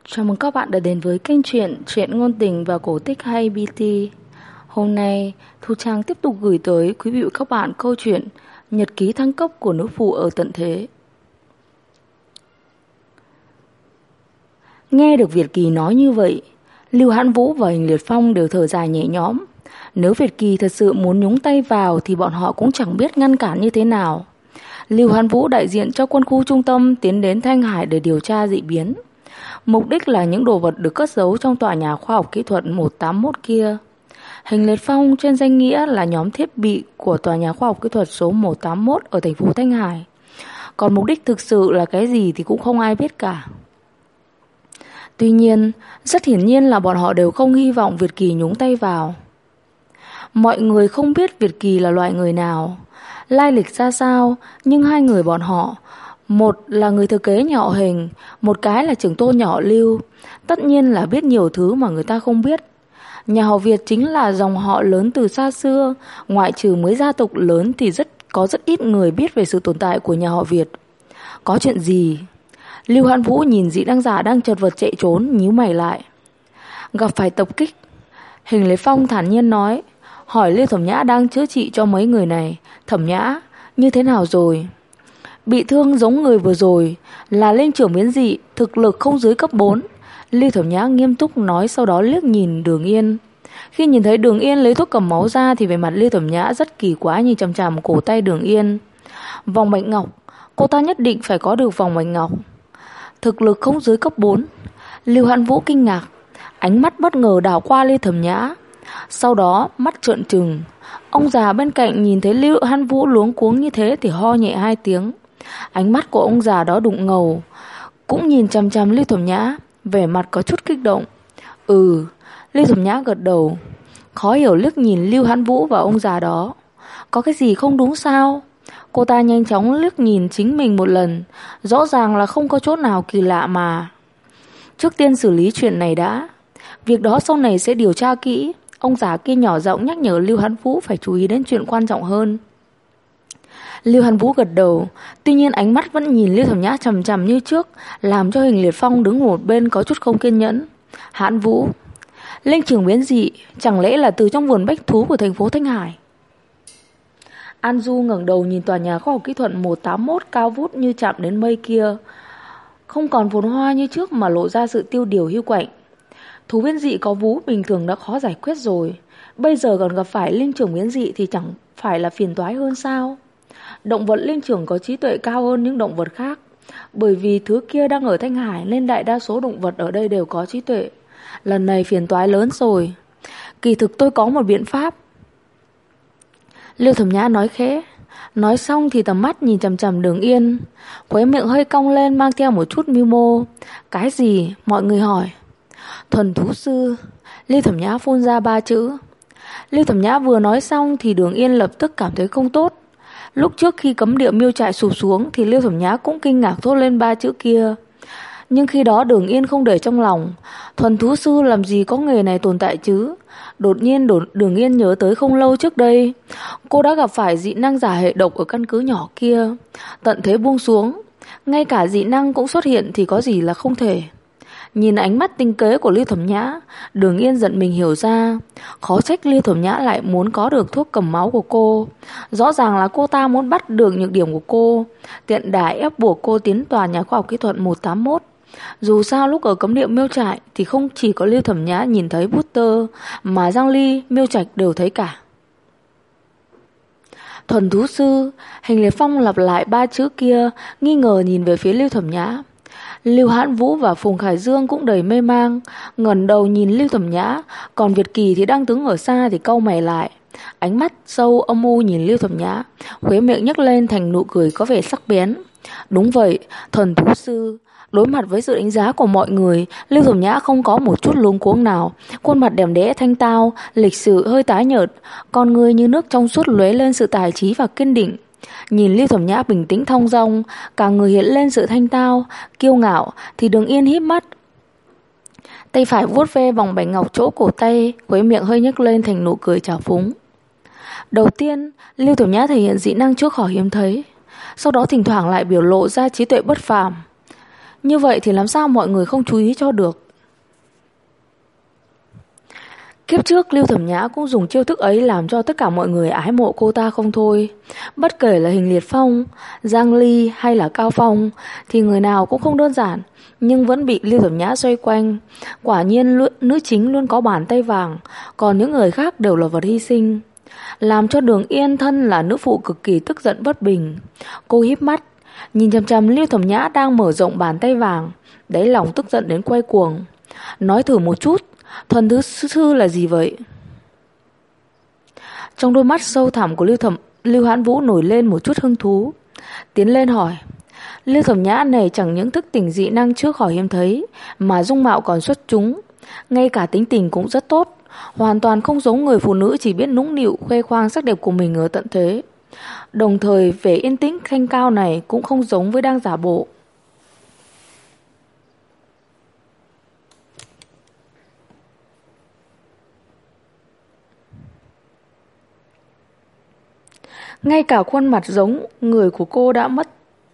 Chào mừng các bạn đã đến với kênh truyện ngôn tình và cổ tích hay BT. Hôm nay, Thu Trang tiếp tục gửi tới quý vị và các bạn câu chuyện Nhật ký thăng cấp của nữ phụ ở tận thế. Nghe được Việt Kỳ nói như vậy, Lưu Hãn Vũ và Hình Liệt Phong đều thở dài nhẹ nhõm. Nếu Việt Kỳ thật sự muốn nhúng tay vào thì bọn họ cũng chẳng biết ngăn cản như thế nào. Lưu Hãn Vũ đại diện cho quân khu trung tâm tiến đến Thanh Hải để điều tra dị biến. Mục đích là những đồ vật được cất giấu trong tòa nhà khoa học kỹ thuật 181 kia. Hình Liệt Phong trên danh nghĩa là nhóm thiết bị của tòa nhà khoa học kỹ thuật số 181 ở thành phố Thanh Hải. Còn mục đích thực sự là cái gì thì cũng không ai biết cả. Tuy nhiên, rất hiển nhiên là bọn họ đều không hy vọng Việt Kỳ nhúng tay vào. Mọi người không biết Việt Kỳ là loại người nào, lai lịch ra sao, nhưng hai người bọn họ, một là người thừa kế nhà họ Hình, một cái là trưởng tôn nhà họ Lưu, tất nhiên là biết nhiều thứ mà người ta không biết. Nhà họ Việt chính là dòng họ lớn từ xa xưa, ngoại trừ mấy gia tộc lớn thì có rất ít người biết về sự tồn tại của nhà họ Việt. Có chuyện gì? Lưu Hãn Vũ nhìn dị năng giả đang chật vật chạy trốn, nhíu mày lại. Gặp phải tập kích. Hình Liệt Phong thản nhiên nói, hỏi Lưu Thẩm Nhã đang chữa trị cho mấy người này. Thẩm Nhã, như thế nào rồi? Bị thương giống người vừa rồi, là linh trưởng biến dị, thực lực không dưới cấp 4. Lưu Thẩm Nhã nghiêm túc nói, sau đó liếc nhìn Đường Yên. Khi nhìn thấy Đường Yên lấy thuốc cầm máu ra thì vẻ mặt Lưu Thẩm Nhã rất kỳ quái, nhìn chằm chằm cổ tay Đường Yên. Vòng bạch ngọc, cô ta nhất định phải có được vòng bạch ngọc. Thực lực không dưới cấp 4. Lưu Hãn Vũ kinh ngạc, ánh mắt bất ngờ đảo qua Lưu Thẩm Nhã, sau đó mắt trợn trừng. Ông già bên cạnh nhìn thấy Lưu Hãn Vũ luống cuống như thế thì ho nhẹ 2 tiếng. Ánh mắt của ông già đó đụng ngầu, cũng nhìn chằm chằm Lưu Thẩm Nhã, vẻ mặt có chút kích động. Lưu Thẩm Nhã gật đầu, khó hiểu liếc nhìn Lưu Hãn Vũ và ông già đó. Có cái gì không đúng sao? Cô ta nhanh chóng liếc nhìn chính mình một lần, rõ ràng là không có chỗ nào kỳ lạ mà. Trước tiên xử lý chuyện này đã, việc đó sau này sẽ điều tra kỹ. Ông già kia nhỏ giọng nhắc nhở Lưu Hãn Vũ phải chú ý đến chuyện quan trọng hơn. Lưu Hãn Vũ gật đầu, tuy nhiên ánh mắt vẫn nhìn Lưu Thẩm Nhã chằm chằm như trước, làm cho Hình Liệt Phong đứng một bên có chút không kiên nhẫn. Hãn Vũ, linh trưởng biến dị, chẳng lẽ là từ trong vườn bách thú của thành phố Thanh Hải? An Du ngẩng đầu nhìn tòa nhà khoa học kỹ thuật 181 cao vút như chạm đến mây kia, không còn phồn hoa như trước mà lộ ra sự tiêu điều hiu quạnh. Thú biến dị có vú bình thường đã khó giải quyết rồi, bây giờ còn gặp phải linh trưởng biến dị thì chẳng phải là phiền toái hơn sao? Động vật linh trưởng có trí tuệ cao hơn những động vật khác, bởi vì thứ kia đang ở Thanh Hải nên đại đa số động vật ở đây đều có trí tuệ. Lần này phiền toái lớn rồi. Kỳ thực tôi có một biện pháp. Lưu Thẩm Nhã nói khẽ. Nói xong thì tầm mắt nhìn chằm chằm Đường Yên, khóe miệng hơi cong lên mang theo một chút mưu mô. Cái gì? Mọi người hỏi. Thuần thú sư. Lưu Thẩm Nhã phun ra 3 chữ. Lưu Thẩm Nhã vừa nói xong thì Đường Yên lập tức cảm thấy không tốt. Lúc trước khi cấm địa miêu trại sụp xuống thì Lưu Thẩm Nhã cũng kinh ngạc thốt lên 3 chữ kia. Nhưng khi đó Đường Yên không để trong lòng. Thuần thú sư làm gì có nghề này tồn tại chứ? Đột nhiên Đường Yên nhớ tới không lâu trước đây cô đã gặp phải dị năng giả hệ độc ở căn cứ nhỏ kia. Tận thế buông xuống, ngay cả dị năng cũng xuất hiện thì có gì là không thể. Nhìn ánh mắt tinh kế của Lưu Thẩm Nhã, Đường Yên giận mình hiểu ra. Khó trách Lưu Thẩm Nhã lại muốn có được thuốc cầm máu của cô. Rõ ràng là cô ta muốn bắt được nhược điểm của cô, tiện đà ép buộc cô tiến tòa nhà khoa học kỹ thuật 181. Dù sao lúc ở cấm địa miêu trại thì không chỉ có Lưu Thẩm Nhã nhìn thấy Butter, mà Giang Ly, Miêu Trạch đều thấy cả. Thuần thú sư. Hình Liệt Phong lặp lại 3 chữ kia, nghi ngờ nhìn về phía Lưu Thẩm Nhã. Lưu Hãn Vũ và Phùng Khải Dương cũng đầy mê mang, ngẩng đầu nhìn Lưu Thẩm Nhã, còn Việt Kỳ thì đang đứng ở xa thì cau mày lại, ánh mắt sâu âm u nhìn Lưu Thẩm Nhã, khóe miệng nhếch lên thành nụ cười có vẻ sắc bén. Đúng vậy, thuần thú sư. Đối mặt với sự đánh giá của mọi người, Lưu Thẩm Nhã không có một chút luống cuống nào, khuôn mặt đẹp đẽ thanh tao, lịch sự hơi tái nhợt, con người như nước trong suốt lóe lên sự tài trí và kiên định. Nhìn Lưu Thẩm Nhã bình tĩnh thong dong, cả người hiện lên sự thanh tao, kiêu ngạo, thì Đường Yên híp mắt, tay phải vuốt ve vòng bạch ngọc chỗ cổ tay, khóe miệng hơi nhếch lên thành nụ cười trào phúng. Đầu tiên, Lưu Thẩm Nhã thể hiện dị năng trước khỏi hiếm thấy, sau đó thỉnh thoảng lại biểu lộ ra trí tuệ bất phàm. Như vậy thì làm sao mọi người không chú ý cho được. Kiếp trước Lưu Thẩm Nhã cũng dùng chiêu thức ấy làm cho tất cả mọi người ái mộ cô ta không thôi. Bất kể là Hình Liệt Phong, Giang Ly hay là Cao Phong thì người nào cũng không đơn giản, nhưng vẫn bị Lưu Thẩm Nhã xoay quanh. Quả nhiên nữ chính luôn có bàn tay vàng, còn những người khác đều là vật hy sinh, làm cho Đường Yên thân là nữ phụ cực kỳ tức giận bất bình. Cô híp mắt nhìn chằm chằm Lưu Thẩm Nhã đang mở rộng bàn tay vàng, đáy lòng tức giận đến quay cuồng. Nói thử một chút, thuần thứ sư là gì vậy? Trong đôi mắt sâu thẳm của Lưu Hãn Vũ nổi lên một chút hứng thú, tiến lên hỏi. Lưu Thẩm Nhã này chẳng những thức tỉnh dị năng trước khỏi hiếm thấy, mà dung mạo còn xuất chúng, ngay cả tính tình cũng rất tốt, hoàn toàn không giống người phụ nữ chỉ biết nũng nịu khoe khoang sắc đẹp của mình ở tận thế. Đồng thời vẻ yên tĩnh thanh cao này cũng không giống với đang giả bộ. Ngay cả khuôn mặt giống người của cô đã mất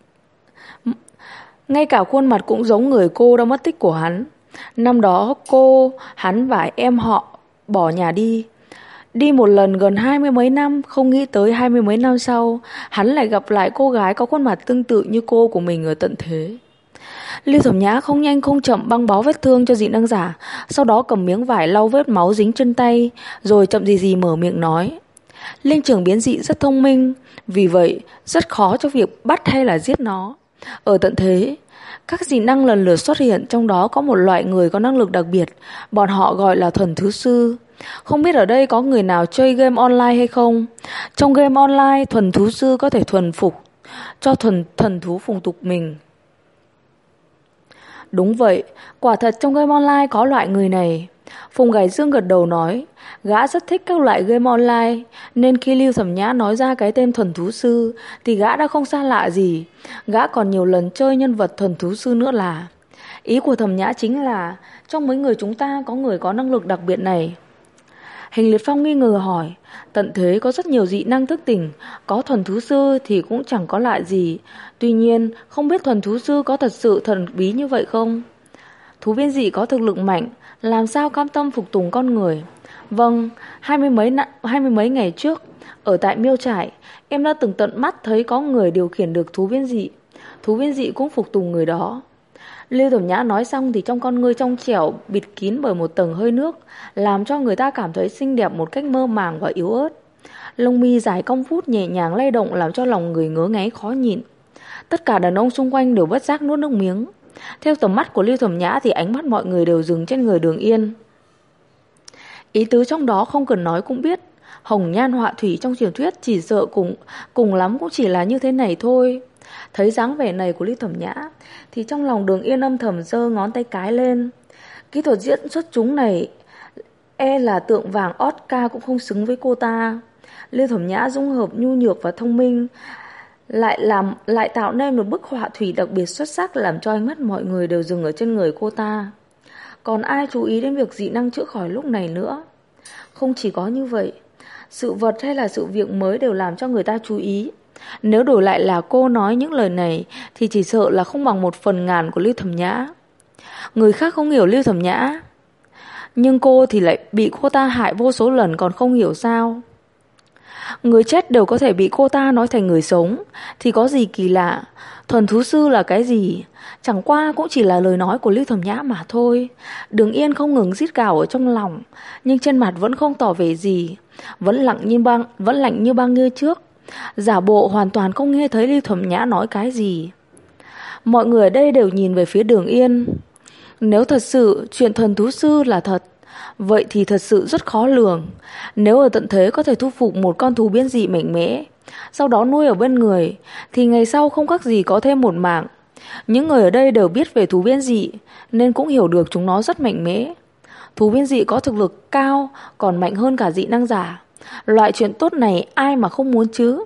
Ngay cả khuôn mặt cũng giống người cô đã mất tích của hắn. Năm đó hắn và em họ bỏ nhà đi một lần gần 20 mấy năm, không nghĩ tới 20 mấy năm sau hắn lại gặp lại cô gái có khuôn mặt tương tự như cô của mình ở tận thế. Lưu Thẩm Nhã không nhanh không chậm băng bó vết thương cho dị năng giả, sau đó cầm miếng vải lau vết máu dính chân tay, rồi chậm gì mở miệng nói. Linh trưởng biến dị rất thông minh, vì vậy rất khó cho việc bắt hay là giết nó. Ở tận thế, các dị năng lần lượt xuất hiện, trong đó có một loại người có năng lực đặc biệt, bọn họ gọi là thuần thứ sư. Không biết ở đây có người nào chơi game online hay không? Trong game online, thuần thú sư có thể thuần phục cho thần thú phùng tục mình. Đúng vậy, quả thật trong game online có loại người này. Phùng Gái Dương gật đầu nói, gã rất thích các loại game online, nên khi Lưu Thẩm Nhã nói ra cái tên thuần thú sư thì gã đã không xa lạ gì. Gã còn nhiều lần chơi nhân vật thuần thú sư nữa là. Ý của Thẩm Nhã chính là trong mấy người chúng ta có người có năng lực đặc biệt này. Hình Liệt Phong nghi ngờ hỏi, tận thế có rất nhiều dị năng thức tỉnh, có thuần thú sư thì cũng chẳng có lạ gì. Tuy nhiên, không biết thuần thú sư có thật sự thần bí như vậy không? Thú biến dị có thực lực mạnh, làm sao cam tâm phục tùng con người? Vâng, hai mươi mấy ngày trước, ở tại Miêu Trại, em đã từng tận mắt thấy có người điều khiển được thú biến dị. Thú biến dị cũng phục tùng người đó. Lưu Thẩm Nhã nói xong thì trong con ngươi trong trẻo bịt kín bởi một tầng hơi nước, làm cho người ta cảm thấy xinh đẹp một cách mơ màng và yếu ớt. Lông mi dài cong vút nhẹ nhàng lay động làm cho lòng người ngứa ngáy khó nhịn. Tất cả đàn ông xung quanh đều bất giác nuốt nước miếng. Theo tầm mắt của Lưu Thẩm Nhã thì ánh mắt mọi người đều dừng trên người Đường Yên. Ý tứ trong đó không cần nói cũng biết, hồng nhan họa thủy trong truyền thuyết chỉ sợ cùng lắm cũng chỉ là như thế này thôi. Thấy dáng vẻ này của Lưu Thẩm Nhã thì trong lòng Đường Yên âm thầm giơ ngón tay cái lên. Kỹ thuật diễn xuất chúng này là tượng vàng Oscar cũng không xứng với cô ta. Lưu Thẩm Nhã dung hợp nhu nhược và thông minh, lại tạo nên một bức họa thủy đặc biệt xuất sắc, làm cho ánh mắt mọi người đều dừng ở trên người cô ta. Còn ai chú ý đến việc dị năng chữa khỏi lúc này nữa? Không chỉ có như vậy, sự vật hay là sự việc mới đều làm cho người ta chú ý. Nếu đổi lại là cô nói những lời này thì chỉ sợ là không bằng 1/1000 của Lưu Thẩm Nhã. Người khác không hiểu Lưu Thẩm Nhã, nhưng cô thì lại bị cô ta hại vô số lần còn không hiểu sao. Người chết đều có thể bị cô ta nói thành người sống, thì có gì kỳ lạ. Thuần thú sư là cái gì? Chẳng qua cũng chỉ là lời nói của Lưu Thẩm Nhã mà thôi. Đường Yên không ngừng rít gào ở trong lòng, nhưng trên mặt vẫn không tỏ vẻ gì, vẫn lạnh như băng như trước, giả bộ hoàn toàn không nghe thấy Lưu Thẩm Nhã nói cái gì. Mọi người ở đây đều nhìn về phía Đường Yên. Nếu thật sự chuyện thuần thú sư là thật, vậy thì thật sự rất khó lường. Nếu ở tận thế có thể thu phục một con thú biến dị mạnh mẽ, sau đó nuôi ở bên người, thì ngày sau không khác gì có thêm một mạng. Những người ở đây đều biết về thú biến dị, nên cũng hiểu được chúng nó rất mạnh mẽ. Thú biến dị có thực lực cao, còn mạnh hơn cả dị năng giả. Loại chuyện tốt này ai mà không muốn chứ?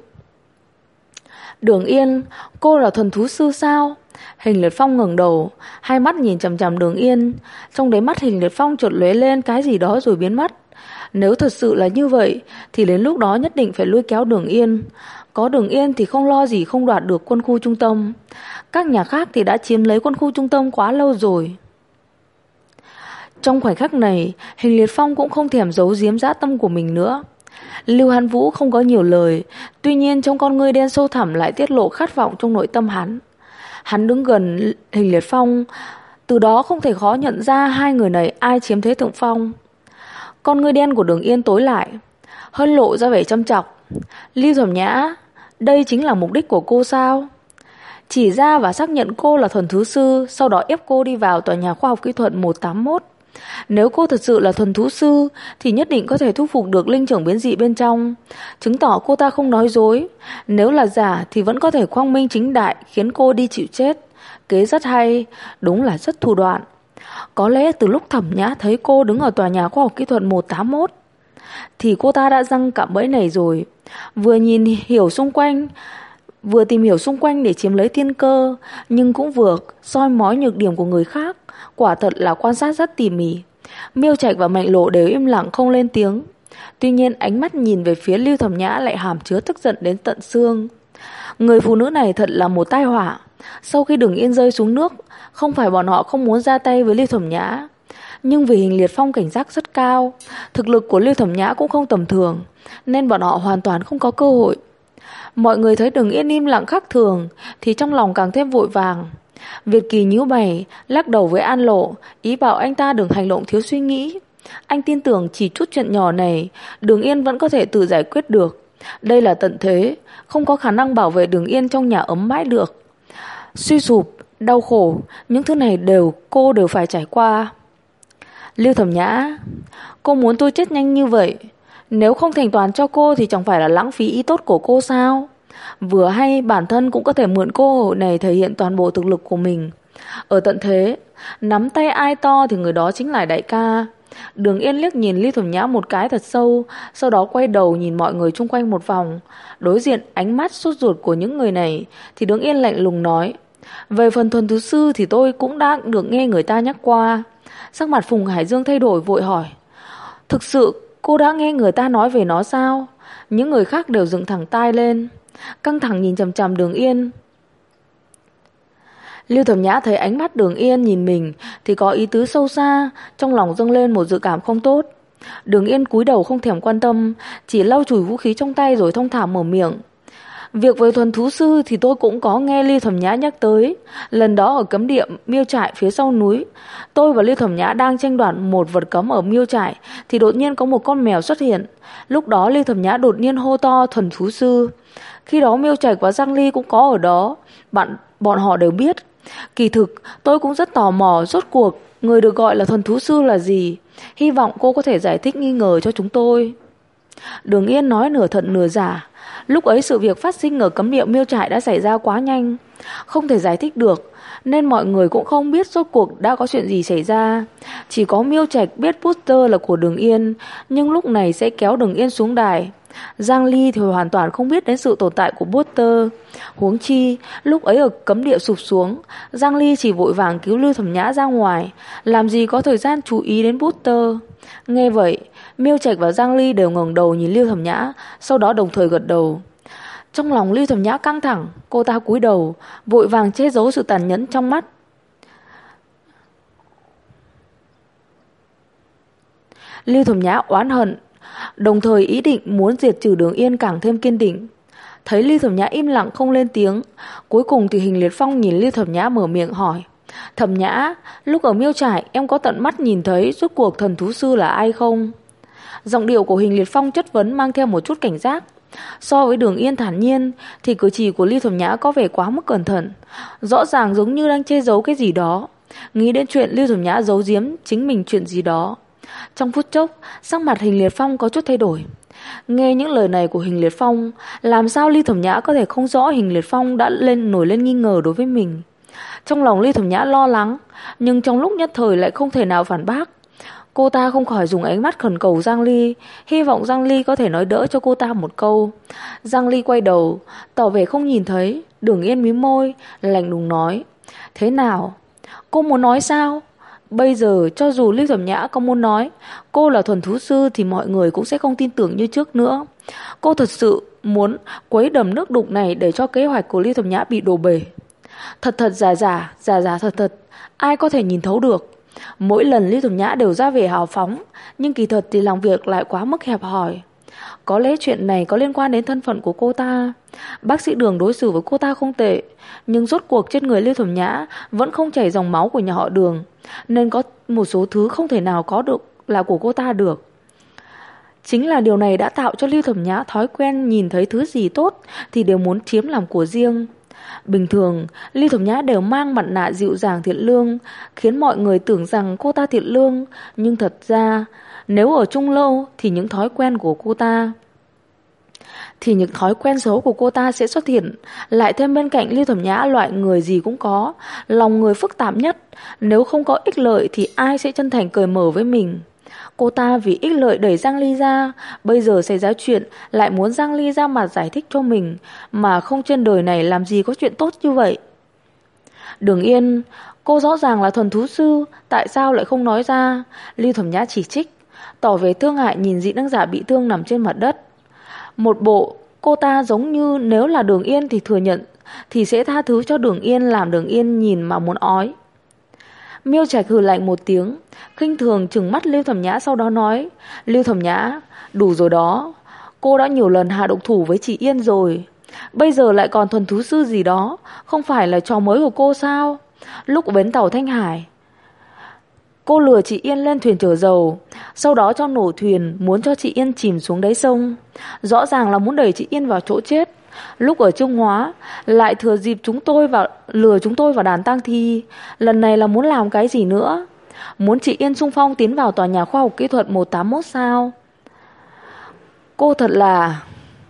Đường Yên, cô là thuần thú sư sao? Hình Liệt Phong ngẩng đầu, hai mắt nhìn chằm chằm Đường Yên. Trong đáy mắt Hình Liệt Phong chợt lóe lên cái gì đó rồi biến mất. Nếu thật sự là như vậy thì đến lúc đó nhất định phải lôi kéo Đường Yên. Có Đường Yên thì không lo gì không đoạt được quân khu trung tâm. Các nhà khác thì đã chiếm lấy quân khu trung tâm quá lâu rồi. Trong khoảnh khắc này, Hình Liệt Phong cũng không thèm giấu giếm dã tâm của mình nữa. Lưu Hán Vũ không có nhiều lời, tuy nhiên trong con ngươi đen sâu thẳm lại tiết lộ khát vọng trong nội tâm hắn. Hắn đứng gần Hình Liệt Phong, từ đó không thể khó nhận ra hai người này ai chiếm thế thượng phong. Con ngươi đen của Đường Yên tối lại, hơi lộ ra vẻ châm chọc. Lưu Thẩm Nhã, đây chính là mục đích của cô sao? Chỉ ra và xác nhận cô là thuần thú sư, sau đó ép cô đi vào tòa nhà khoa học kỹ thuật 181. Nếu cô thật sự là thuần thú sư thì nhất định có thể thuyết phục được linh trưởng biến dị bên trong, chứng tỏ cô ta không nói dối. Nếu là giả thì vẫn có thể quang minh chính đại khiến cô đi chịu chết. Kế rất hay, đúng là rất thủ đoạn. Có lẽ từ lúc Thẩm Nhã thấy cô đứng ở tòa nhà khoa học kỹ thuật 181 thì cô ta đã giăng cạm bẫy này rồi. Vừa tìm hiểu xung quanh để chiếm lấy thiên cơ, nhưng cũng vừa soi mói nhược điểm của người khác. Quả thật là quan sát rất tỉ mỉ. Miêu Trạch và Mạnh Lộ đều im lặng không lên tiếng. Tuy nhiên ánh mắt nhìn về phía Lưu Thẩm Nhã lại hàm chứa tức giận đến tận xương. Người phụ nữ này thật là một tai họa. Sau khi Đường Yên rơi xuống nước, không phải bọn họ không muốn ra tay với Lưu Thẩm Nhã, nhưng vì Hình Liệt Phong cảnh giác rất cao, thực lực của Lưu Thẩm Nhã cũng không tầm thường, nên bọn họ hoàn toàn không có cơ hội. Mọi người thấy Đường Yên im lặng khác thường thì trong lòng càng thêm vội vàng. Việt Kỳ nhíu mày, lắc đầu với An Lộ, ý bảo anh ta đừng hành động thiếu suy nghĩ. Anh tin tưởng chỉ chút chuyện nhỏ này, Đường Yên vẫn có thể tự giải quyết được. Đây là tận thế, không có khả năng bảo vệ Đường Yên trong nhà ấm mãi được. Suy sụp, đau khổ, những thứ này cô đều phải trải qua. Lưu Thẩm Nhã, cô muốn tôi chết nhanh như vậy, nếu không thành toàn cho cô thì chẳng phải là lãng phí ý tốt của cô sao? Vừa hay bản thân cũng có thể mượn cơ hội này thể hiện toàn bộ thực lực của mình. Ở tận thế, nắm tay ai to thì người đó chính là đại ca. Đường Yên liếc nhìn Lưu Thẩm Nhã một cái thật sâu, sau đó quay đầu nhìn mọi người chung quanh một vòng. Đối diện ánh mắt sốt ruột của những người này thì Đường Yên lạnh lùng nói, về phần thuần thú sư thì tôi cũng đã được nghe người ta nhắc qua. Sắc mặt Phùng Hải Dương thay đổi vội hỏi, thực sự cô đã nghe người ta nói về nó sao? Những người khác đều dựng thẳng tai lên, căng thẳng nhìn chằm chằm Đường Yên. Lưu Thẩm Nhã thấy ánh mắt Đường Yên nhìn mình thì có ý tứ sâu xa, trong lòng dâng lên một dự cảm không tốt. Đường Yên cúi đầu không thèm quan tâm, chỉ lau chùi vũ khí trong tay rồi thong thả mở miệng. Việc với thuần thú sư thì tôi cũng có nghe Lưu Thẩm Nhã nhắc tới. Lần đó ở cấm địa miêu trại phía sau núi, tôi và Lưu Thẩm Nhã đang tranh đoạt một vật cấm ở miêu trại thì đột nhiên có một con mèo xuất hiện. Lúc đó Lưu Thẩm Nhã đột nhiên hô to thuần thú sư. Khi đó Miêu Trạch và Giang Ly cũng có ở đó, bọn họ đều biết. Kỳ thực tôi cũng rất tò mò rốt cuộc người được gọi là thuần thú sư là gì. Hy vọng cô có thể giải thích nghi ngờ cho chúng tôi. Đường Yên nói nửa thật nửa giả. Lúc ấy sự việc phát sinh ở cấm địa miêu trại đã xảy ra quá nhanh, không thể giải thích được, nên mọi người cũng không biết rốt cuộc đã có chuyện gì xảy ra. Chỉ có Miêu Trạch biết poster là của Đường Yên, nhưng lúc này sẽ kéo Đường Yên xuống đài. Giang Ly thì hoàn toàn không biết đến sự tồn tại của poster. Huống chi lúc ấy ở cấm địa sụp xuống, Giang Ly chỉ vội vàng cứu Lưu Thẩm Nhã ra ngoài, làm gì có thời gian chú ý đến poster. Nghe vậy, Miêu Trạch và Giang Ly đều ngẩng đầu nhìn Lưu Thẩm Nhã, sau đó đồng thời gật đầu. Trong lòng Lưu Thẩm Nhã căng thẳng, cô ta cúi đầu, vội vàng che giấu sự tàn nhẫn trong mắt. Lưu Thẩm Nhã oán hận, đồng thời ý định muốn diệt trừ Đường Yên càng thêm kiên định. Thấy Lưu Thẩm Nhã im lặng không lên tiếng, cuối cùng thì Hình Liệt Phong nhìn Lưu Thẩm Nhã mở miệng hỏi, Thẩm Nhã, lúc ở miêu trại em có tận mắt nhìn thấy rốt cuộc thần thú sư là ai không? Giọng điệu của Hình Liệt Phong chất vấn mang theo một chút cảnh giác. So với Đường Yên thản nhiên thì cử chỉ của Lưu Thẩm Nhã có vẻ quá mức cẩn thận, rõ ràng giống như đang che giấu cái gì đó. Nghĩ đến chuyện Lưu Thẩm Nhã giấu giếm chính mình chuyện gì đó. Trong phút chốc, sắc mặt Hình Liệt Phong có chút thay đổi. Nghe những lời này của Hình Liệt Phong, làm sao Lưu Thẩm Nhã có thể không rõ Hình Liệt Phong đã nổi lên nghi ngờ đối với mình. Trong lòng Lưu Thẩm Nhã lo lắng, nhưng trong lúc nhất thời lại không thể nào phản bác. Cô ta không khỏi dùng ánh mắt khẩn cầu Giang Ly, hy vọng Giang Ly có thể nói đỡ cho cô ta một câu. Giang Ly quay đầu, tỏ vẻ không nhìn thấy. Đường Yên mím môi, lạnh lùng nói, thế nào? Cô muốn nói sao? Bây giờ cho dù Lưu Thẩm Nhã có muốn nói cô là thuần thú sư thì mọi người cũng sẽ không tin tưởng như trước nữa. Cô thật sự muốn quấy đầm nước đục này để cho kế hoạch của Lưu Thẩm Nhã bị đổ bể. Thật thật giả giả, giả giả thật thật, ai có thể nhìn thấu được. Mỗi lần Lưu Thẩm Nhã đều ra vẻ hào phóng, nhưng kỳ thật thì làm việc lại quá mức hẹp hòi. Có lẽ chuyện này có liên quan đến thân phận của cô ta. Bác sĩ Đường đối xử với cô ta không tệ, nhưng rốt cuộc trên người Lưu Thẩm Nhã vẫn không chảy dòng máu của nhà họ Đường, nên có một số thứ không thể nào có được là của cô ta được. Chính là điều này đã tạo cho Lưu Thẩm Nhã thói quen nhìn thấy thứ gì tốt thì đều muốn chiếm làm của riêng. Bình thường, Lưu Thẩm Nhã đều mang mặt nạ dịu dàng thiện lương, khiến mọi người tưởng rằng cô ta thiện lương, nhưng thật ra, nếu ở chung lâu thì những thói quen xấu của cô ta sẽ xuất hiện. Lại thêm bên cạnh Lưu Thẩm Nhã loại người gì cũng có, lòng người phức tạp nhất, nếu không có ích lợi thì ai sẽ chân thành cởi mở với mình. Cô ta vì ích lợi đẩy Giang Ly ra, bây giờ xảy ra chuyện lại muốn Giang Ly ra mặt giải thích cho mình, mà không trên đời này làm gì có chuyện tốt như vậy. Đường Yên, cô rõ ràng là thuần thú sư, tại sao lại không nói ra? Lưu Thẩm Nhã chỉ trích, tỏ vẻ thương hại nhìn dị năng giả bị thương nằm trên mặt đất. Một bộ cô ta giống như nếu là Đường Yên thì thừa nhận, thì sẽ tha thứ cho Đường Yên, làm Đường Yên nhìn mà muốn ói. Miêu Trạch hừ lạnh một tiếng, khinh thường trừng mắt Lưu Thẩm Nhã, sau đó nói: Lưu Thẩm Nhã, đủ rồi đó, cô đã nhiều lần hạ độc thủ với chị Yên rồi, bây giờ lại còn thuần thú sư gì đó, không phải là trò mới của cô sao? Lúc ở bến tàu Thanh Hải, cô lừa chị Yên lên thuyền chở dầu, sau đó cho nổ thuyền, muốn cho chị Yên chìm xuống đáy sông, rõ ràng là muốn đẩy chị Yên vào chỗ chết. Lúc ở Trung Hóa, lại thừa dịp lừa chúng tôi vào đàn tang thi. Lần này là muốn làm cái gì nữa? Muốn chị Yên xung phong tiến vào tòa nhà khoa học kỹ thuật 181 sao? Cô thật là...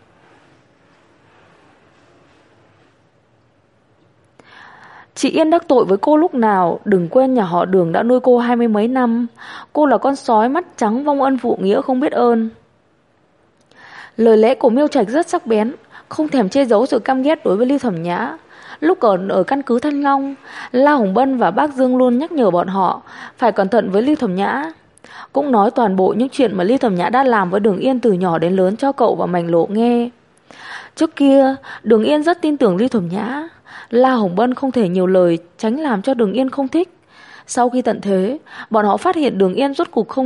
Chị Yên đắc tội với cô lúc nào? Đừng quên nhà họ Đường đã nuôi cô 20 mấy năm. Cô là con sói mắt trắng vong ân phụ nghĩa không biết ơn. Lời lẽ của Miêu Trạch rất sắc bén, không thèm che giấu sự căm ghét đối với Lưu Thẩm Nhã. Lúc ở căn cứ Thanh Long, La Hồng Bân và bác Dương luôn nhắc nhở bọn họ phải cẩn thận với Lưu Thẩm Nhã, cũng nói toàn bộ những chuyện mà Lưu Thẩm Nhã đã làm với Đường Yên từ nhỏ đến lớn cho cậu và Mạnh Lộ nghe. Trước kia, Đường Yên rất tin tưởng Lưu Thẩm Nhã. La Hồng Bân không thể nhiều lời tránh làm cho Đường Yên không thích. Sau khi tận thế, bọn họ phát hiện Đường Yên rốt cục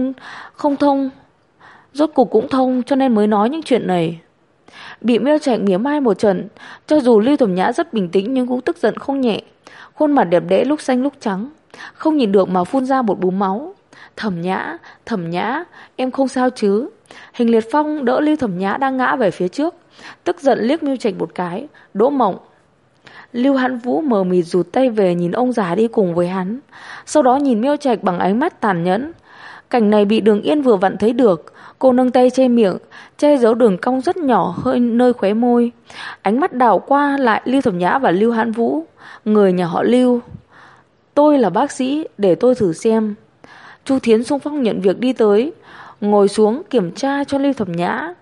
cũng thông, cho nên mới nói những chuyện này. Bị Miêu Trạch mỉa mai một trận, cho dù Lưu Thẩm Nhã rất bình tĩnh nhưng cũng tức giận không nhẹ. Khuôn mặt đẹp đẽ lúc xanh lúc trắng, không nhìn được mà phun ra một búng máu. Thẩm Nhã, em không sao chứ? Hình Liệt Phong đỡ Lưu Thẩm Nhã đang ngã về phía trước, tức giận liếc Miêu Trạch một cái. Đỗ Mộng. Lưu Hãn Vũ mờ mịt rụt tay về nhìn ông già đi cùng với hắn, sau đó nhìn Miêu Trạch bằng ánh mắt tàn nhẫn. Cảnh này bị Đường Yên vừa vặn thấy được. Cô nâng tay che miệng, che giấu đường cong rất nhỏ hơi nơi khóe môi. Ánh mắt đảo qua lại Lưu Thẩm Nhã và Lưu Hãn Vũ. Người nhà họ Lưu. Tôi là bác sĩ, để tôi thử xem. Chu Thiến xung phong nhận việc đi tới, ngồi xuống kiểm tra cho Lưu Thẩm Nhã.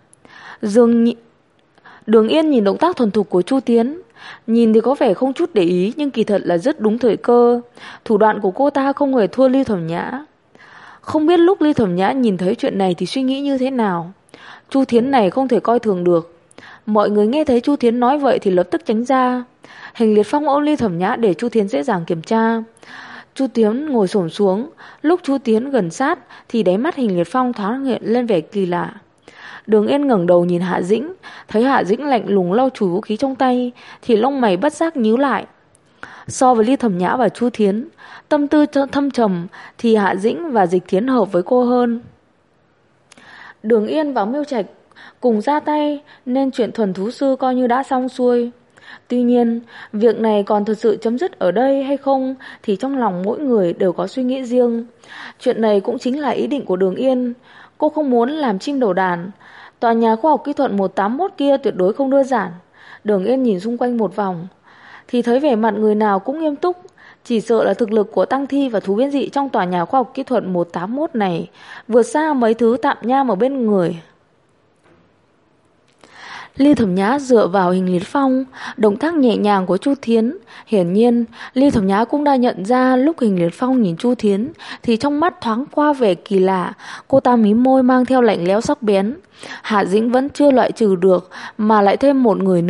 Đường Yên nhìn động tác thuần thục của Chu Thiến, nhìn thì có vẻ không chút để ý, nhưng kỳ thật là rất đúng thời cơ. Thủ đoạn của cô ta không hề thua Lưu Thẩm Nhã. Không biết lúc Lưu Thẩm Nhã nhìn thấy chuyện này thì suy nghĩ như thế nào. Chu Thiến này không thể coi thường được. Mọi người nghe thấy Chu Thiến nói vậy thì lập tức tránh ra. Hình Liệt Phong ôm Lưu Thẩm Nhã để Chu Thiến dễ dàng kiểm tra. Chu Thiến ngồi xổm xuống. Lúc Chu Thiến gần sát thì đáy mắt Hình Liệt Phong thoáng hiện lên vẻ kỳ lạ. Đường Yên ngẩng đầu nhìn Hạ Dĩnh, thấy Hạ Dĩnh lạnh lùng lau chùi vũ khí trong tay thì lông mày bất giác nhíu lại. So với Lưu Thẩm Nhã và Chu Thiến, tâm tư thâm trầm thì Hạ Dĩnh và Dịch Thiến hợp với cô hơn. Đường Yên và Miêu Trạch cùng ra tay nên chuyện thuần thú sư coi như đã xong xuôi. Tuy nhiên, việc này còn thật sự chấm dứt ở đây hay không thì trong lòng mỗi người đều có suy nghĩ riêng. Chuyện này cũng chính là ý định của Đường Yên. Cô không muốn làm chim đầu đàn. Tòa nhà khoa học kỹ thuật 181 kia tuyệt đối không đơn giản. Đường Yên nhìn xung quanh một vòng thì thấy vẻ mặt người nào cũng nghiêm túc. Chỉ sợ là thực lực của tang thi và thú biến dị trong tòa nhà khoa học kỹ thuật 181 này vượt xa mấy thứ tạm nham ở bên người. Lưu Thẩm Nhã dựa vào Hình Liệt Phong, động tác nhẹ nhàng của Chu Thiến. Hiển nhiên, Lưu Thẩm Nhã cũng đã nhận ra lúc Hình Liệt Phong nhìn Chu Thiến thì trong mắt thoáng qua vẻ kỳ lạ. Cô ta mím môi mang theo lạnh lẽo sắc bén. Hạ Dĩnh vẫn chưa loại trừ được mà lại thêm một người nữa.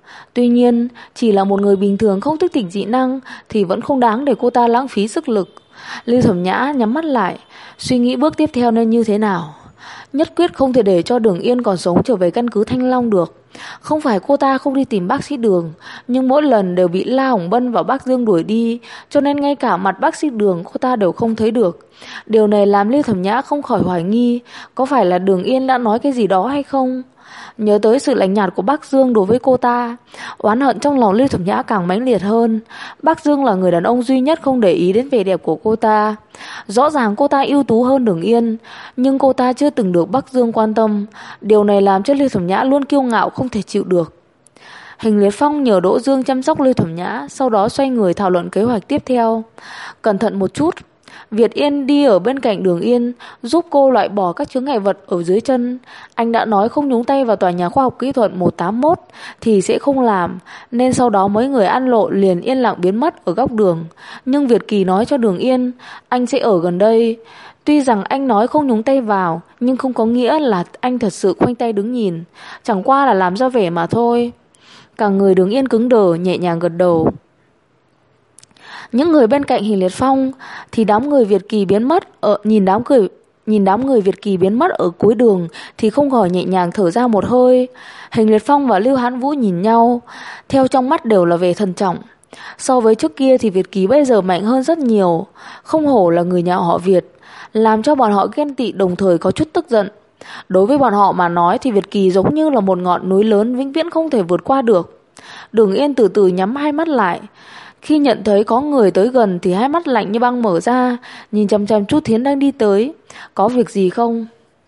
Tuy nhiên, chỉ là một người bình thường không thức tỉnh dị năng thì vẫn không đáng để cô ta lãng phí sức lực. Lưu Thẩm Nhã nhắm mắt lại, suy nghĩ bước tiếp theo nên như thế nào. Nhất quyết không thể để cho Đường Yên còn sống trở về căn cứ Thanh Long được. Không phải cô ta không đi tìm bác sĩ Đường, nhưng mỗi lần đều bị La Hồng Bân và bác Dương đuổi đi, cho nên ngay cả mặt bác sĩ Đường cô ta đều không thấy được. Điều này làm Lưu Thẩm Nhã không khỏi hoài nghi, có phải là Đường Yên đã nói cái gì đó hay không? Nhớ tới sự lạnh nhạt của bác Dương đối với cô ta, oán hận trong lòng Lưu Thẩm Nhã càng mãnh liệt hơn. Bác Dương là người đàn ông duy nhất không để ý đến vẻ đẹp của cô ta. Rõ ràng cô ta ưu tú hơn Đường Yên, nhưng cô ta chưa từng được bác Dương quan tâm. Điều này làm cho Lưu Thẩm Nhã luôn kiêu ngạo không thể chịu được. Hình Liệt Phong nhờ Đỗ Dương chăm sóc Lưu Thẩm Nhã, sau đó xoay người thảo luận kế hoạch tiếp theo. Cẩn thận một chút. Việt Yên đi ở bên cạnh Đường Yên, giúp cô loại bỏ các chướng ngại vật ở dưới chân. Anh đã nói không nhúng tay vào tòa nhà khoa học kỹ thuật 181 thì sẽ không làm, nên sau đó mấy người ăn lộ liền yên lặng biến mất ở góc đường. Nhưng Việt Kỳ nói cho Đường Yên, anh sẽ ở gần đây. Tuy rằng anh nói không nhúng tay vào, nhưng không có nghĩa là anh thật sự khoanh tay đứng nhìn, chẳng qua là làm ra vẻ mà thôi. Cả người Đường Yên cứng đờ, nhẹ nhàng gật đầu. Những người bên cạnh Hình Liệt Phong thì đám người Việt Kỳ biến mất ở nhìn đám người Việt Kỳ biến mất ở cuối đường thì không khỏi nhẹ nhàng thở ra một hơi. Hình Liệt Phong và Lưu Hán Vũ nhìn nhau, theo trong mắt đều là vẻ thận trọng. So với trước kia thì Việt Kỳ bây giờ mạnh hơn rất nhiều, không hổ là người nhà họ Việt, làm cho bọn họ ghen tị đồng thời có chút tức giận. Đối với bọn họ mà nói thì Việt Kỳ giống như là một ngọn núi lớn vĩnh viễn không thể vượt qua được. Đường Yên từ từ nhắm hai mắt lại. Khi nhận thấy có người tới gần thì hai mắt lạnh như băng mở ra, nhìn chằm chằm Chu Thiến đang đi tới. Có việc gì không?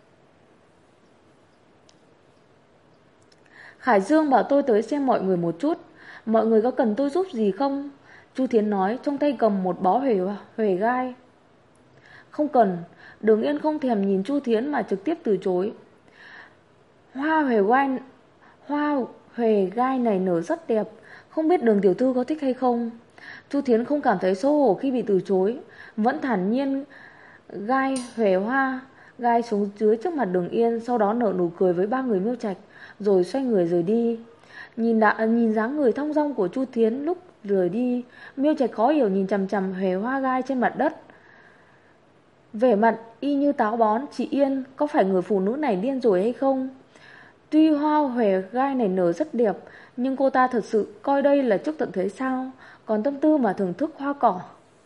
Khải Dương bảo tôi tới xem mọi người một chút. Mọi người có cần tôi giúp gì không? Chu Thiến nói, trong tay cầm một bó huề gai. Không cần. Đường Yên không thèm nhìn Chu Thiến mà trực tiếp từ chối. Hoa huề gai này nở rất đẹp, không biết Đường tiểu thư có thích hay không? Chu Thiến không cảm thấy xấu hổ khi bị từ chối, vẫn thản nhiên gai huề hoa gai xuống dưới trước mặt Đường Yên, sau đó nở nụ cười với ba người Miêu Trạch, rồi xoay người rời đi. Nhìn dáng người thong dong của Chu Thiến lúc rời đi, Miêu Trạch khó hiểu nhìn chằm chằm huề hoa gai trên mặt đất, vẻ mặt y như táo bón. Chị Yên, có phải người phụ nữ này điên rồi hay không? Tuy hoa huề gai này nở rất đẹp, nhưng cô ta thật sự coi đây là chúc tận thế sao? Còn tâm tư mà thưởng thức hoa cỏ.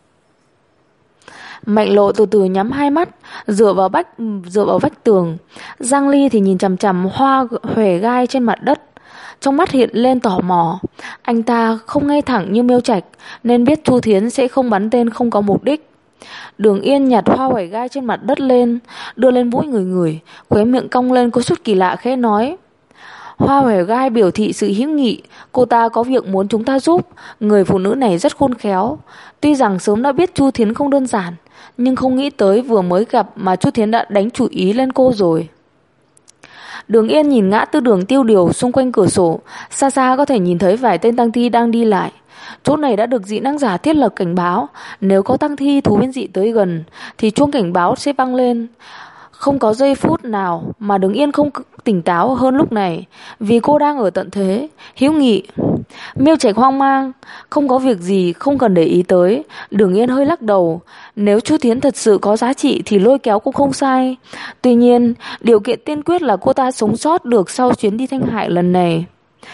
Mạnh Lộ từ từ nhắm hai mắt, dựa vào vách tường. Giang Ly thì nhìn chằm chằm hoa huề gai trên mặt đất, trong mắt hiện lên tò mò. Anh ta không ngay thẳng như Miêu Trạch, nên biết Chu Thiến sẽ không bắn tên không có mục đích. Đường Yên nhặt hoa huề gai trên mặt đất lên, đưa lên mũi người, khóe miệng cong lên có chút kỳ lạ, khẽ nói: Hoa huề gai biểu thị sự hữu nghị, cô ta có việc muốn chúng ta giúp. Người phụ nữ này rất khôn khéo. Tuy rằng sớm đã biết Chu Thiến không đơn giản, nhưng không nghĩ tới vừa mới gặp mà Chu Thiến đã đánh chủ ý lên cô rồi. Đường Yên nhìn ngã tư đường tiêu điều xung quanh cửa sổ, xa xa có thể nhìn thấy vài tên tang thi đang đi lại. Chỗ này đã được dị năng giả thiết lập cảnh báo, nếu có tang thi thú biến dị tới gần thì chuông cảnh báo sẽ vang lên. Không có giây phút nào mà Đường Yên không tỉnh táo hơn lúc này, vì cô đang ở tận thế, hữu nghị. Miêu Trạch hoang mang, không có việc gì, không cần để ý tới. Đường Yên hơi lắc đầu, nếu Chu Thiến thật sự có giá trị thì lôi kéo cũng không sai. Tuy nhiên, điều kiện tiên quyết là cô ta sống sót được sau chuyến đi Thanh Hải lần này.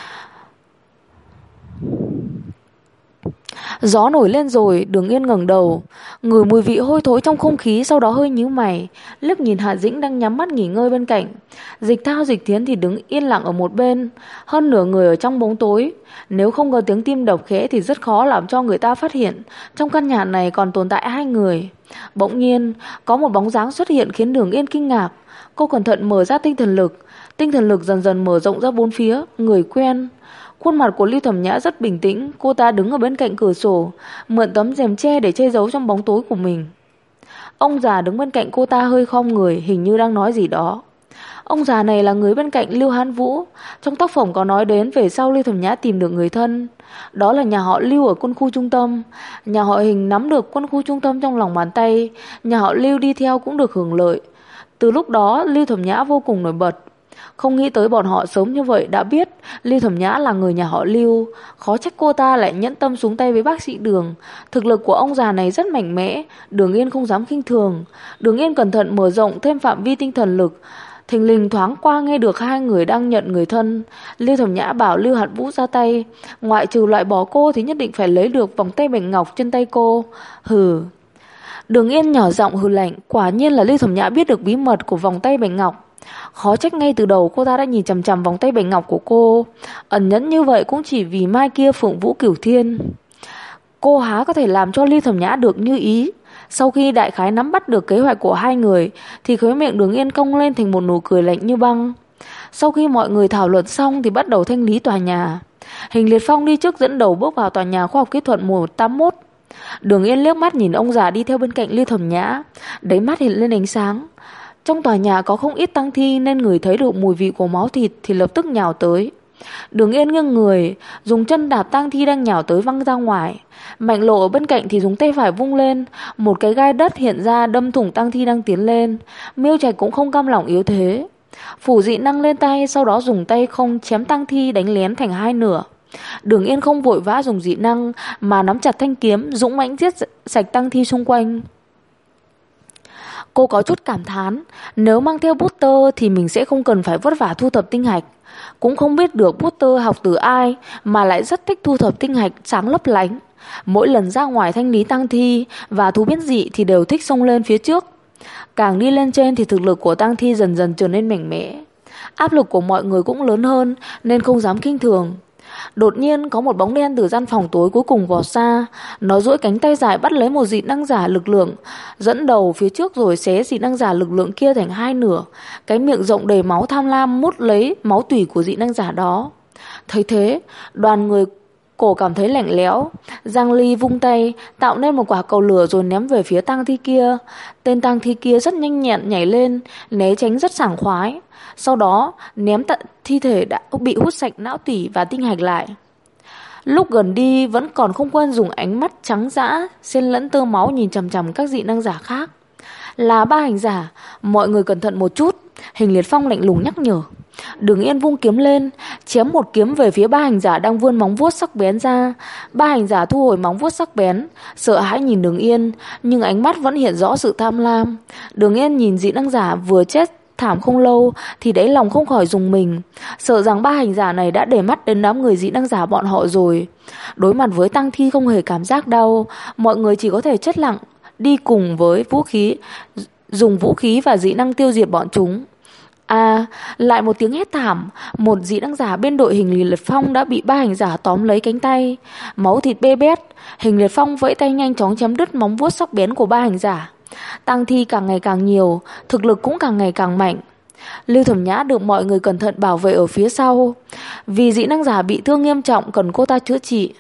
Gió nổi lên rồi. Đường Yên ngẩng đầu, ngửi mùi vị hôi thối trong không khí, sau đó hơi nhíu mày, liếc nhìn Hạ Dĩnh đang nhắm mắt nghỉ ngơi bên cạnh. Dịch Thao, Dịch Thiến thì đứng yên lặng ở một bên, hơn nửa người ở trong bóng tối. Nếu không có tiếng tim đập khẽ thì rất khó làm cho người ta phát hiện trong căn nhà này còn tồn tại hai người. Bỗng nhiên có một bóng dáng xuất hiện khiến Đường Yên kinh ngạc. Cô cẩn thận mở ra tinh thần lực dần dần mở rộng ra bốn phía. Người quen. Khuôn mặt của Lưu Thẩm Nhã rất bình tĩnh, cô ta đứng ở bên cạnh cửa sổ, mượn tấm rèm che để che giấu trong bóng tối của mình. Ông già đứng bên cạnh cô ta hơi khom người, hình như đang nói gì đó. Ông già này là người bên cạnh Lưu Hán Vũ. Trong tác phẩm có nói đến về sau Lưu Thẩm Nhã tìm được người thân, đó là nhà họ Lưu ở quân khu trung tâm. Nhà họ Hình nắm được quân khu trung tâm trong lòng bàn tay, nhà họ Lưu đi theo cũng được hưởng lợi. Từ lúc đó Lưu Thẩm Nhã vô cùng nổi bật. Không nghĩ tới bọn họ sớm như vậy đã biết Lưu Thẩm Nhã là người nhà họ Lưu. Khó trách cô ta lại nhẫn tâm xuống tay với bác sĩ Đường. Thực lực của ông già này rất mạnh mẽ, Đường Yên không dám khinh thường. Đường Yên cẩn thận mở rộng thêm phạm vi tinh thần lực. Thình lình thoáng qua nghe được hai người đang nhận người thân. Lưu Thẩm Nhã bảo Lưu Hạt Vũ ra tay, ngoại trừ loại bỏ cô thì nhất định phải lấy được vòng tay bạch ngọc trên tay cô. Hừ. Đường Yên nhỏ giọng hừ lạnh, quả nhiên là Lưu Thẩm Nhã biết được bí mật của vòng tay bạch ngọc. Khó trách ngay từ đầu cô ta đã nhìn chằm chằm vòng tay bạch ngọc của cô. Ẩn nhẫn như vậy cũng chỉ vì mai kia Phượng Vũ Cửu Thiên. Cô há có thể làm cho Lưu Thẩm Nhã được như ý. Sau khi đại khái nắm bắt được kế hoạch của hai người thì khóe miệng Đường Yên cong lên thành một nụ cười lạnh như băng. Sau khi mọi người thảo luận xong thì bắt đầu thanh lý tòa nhà. Hình Liệt Phong đi trước dẫn đầu bước vào tòa nhà khoa học kỹ thuật 181. Đường Yên liếc mắt nhìn ông già đi theo bên cạnh Lưu Thẩm Nhã, đáy mắt hiện lên ánh sáng. Trong tòa nhà có không ít tang thi nên người thấy được mùi vị của máu thịt thì lập tức nhào tới. Đường Yên nghiêng người, dùng chân đạp tang thi đang nhào tới văng ra ngoài. Mạnh Lộ ở bên cạnh thì dùng tay phải vung lên, một cái gai đất hiện ra đâm thủng tang thi đang tiến lên. Miêu Trạch cũng không cam lòng yếu thế, phủ dị năng lên tay, sau đó dùng tay không chém tang thi đánh lén thành hai nửa. Đường Yên không vội vã dùng dị năng mà nắm chặt thanh kiếm, dũng mãnh giết sạch tang thi xung quanh. Cô có chút cảm thán, nếu mang theo booster thì mình sẽ không cần phải vất vả thu thập tinh hạch. Cũng không biết được booster học từ ai mà lại rất thích thu thập tinh hạch sáng lấp lánh. Mỗi lần ra ngoài thanh lý tang thi và thú biến dị thì đều thích xông lên phía trước. Càng đi lên trên thì thực lực của tang thi dần dần trở nên mạnh mẽ. Áp lực của mọi người cũng lớn hơn nên không dám khinh thường. Đột nhiên có một bóng đen từ gian phòng tối cuối cùng vọt ra. Nó duỗi cánh tay dài bắt lấy một dị năng giả lực lượng, dẫn đầu phía trước rồi xé dị năng giả lực lượng kia thành hai nửa. Cái miệng rộng đầy máu tham lam mút lấy máu tủy của dị năng giả đó. Thấy thế, đoàn người cổ cảm thấy lạnh lẽo. Giang Ly vung tay tạo nên một quả cầu lửa rồi ném về phía tang thi kia. Tên tang thi kia rất nhanh nhẹn nhảy lên, né tránh rất sảng khoái. Sau đó ném thi thể đã bị hút sạch não tủy và tinh hạch lại. Lúc gần đi vẫn còn không quên dùng ánh mắt trắng dã xen lẫn tơ máu nhìn chằm chằm các dị năng giả khác. Là ba hành giả, mọi người cẩn thận một chút, Hình Liệt Phong lạnh lùng nhắc nhở. Đường Yên vung kiếm lên, chém một kiếm về phía ba hành giả đang vươn móng vuốt sắc bén ra. Ba hành giả thu hồi móng vuốt sắc bén, sợ hãi nhìn Đường Yên, nhưng ánh mắt vẫn hiện rõ sự tham lam. Đường Yên nhìn dị năng giả vừa chết thảm không lâu thì đáy lòng không khỏi rùng mình, sợ rằng ba hành giả này đã để mắt đến đám người dị năng giả bọn họ rồi. Đối mặt với tang thi không hề cảm giác đau, mọi người chỉ có thể chết lặng đi cùng với vũ khí, dùng vũ khí và dị năng tiêu diệt bọn chúng. Lại một tiếng hét thảm, một dị năng giả bên đội Hình Liệt Phong đã bị ba hành giả tóm lấy cánh tay, máu thịt bê bết. Hình Liệt Phong vẫy tay nhanh chóng chém đứt móng vuốt sắc bén của ba hành giả. Tang thi càng ngày càng nhiều, thực lực cũng càng ngày càng mạnh. Lưu Thẩm Nhã được mọi người cẩn thận bảo vệ ở phía sau, vì dị năng giả bị thương nghiêm trọng cần cô ta chữa trị.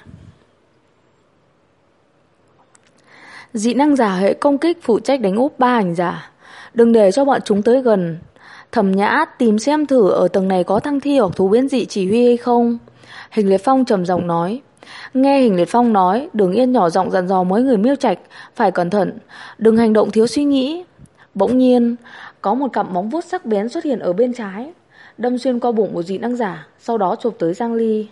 Dị năng giả hệ công kích phụ trách đánh úp ba hành giả, đừng để cho bọn chúng tới gần. Thẩm Nhã tìm xem thử ở tầng này có tang thi hoặc thú biến dị chỉ huy hay không. Hình Liệt Phong trầm giọng nói. Nghe Hình Liệt Phong nói, Đường Yên nhỏ giọng dặn dò mấy người Miêu Trạch phải cẩn thận, đừng hành động thiếu suy nghĩ. Bỗng nhiên có một cặp móng vuốt sắc bén xuất hiện ở bên trái, đâm xuyên qua bụng của dị năng giả, sau đó chụp tới Giang Ly.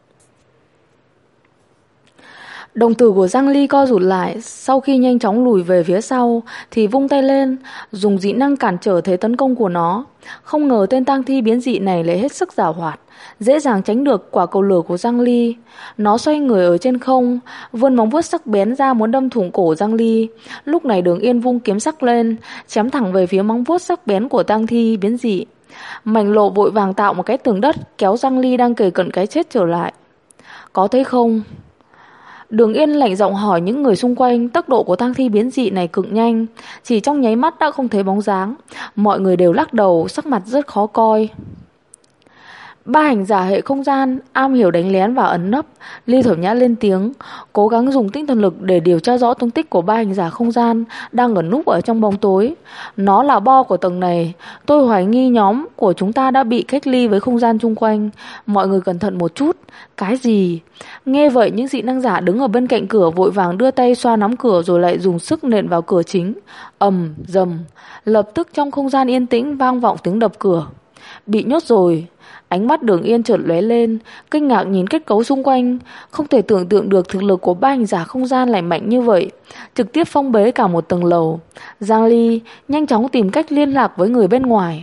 Đồng tử của Giang Ly co rụt lại, sau khi nhanh chóng lùi về phía sau thì vung tay lên, dùng dị năng cản trở thế tấn công của nó. Không ngờ tên tang thi biến dị này lại hết sức giàu hoạt, dễ dàng tránh được quả cầu lửa của Giang Ly. Nó xoay người ở trên không, vươn móng vuốt sắc bén ra muốn đâm thủng cổ Giang Ly. Lúc này Đường Yên vung kiếm sắc lên, chém thẳng về phía móng vuốt sắc bén của tang thi biến dị. Mạnh Lộ vội vàng tạo một cái tường đất kéo Giang Ly đang kề cận cái chết trở lại. Có thấy không? Đường Yên lạnh giọng hỏi những người xung quanh. Tốc độ của tang thi biến dị này cực nhanh, chỉ trong nháy mắt đã không thấy bóng dáng. Mọi người đều lắc đầu, sắc mặt rất khó coi. Ba hành giả hệ không gian am hiểu đánh lén và ẩn nấp. Lưu Thẩm Nhã lên tiếng, cố gắng dùng tinh thần lực để điều tra rõ tung tích của ba hành giả không gian đang ẩn núp ở trong bóng tối. Nó là bo của tầng này. Tôi hoài nghi nhóm của chúng ta đã bị cách ly với không gian chung quanh. Mọi người cẩn thận một chút. Cái gì? Nghe vậy những dị năng giả đứng ở bên cạnh cửa vội vàng đưa tay xoa nắm cửa rồi lại dùng sức nện vào cửa chính. Ầm, dầm. Lập tức trong không gian yên tĩnh vang vọng tiếng đập cửa. Bị nhốt rồi. Ánh mắt Đường Yên chợt lóe lên, kinh ngạc nhìn kết cấu xung quanh, không thể tưởng tượng được thực lực của ba hành giả không gian lại mạnh như vậy, trực tiếp phong bế cả một tầng lầu. Giang Ly nhanh chóng tìm cách liên lạc với người bên ngoài.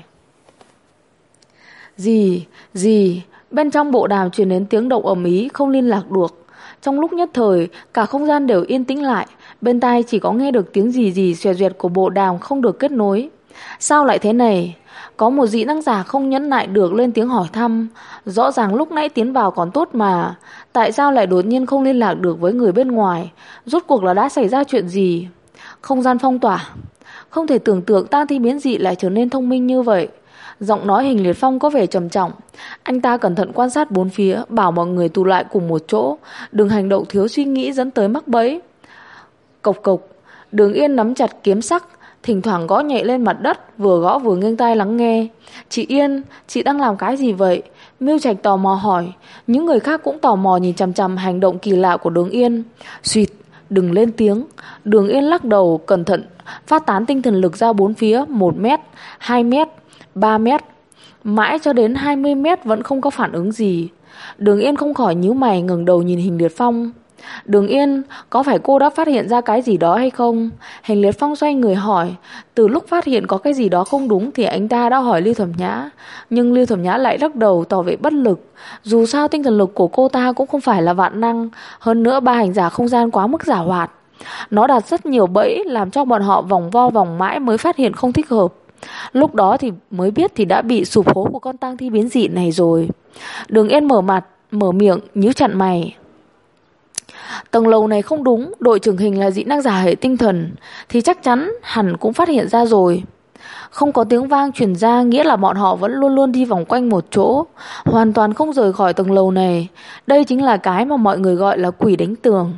Gì, bên trong bộ đàm truyền đến tiếng động ầm ĩ, không liên lạc được. Trong lúc nhất thời, cả không gian đều yên tĩnh lại, bên tai chỉ có nghe được tiếng gì xoẹt xoẹt của bộ đàm không được kết nối. Sao lại thế này? Có một dị năng giả không nhẫn nại được lên tiếng hỏi thăm. Rõ ràng lúc nãy tiến vào còn tốt mà, tại sao lại đột nhiên không liên lạc được với người bên ngoài? Rốt cuộc là đã xảy ra chuyện gì? Không gian phong tỏa. Không thể tưởng tượng tang thi biến dị lại trở nên thông minh như vậy. Giọng nói Hình Liệt Phong có vẻ trầm trọng. Anh ta cẩn thận quan sát bốn phía, bảo mọi người tụ lại cùng một chỗ, đừng hành động thiếu suy nghĩ dẫn tới mắc bẫy. Cộc cộc. Đường Yên nắm chặt kiếm sắc, thỉnh thoảng gõ nhẹ lên mặt đất, vừa gõ vừa nghiêng tai lắng nghe. Chị Yên, chị đang làm cái gì vậy? Mưu Trạch tò mò hỏi. Những người khác cũng tò mò nhìn chằm chằm hành động kỳ lạ của Đường Yên. Xuyệt, đừng lên tiếng. Đường Yên lắc đầu cẩn thận, phát tán tinh thần lực ra bốn phía, 1 mét, 2 mét, 3 mét. Mãi cho đến 20 mét vẫn không có phản ứng gì. Đường Yên không khỏi nhíu mày, ngẩng đầu nhìn Hình Liệt Phong. Đường Yên, có phải cô đã phát hiện ra cái gì đó hay không? Hình Liệt Phong xoay người hỏi. Từ lúc phát hiện có cái gì đó không đúng thì anh ta đã hỏi Lưu Thẩm Nhã, nhưng Lưu Thẩm Nhã lại lắc đầu tỏ vẻ bất lực. Dù sao tinh thần lực của cô ta cũng không phải là vạn năng, hơn nữa ba hành giả không gian quá mức giảo hoạt. Nó đặt rất nhiều bẫy, làm cho bọn họ vòng vo vòng mãi mới phát hiện không thích hợp. Lúc đó thì mới biết thì đã bị sụp hố của con tang thi biến dị này rồi. Đường Yên mở miệng, nhíu chặt mày. Tầng lầu này không đúng, đội trưởng Hình là dị năng giả hệ tinh thần thì chắc chắn hẳn cũng phát hiện ra rồi. Không có tiếng vang truyền ra nghĩa là bọn họ vẫn luôn luôn đi vòng quanh một chỗ, hoàn toàn không rời khỏi tầng lầu này. Đây chính là cái mà mọi người gọi là quỷ đánh tường.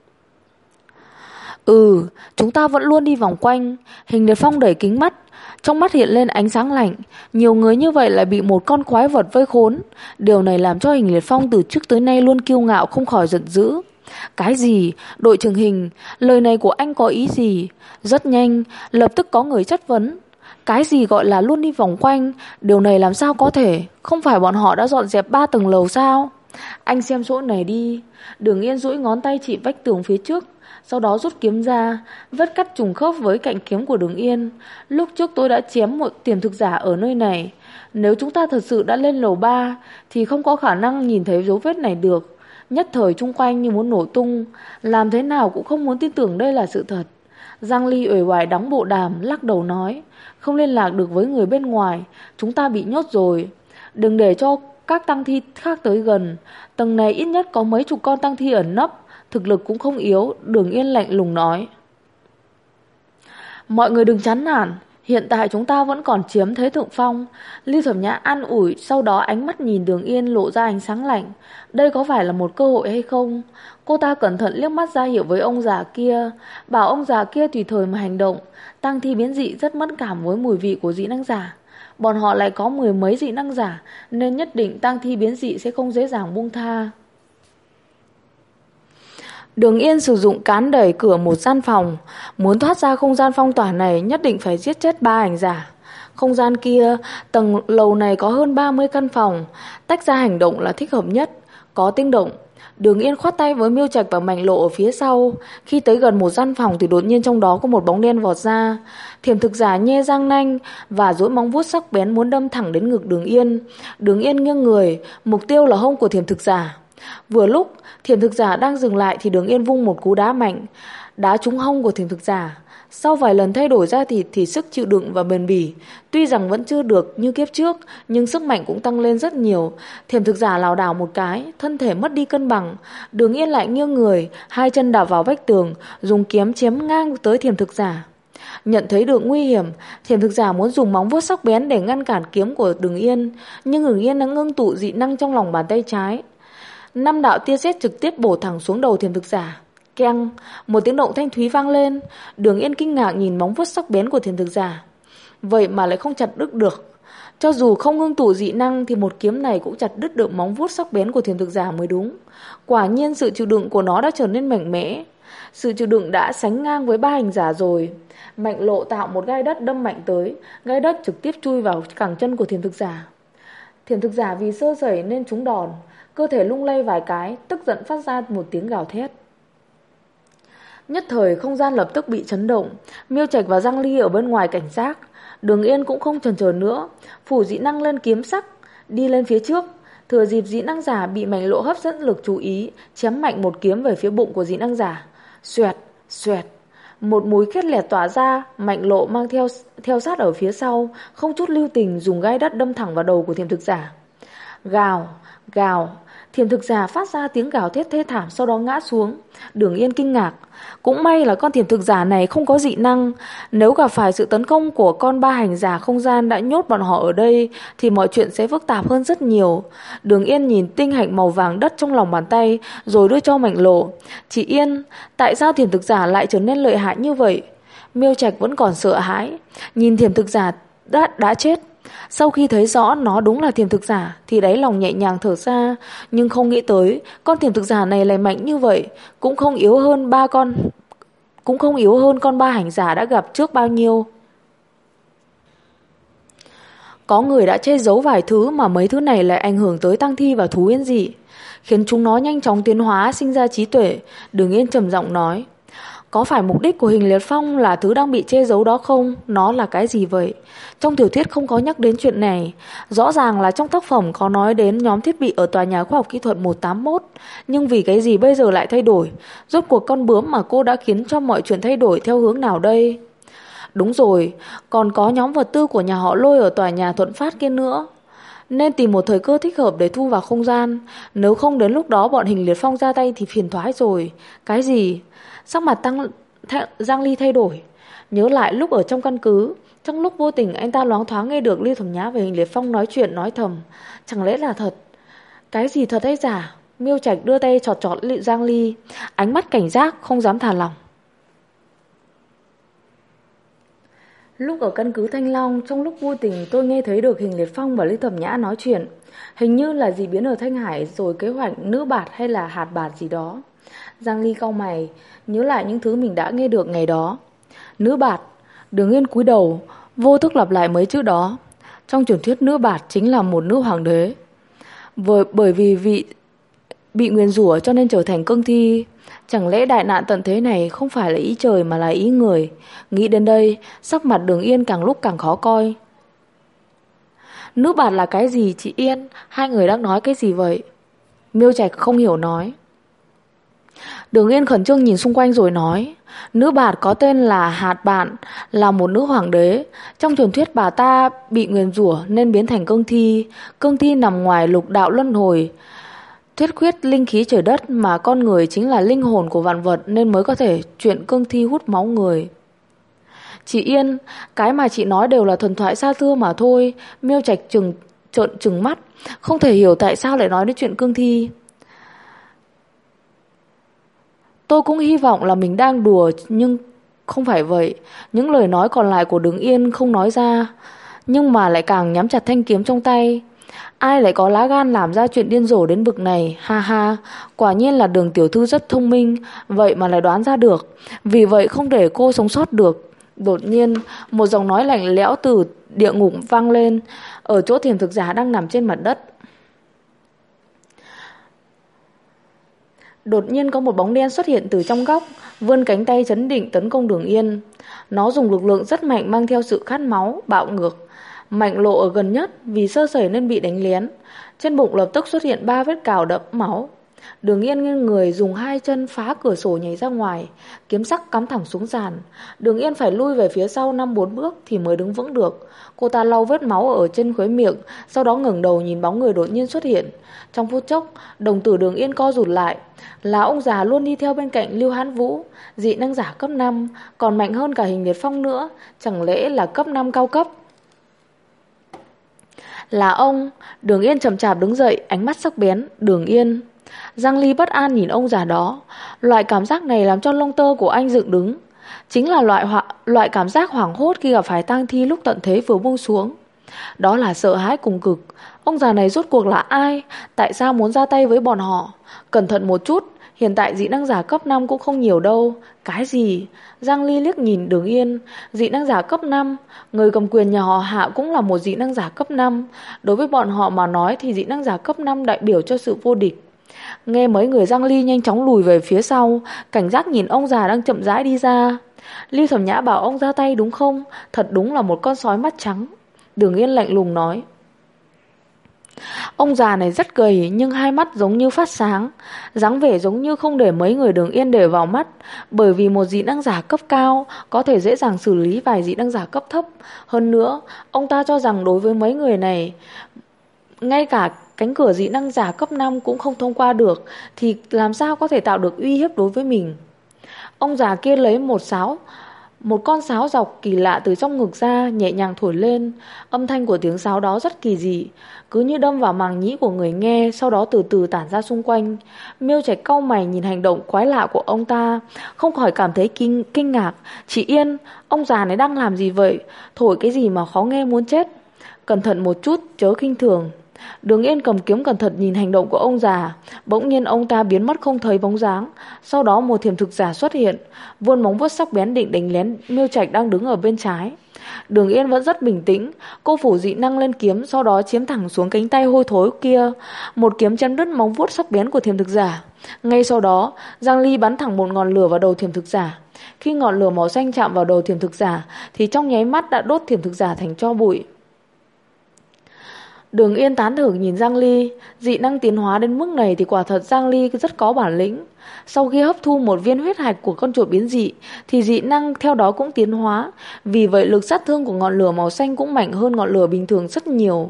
Chúng ta vẫn luôn đi vòng quanh. Hình Liệt Phong đẩy kính mắt, trong mắt hiện lên ánh sáng lạnh. Nhiều người như vậy lại bị một con quái vật vây khốn. Điều này làm cho Hình Liệt Phong từ trước tới nay luôn kiêu ngạo không khỏi giận dữ. Cái gì? Đội trưởng Hình, lời này của anh có ý gì? Rất nhanh, lập tức có người chất vấn. Cái gì gọi là luôn đi vòng quanh? Điều này làm sao có thể? Không phải bọn họ đã dọn dẹp 3 tầng lầu sao? Anh xem chỗ này đi. Đường Yên duỗi ngón tay chỉ vách tường phía trước, sau đó rút kiếm ra, vết cắt trùng khớp với cạnh kiếm của Đường Yên. Lúc trước tôi đã chém một tiềm thực giả ở nơi này. Nếu chúng ta thật sự đã lên lầu 3 thì không có khả năng nhìn thấy dấu vết này được. Nhất thời chung quanh như muốn nổ tung, làm thế nào cũng không muốn tin tưởng đây là sự thật. Giang Ly uể oải đóng bộ đàm, lắc đầu nói. Không liên lạc được với người bên ngoài, chúng ta bị nhốt rồi. Đừng để cho các tang thi khác tới gần. Tầng này ít nhất có mấy chục con tang thi ẩn nấp, thực lực cũng không yếu. Đường Yên lạnh lùng nói. Mọi người đừng chán nản, hiện tại chúng ta vẫn còn chiếm thế thượng phong. Lưu Thẩm Nhã an ủi, sau đó ánh mắt nhìn Đường Yên lộ ra ánh sáng lạnh. Đây có phải là một cơ hội hay không? Cô ta cẩn thận liếc mắt ra hiệu với ông già kia, bảo ông già kia tùy thời mà hành động. Tang thi biến dị rất mẫn cảm với mùi vị của dị năng giả. Bọn họ lại có 10 mấy dị năng giả, nên nhất định tang thi biến dị sẽ không dễ dàng buông tha. Đường Yên sử dụng cán đẩy cửa một gian phòng. Muốn thoát ra không gian phong tỏa này nhất định phải giết chết 3 hành giả. Không gian kia, tầng lầu này có hơn 30 căn phòng, tách ra hành động là thích hợp nhất. Có tiếng động, Đường Yên khoát tay với Miêu Trạch và Mạnh Lộ ở phía sau. Khi tới gần một gian phòng thì đột nhiên trong đó có một bóng đen vọt ra. Thiểm thực giả nhe răng nanh và duỗi móng vuốt sắc bén muốn đâm thẳng đến ngực Đường Yên. Đường Yên nghiêng người, mục tiêu là hông của thiểm thực giả. Vừa lúc thiểm thực giả đang dừng lại thì Đường Yên vung một cú đá mạnh, đá trúng hông của thiểm thực giả. Sau vài lần thay đổi da thịt thì sức chịu đựng và bền bỉ tuy rằng vẫn chưa được như kiếp trước, nhưng sức mạnh cũng tăng lên rất nhiều. Thiểm thực giả lảo đảo một cái, thân thể mất đi cân bằng. Đường Yên lại nghiêng người, hai chân đạp vào vách tường, dùng kiếm chém ngang tới thiểm thực giả. Nhận thấy được nguy hiểm, thiểm thực giả muốn dùng móng vuốt sắc bén để ngăn cản kiếm của Đường Yên, nhưng Đường Yên đã ngưng tụ dị năng trong lòng bàn tay trái. 5 đạo tia sét trực tiếp bổ thẳng xuống đầu thiểm thực giả. Keng, một tiếng động thanh thúy vang lên. Đường Yên kinh ngạc nhìn móng vuốt sắc bén của thiểm thực giả. Vậy mà lại không chặt đứt được. Cho dù không ngưng tụ dị năng thì một kiếm này cũng chặt đứt được móng vuốt sắc bén của thiểm thực giả mới đúng. Quả nhiên sự chịu đựng của nó đã trở nên mạnh mẽ. Sự chịu đựng đã sánh ngang với 3 hành giả rồi. Mạnh Lộ tạo một gai đất đâm mạnh tới, gai đất trực tiếp chui vào cẳng chân của thiểm thực giả. Thiểm thực giả vì sơ sẩy nên trúng đòn, cơ thể lung lay vài cái, tức giận phát ra một tiếng gào thét. Nhất thời không gian lập tức bị chấn động. Miêu Trạch và Giang Ly ở bên ngoài cảnh giác. Đường Yên cũng không chần chờ nữa, phủ dị năng lên kiếm sắc, đi lên phía trước. Thừa dịp dị năng giả bị Mạnh Lộ hấp dẫn lực chú ý, chém mạnh một kiếm về phía bụng của dị năng giả. Xoẹt, xoẹt. Một mùi khét lẹt tỏa ra. Mạnh Lộ mang theo sát ở phía sau, không chút lưu tình dùng gai đất đâm thẳng vào đầu của thiểm thực giả. Gào, gào. Thiểm thực giả phát ra tiếng gào thét thê thảm, sau đó ngã xuống. Đường Yên kinh ngạc. Cũng may là con thiểm thực giả này không có dị năng. Nếu gặp phải sự tấn công của con ba hành giả không gian đã nhốt bọn họ ở đây thì mọi chuyện sẽ phức tạp hơn rất nhiều. Đường Yên nhìn tinh hạch màu vàng đất trong lòng bàn tay rồi đưa cho Mạnh Lộ. Chị Yên, tại sao thiểm thực giả lại trở nên lợi hại như vậy? Miêu Trạch vẫn còn sợ hãi, nhìn thiểm thực giả đã chết. Sau khi thấy rõ nó đúng là thiểm thực giả thì đáy lòng nhẹ nhàng thở ra, nhưng không nghĩ tới con thiểm thực giả này lại mạnh như vậy, cũng không yếu hơn con ba hành giả đã gặp trước bao nhiêu. Có người đã che giấu vài thứ mà mấy thứ này lại ảnh hưởng tới tang thi và thú yên dị, khiến chúng nó nhanh chóng tiến hóa sinh ra trí tuệ. Đường Yên trầm giọng nói, có phải mục đích của hình liệt phong là thứ đang bị che giấu đó không? Nó là cái gì vậy? Trong tiểu thuyết không có nhắc đến chuyện này. Rõ ràng là trong tác phẩm có nói đến nhóm thiết bị ở tòa nhà khoa học kỹ thuật 181. Nhưng vì cái gì bây giờ lại thay đổi? Rốt cuộc con bướm mà cô đã khiến cho mọi chuyện thay đổi theo hướng nào đây? Đúng rồi, còn có nhóm vật tư của nhà họ Lôi ở tòa nhà Thuận Phát kia nữa. Nên tìm một thời cơ thích hợp để thu vào không gian. Nếu không đến lúc đó bọn hình liệt phong ra tay thì phiền toái rồi. Cái gì? Sắc mặt Giang Ly thay đổi. Nhớ lại lúc ở trong căn cứ, trong lúc vô tình anh ta loáng thoáng nghe được Lưu Thẩm Nhã về hình liệt phong nói chuyện nói thầm. Chẳng lẽ là thật? Cái gì thật hay giả? Miêu Trạch đưa tay chọt chọt Giang Ly, ánh mắt cảnh giác không dám thả lỏng. Lúc ở căn cứ Thanh Long, trong lúc vô tình tôi nghe thấy được hình liệt phong và Lưu Thẩm Nhã nói chuyện. Hình như là dị biến ở Thanh Hải rồi kế hoạch nữ bạt hay là hạt bạt gì đó. Giang Ly cau mày, nhớ lại những thứ mình đã nghe được ngày đó. Nữ bạt. Đường Yên cúi đầu, vô thức lặp lại mấy chữ đó. Trong truyền thuyết nữ bạt chính là một nữ hoàng đế. Bởi vì bị nguyền rủa cho nên trở thành cương thi. Chẳng lẽ đại nạn tận thế này không phải là ý trời mà là ý người? Nghĩ đến đây, sắc mặt Đường Yên càng lúc càng khó coi. Nữ bạt là cái gì chị Yên? Hai người đang nói cái gì vậy? Miêu Trạch không hiểu nói. Đường Yên khẩn trương nhìn xung quanh rồi nói, nữ bạt có tên là Hạt Bạn, là một nữ hoàng đế. Trong truyền thuyết bà ta bị nguyền rủa nên biến thành cương thi. Cương thi nằm ngoài lục đạo luân hồi, thuyết khuyết linh khí trời đất, mà con người chính là linh hồn của vạn vật nên mới có thể chuyện cương thi hút máu người. Chị Yên, cái mà chị nói đều là thần thoại xa xưa mà thôi. Miêu Trạch trợn trừng mắt, không thể hiểu tại sao lại nói đến chuyện cương thi. Tôi cũng hy vọng là mình đang đùa, nhưng không phải vậy. Những lời nói còn lại của Đường Yên không nói ra, nhưng mà lại càng nhắm chặt thanh kiếm trong tay. Ai lại có lá gan làm ra chuyện điên rồ đến bực này? Ha ha, quả nhiên là Đường tiểu thư rất thông minh, vậy mà lại đoán ra được. Vì vậy không để cô sống sót được. Đột nhiên, một giọng nói lạnh lẽo từ địa ngục vang lên, ở chỗ thiểm thực giả đang nằm trên mặt đất. Đột nhiên có một bóng đen xuất hiện từ trong góc, vươn cánh tay chấn định tấn công Đường Yên. Nó dùng lực lượng rất mạnh mang theo sự khát máu, bạo ngược. Mạnh Lộ ở gần nhất vì sơ sẩy nên bị đánh lén. Trên bụng lập tức xuất hiện 3 vết cào đẫm máu. Đường Yên nghiêng người dùng 2 chân phá cửa sổ nhảy ra ngoài, kiếm sắc cắm thẳng xuống sàn. Đường Yên phải lui về phía sau 5-4 bước thì mới đứng vững được. Cô ta lau vết máu ở trên khóe miệng, sau đó ngẩng đầu nhìn bóng người đột nhiên xuất hiện. Trong phút chốc, đồng tử Đường Yên co rụt lại. Là ông già luôn đi theo bên cạnh Lưu Hán Vũ, dị năng giả cấp 5, còn mạnh hơn cả hình liệt phong nữa, chẳng lẽ là cấp 5 cao cấp? Là ông. Đường Yên chậm chạp đứng dậy, ánh mắt sắc bén. Đường Yên. Giang Ly bất an nhìn ông già đó. Loại cảm giác này làm cho lông tơ của anh dựng đứng. Chính là loại cảm giác hoảng hốt khi gặp phải tang thi lúc tận thế vừa buông xuống. Đó là sợ hãi cùng cực. Ông già này rốt cuộc là ai? Tại sao muốn ra tay với bọn họ? Cẩn thận một chút, Hiện tại dị năng giả cấp 5 cũng không nhiều đâu. Cái gì? Giang Ly liếc nhìn Đường Yên. Dị năng giả cấp 5, người cầm quyền nhà họ Hạ cũng là một dị năng giả cấp 5. Đối với bọn họ mà nói thì dị năng giả cấp 5 đại biểu cho sự vô địch. Nghe mấy người Giang Ly nhanh chóng lùi về phía sau, cảnh giác nhìn ông già đang chậm rãi đi ra. Lưu Thẩm Nhã bảo ông ra tay đúng không? Thật đúng là một con sói mắt trắng. Đường Yên lạnh lùng nói. Ông già này rất gầy nhưng hai mắt giống như phát sáng, dáng vẻ giống như không để mấy người Đường Yên để vào mắt, bởi vì một dị năng giả cấp cao có thể dễ dàng xử lý vài dị năng giả cấp thấp. Hơn nữa, ông ta cho rằng đối với mấy người này, ngay cả cánh cửa dị năng giả cấp 5 cũng không thông qua được, thì làm sao có thể tạo được uy hiếp đối với mình. Ông già kia lấy một con sáo dọc kỳ lạ từ trong ngực ra, nhẹ nhàng thổi lên. Âm thanh của tiếng sáo đó rất kỳ dị, cứ như đâm vào màng nhĩ của người nghe, sau đó từ từ tản ra xung quanh. Miêu Trạch cau mày nhìn hành động quái lạ của ông ta, không khỏi cảm thấy kinh ngạc. Chị Yên, ông già này đang làm gì vậy? Thổi cái gì mà khó nghe muốn chết. Cẩn thận một chút, chớ khinh thường. Đường Yên cầm kiếm cẩn thận nhìn hành động của ông già. Bỗng nhiên ông ta biến mất không thấy bóng dáng. Sau đó một thiểm thực giả xuất hiện, vươn móng vuốt sắc bén định đánh lén Miêu Trạch đang đứng ở bên trái. Đường Yên vẫn rất bình tĩnh, cô phủ dị năng lên kiếm, sau đó chiếm thẳng xuống cánh tay hôi thối kia. Một kiếm chém đứt móng vuốt sắc bén của thiểm thực giả. Ngay sau đó, Giang Ly bắn thẳng một ngọn lửa vào đầu thiểm thực giả. Khi ngọn lửa màu xanh chạm vào đầu thiểm thực giả thì trong nháy mắt đã đốt thiểm thực giả thành tro bụi. Đường Yên tán thưởng nhìn Giang Ly, dị năng tiến hóa đến mức này thì quả thật Giang Ly rất có bản lĩnh. Sau khi hấp thu một viên huyết hạch của con chuột biến dị thì dị năng theo đó cũng tiến hóa, vì vậy lực sát thương của ngọn lửa màu xanh cũng mạnh hơn ngọn lửa bình thường rất nhiều.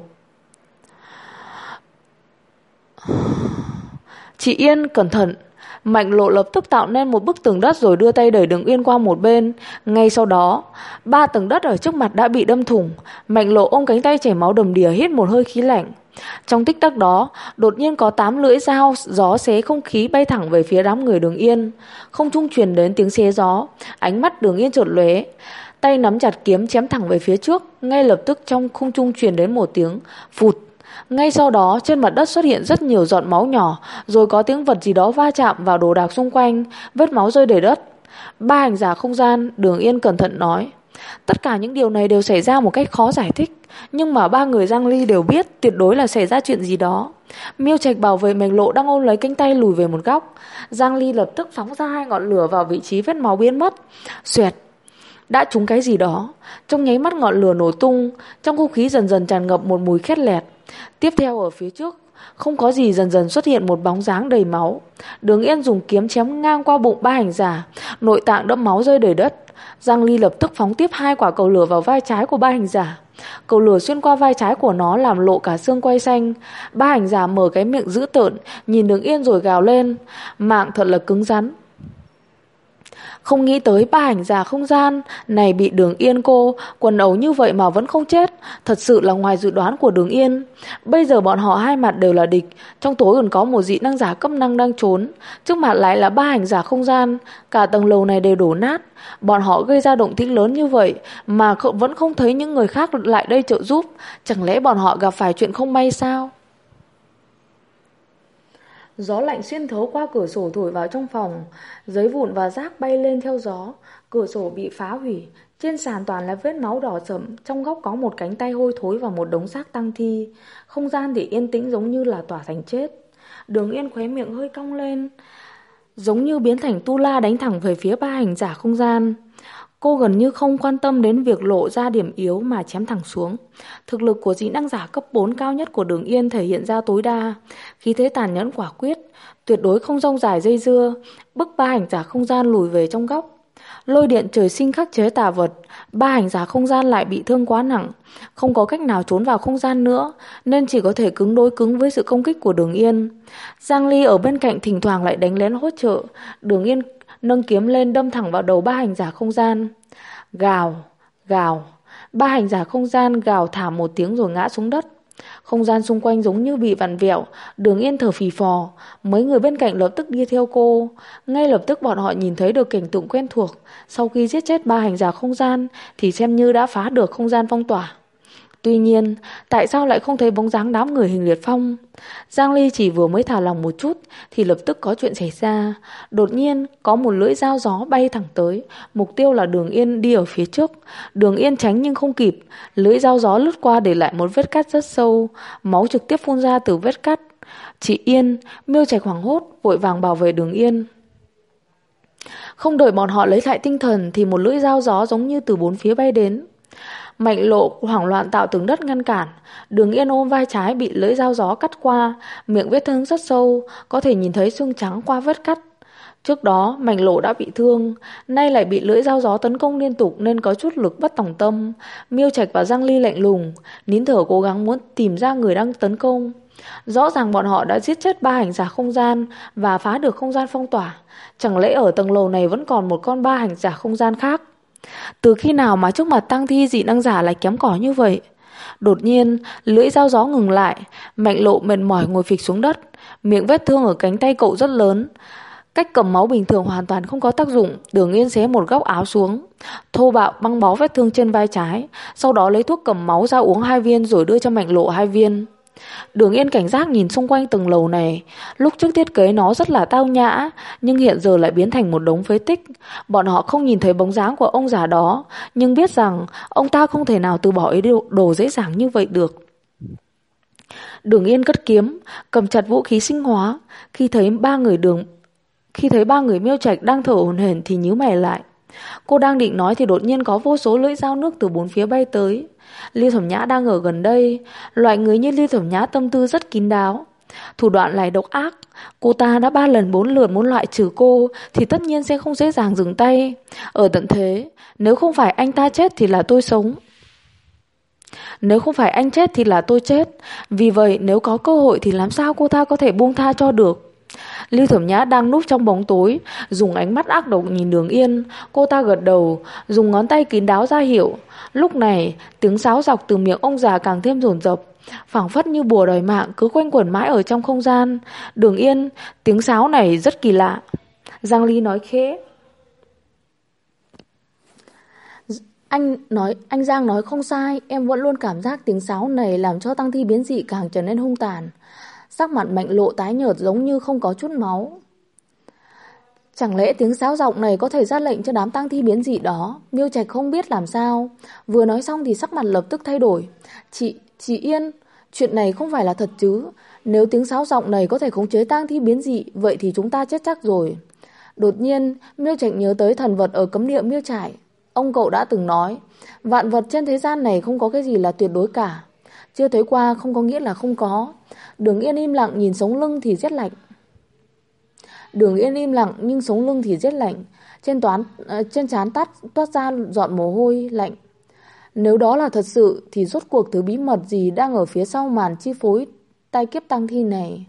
Chị Yên, cẩn thận. Mạnh Lộ lập tức tạo nên một bức tường đất rồi đưa tay đẩy Đường Yên qua một bên. Ngay sau đó, 3 tầng đất ở trước mặt đã bị đâm thủng. Mạnh Lộ ôm cánh tay chảy máu đầm đìa hít một hơi khí lạnh. Trong tích tắc đó, đột nhiên có 8 lưỡi dao gió xé không khí bay thẳng về phía đám người Đường Yên. Không trung truyền đến tiếng xé gió, ánh mắt Đường Yên chợt lóe, tay nắm chặt kiếm chém thẳng về phía trước. Ngay lập tức trong không trung truyền đến một tiếng phụt. Ngay sau đó trên mặt đất xuất hiện rất nhiều giọt máu nhỏ, rồi có tiếng vật gì đó va chạm vào đồ đạc xung quanh, vết máu rơi đầy đất. 3 hành giả không gian, Đường Yên cẩn thận nói. Tất cả những điều này đều xảy ra một cách khó giải thích, nhưng mà 3 người Giang Ly đều biết tuyệt đối là xảy ra chuyện gì đó. Miêu Trạch bảo vệ Mạnh Lộ đang ôm lấy cánh tay lùi về một góc. Giang Ly lập tức phóng ra 2 ngọn lửa vào vị trí vết máu biến mất. Xoẹt, đã trúng cái gì đó. Trong nháy mắt ngọn lửa nổ tung, trong không khí dần dần tràn ngập một mùi khét lẹt. Tiếp theo ở phía trước, không có gì, dần dần xuất hiện một bóng dáng đầy máu. Đường Yên dùng kiếm chém ngang qua bụng 3 hành giả, nội tạng đẫm máu rơi đầy đất. Giang Ly lập tức phóng tiếp 2 quả cầu lửa vào vai trái của 3 hành giả. Cầu lửa xuyên qua vai trái của nó làm lộ cả xương quai xanh. 3 hành giả mở cái miệng dữ tợn, nhìn Đường Yên rồi gào lên. Mạng thật là cứng rắn. Không nghĩ tới 3 hành giả không gian này bị Đường Yên cô quần ấu như vậy mà vẫn không chết, thật sự là ngoài dự đoán của Đường Yên. Bây giờ bọn họ hai mặt đều là địch, trong tối còn có một dị năng giả cấp năng đang trốn, trước mặt lại là 3 hành giả không gian, cả tầng lầu này đều đổ nát. Bọn họ gây ra động tĩnh lớn như vậy mà vẫn không thấy những người khác lại đây trợ giúp, chẳng lẽ bọn họ gặp phải chuyện không may sao? Gió lạnh xuyên thấu qua cửa sổ thổi vào trong phòng, giấy vụn và rác bay lên theo gió. Cửa sổ bị phá hủy, trên sàn toàn là vết máu đỏ sẫm, trong góc có một cánh tay hôi thối và một đống xác tang thi. Không gian thì yên tĩnh giống như là tỏa thành chết. Đường Yên khóe miệng hơi cong lên, giống như biến thành tu la đánh thẳng về phía 3 hành giả không gian. Cô gần như không quan tâm đến việc lộ ra điểm yếu mà chém thẳng xuống. Thực lực của dị năng giả cấp 4 cao nhất của Đường Yên thể hiện ra tối đa, khí thế tàn nhẫn quả quyết, tuyệt đối không rông dài dây dưa, bức 3 hành giả không gian lùi về trong góc. Lôi điện trời sinh khắc chế tà vật, 3 hành giả không gian lại bị thương quá nặng, không có cách nào trốn vào không gian nữa, nên chỉ có thể cứng đối cứng với sự công kích của Đường Yên. Giang Ly ở bên cạnh thỉnh thoảng lại đánh lén hỗ trợ. Đường Yên nâng kiếm lên đâm thẳng vào đầu 3 hành giả không gian. Gào, gào. 3 hành giả không gian gào thảm một tiếng rồi ngã xuống đất. Không gian xung quanh giống như bị vặn vẹo. Đường Yên thở phì phò. Mấy người bên cạnh lập tức đi theo cô. Ngay lập tức bọn họ nhìn thấy được cảnh tượng quen thuộc. Sau khi giết chết 3 hành giả không gian thì xem như đã phá được không gian phong tỏa. Tuy nhiên, tại sao lại không thấy bóng dáng đám người Hình Liệt Phong? Giang Ly chỉ vừa mới thả lòng một chút thì lập tức có chuyện xảy ra. Đột nhiên, có một lưỡi dao gió bay thẳng tới, mục tiêu là Đường Yên đi ở phía trước. Đường Yên tránh nhưng không kịp, lưỡi dao gió lướt qua để lại một vết cắt rất sâu, máu trực tiếp phun ra từ vết cắt. Chị Yên, Miêu Trạch hoảng hốt, vội vàng bảo vệ Đường Yên. Không đợi bọn họ lấy lại tinh thần thì một lưỡi dao gió giống như từ bốn phía bay đến. Mạnh Lộ hoảng loạn tạo tường đất ngăn cản. Đường Yên ôm vai trái bị lưỡi dao gió cắt qua, miệng vết thương rất sâu, có thể nhìn thấy xương trắng qua vết cắt. Trước đó Mạnh Lộ đã bị thương, nay lại bị lưỡi dao gió tấn công liên tục nên có chút lực bất tòng tâm. Miêu Trạch và Giang Ly lạnh lùng, nín thở cố gắng muốn tìm ra người đang tấn công. Rõ ràng bọn họ đã giết chết 3 hành giả không gian và phá được không gian phong tỏa. Chẳng lẽ ở tầng lầu này vẫn còn một con 3 hành giả không gian khác? Từ khi nào mà trước mặt tang thi dị năng giả lại kém cỏi như vậy? Đột nhiên, lưỡi dao gió ngừng lại, Mạnh Lộ mệt mỏi ngồi phịch xuống đất, miệng vết thương ở cánh tay cậu rất lớn. Cách cầm máu bình thường hoàn toàn không có tác dụng. Đường Yên xé một góc áo xuống, thô bạo băng bó vết thương trên vai trái, sau đó lấy thuốc cầm máu ra uống 2 viên rồi đưa cho Mạnh Lộ 2 viên. Đường Yên cảnh giác nhìn xung quanh tầng lầu này. Lúc trước thiết kế nó rất là tao nhã, nhưng hiện giờ lại biến thành một đống phế tích. Bọn họ không nhìn thấy bóng dáng của ông già đó, nhưng biết rằng ông ta không thể nào từ bỏ ý đồ dễ dàng như vậy được. Đường Yên cất kiếm, cầm chặt vũ khí sinh hóa. Khi thấy ba người Miêu Trạch đang thở hổn hển thì nhíu mày lại. Cô đang định nói thì đột nhiên có vô số lưỡi dao nước từ bốn phía bay tới. Lưu Thẩm Nhã đang ở gần đây. Loại người như Lưu Thẩm Nhã tâm tư rất kín đáo, thủ đoạn lại độc ác. Cô ta đã 3 lần 4 lượt muốn loại trừ cô thì tất nhiên sẽ không dễ dàng dừng tay. Ở tận thế, nếu không phải anh ta chết thì là tôi sống, nếu không phải anh chết thì là tôi chết. Vì vậy nếu có cơ hội thì làm sao cô ta có thể buông tha cho được. Lưu Thẩm Nhã đang núp trong bóng tối, dùng ánh mắt ác độc nhìn Đường Yên. Cô ta gật đầu, dùng ngón tay kín đáo ra hiệu. Lúc này tiếng sáo dọc từ miệng ông già càng thêm dồn dập, phảng phất như bùa đòi mạng cứ quanh quẩn mãi ở trong không gian. Đường Yên, tiếng sáo này rất kỳ lạ. Giang Ly nói khẽ. Anh Giang nói không sai, em vẫn luôn cảm giác tiếng sáo này làm cho tang thi biến dị càng trở nên hung tàn. Sắc mặt Mạnh Lộ tái nhợt giống như không có chút máu. Chẳng lẽ tiếng sáo giọng này có thể ra lệnh cho đám tang thi biến dị đó? Miêu Trạch không biết làm sao. Vừa nói xong thì sắc mặt lập tức thay đổi. Chị Yên, chuyện này không phải là thật chứ? Nếu tiếng sáo giọng này có thể khống chế tang thi biến dị, vậy thì chúng ta chết chắc rồi. Đột nhiên, Miêu Trạch nhớ tới thần vật ở cấm địa Miêu Trải. Ông cậu đã từng nói, vạn vật trên thế gian này không có cái gì là tuyệt đối cả. Chưa thấy qua không có nghĩa là không có. Đường Yên im lặng nhìn sống lưng thì rét lạnh. Đường Yên im lặng nhưng sống lưng thì rét lạnh. Trên trán toát ra giọt mồ hôi lạnh. Nếu đó là thật sự thì rốt cuộc thứ bí mật gì đang ở phía sau màn chi phối tai kiếp tang thi này.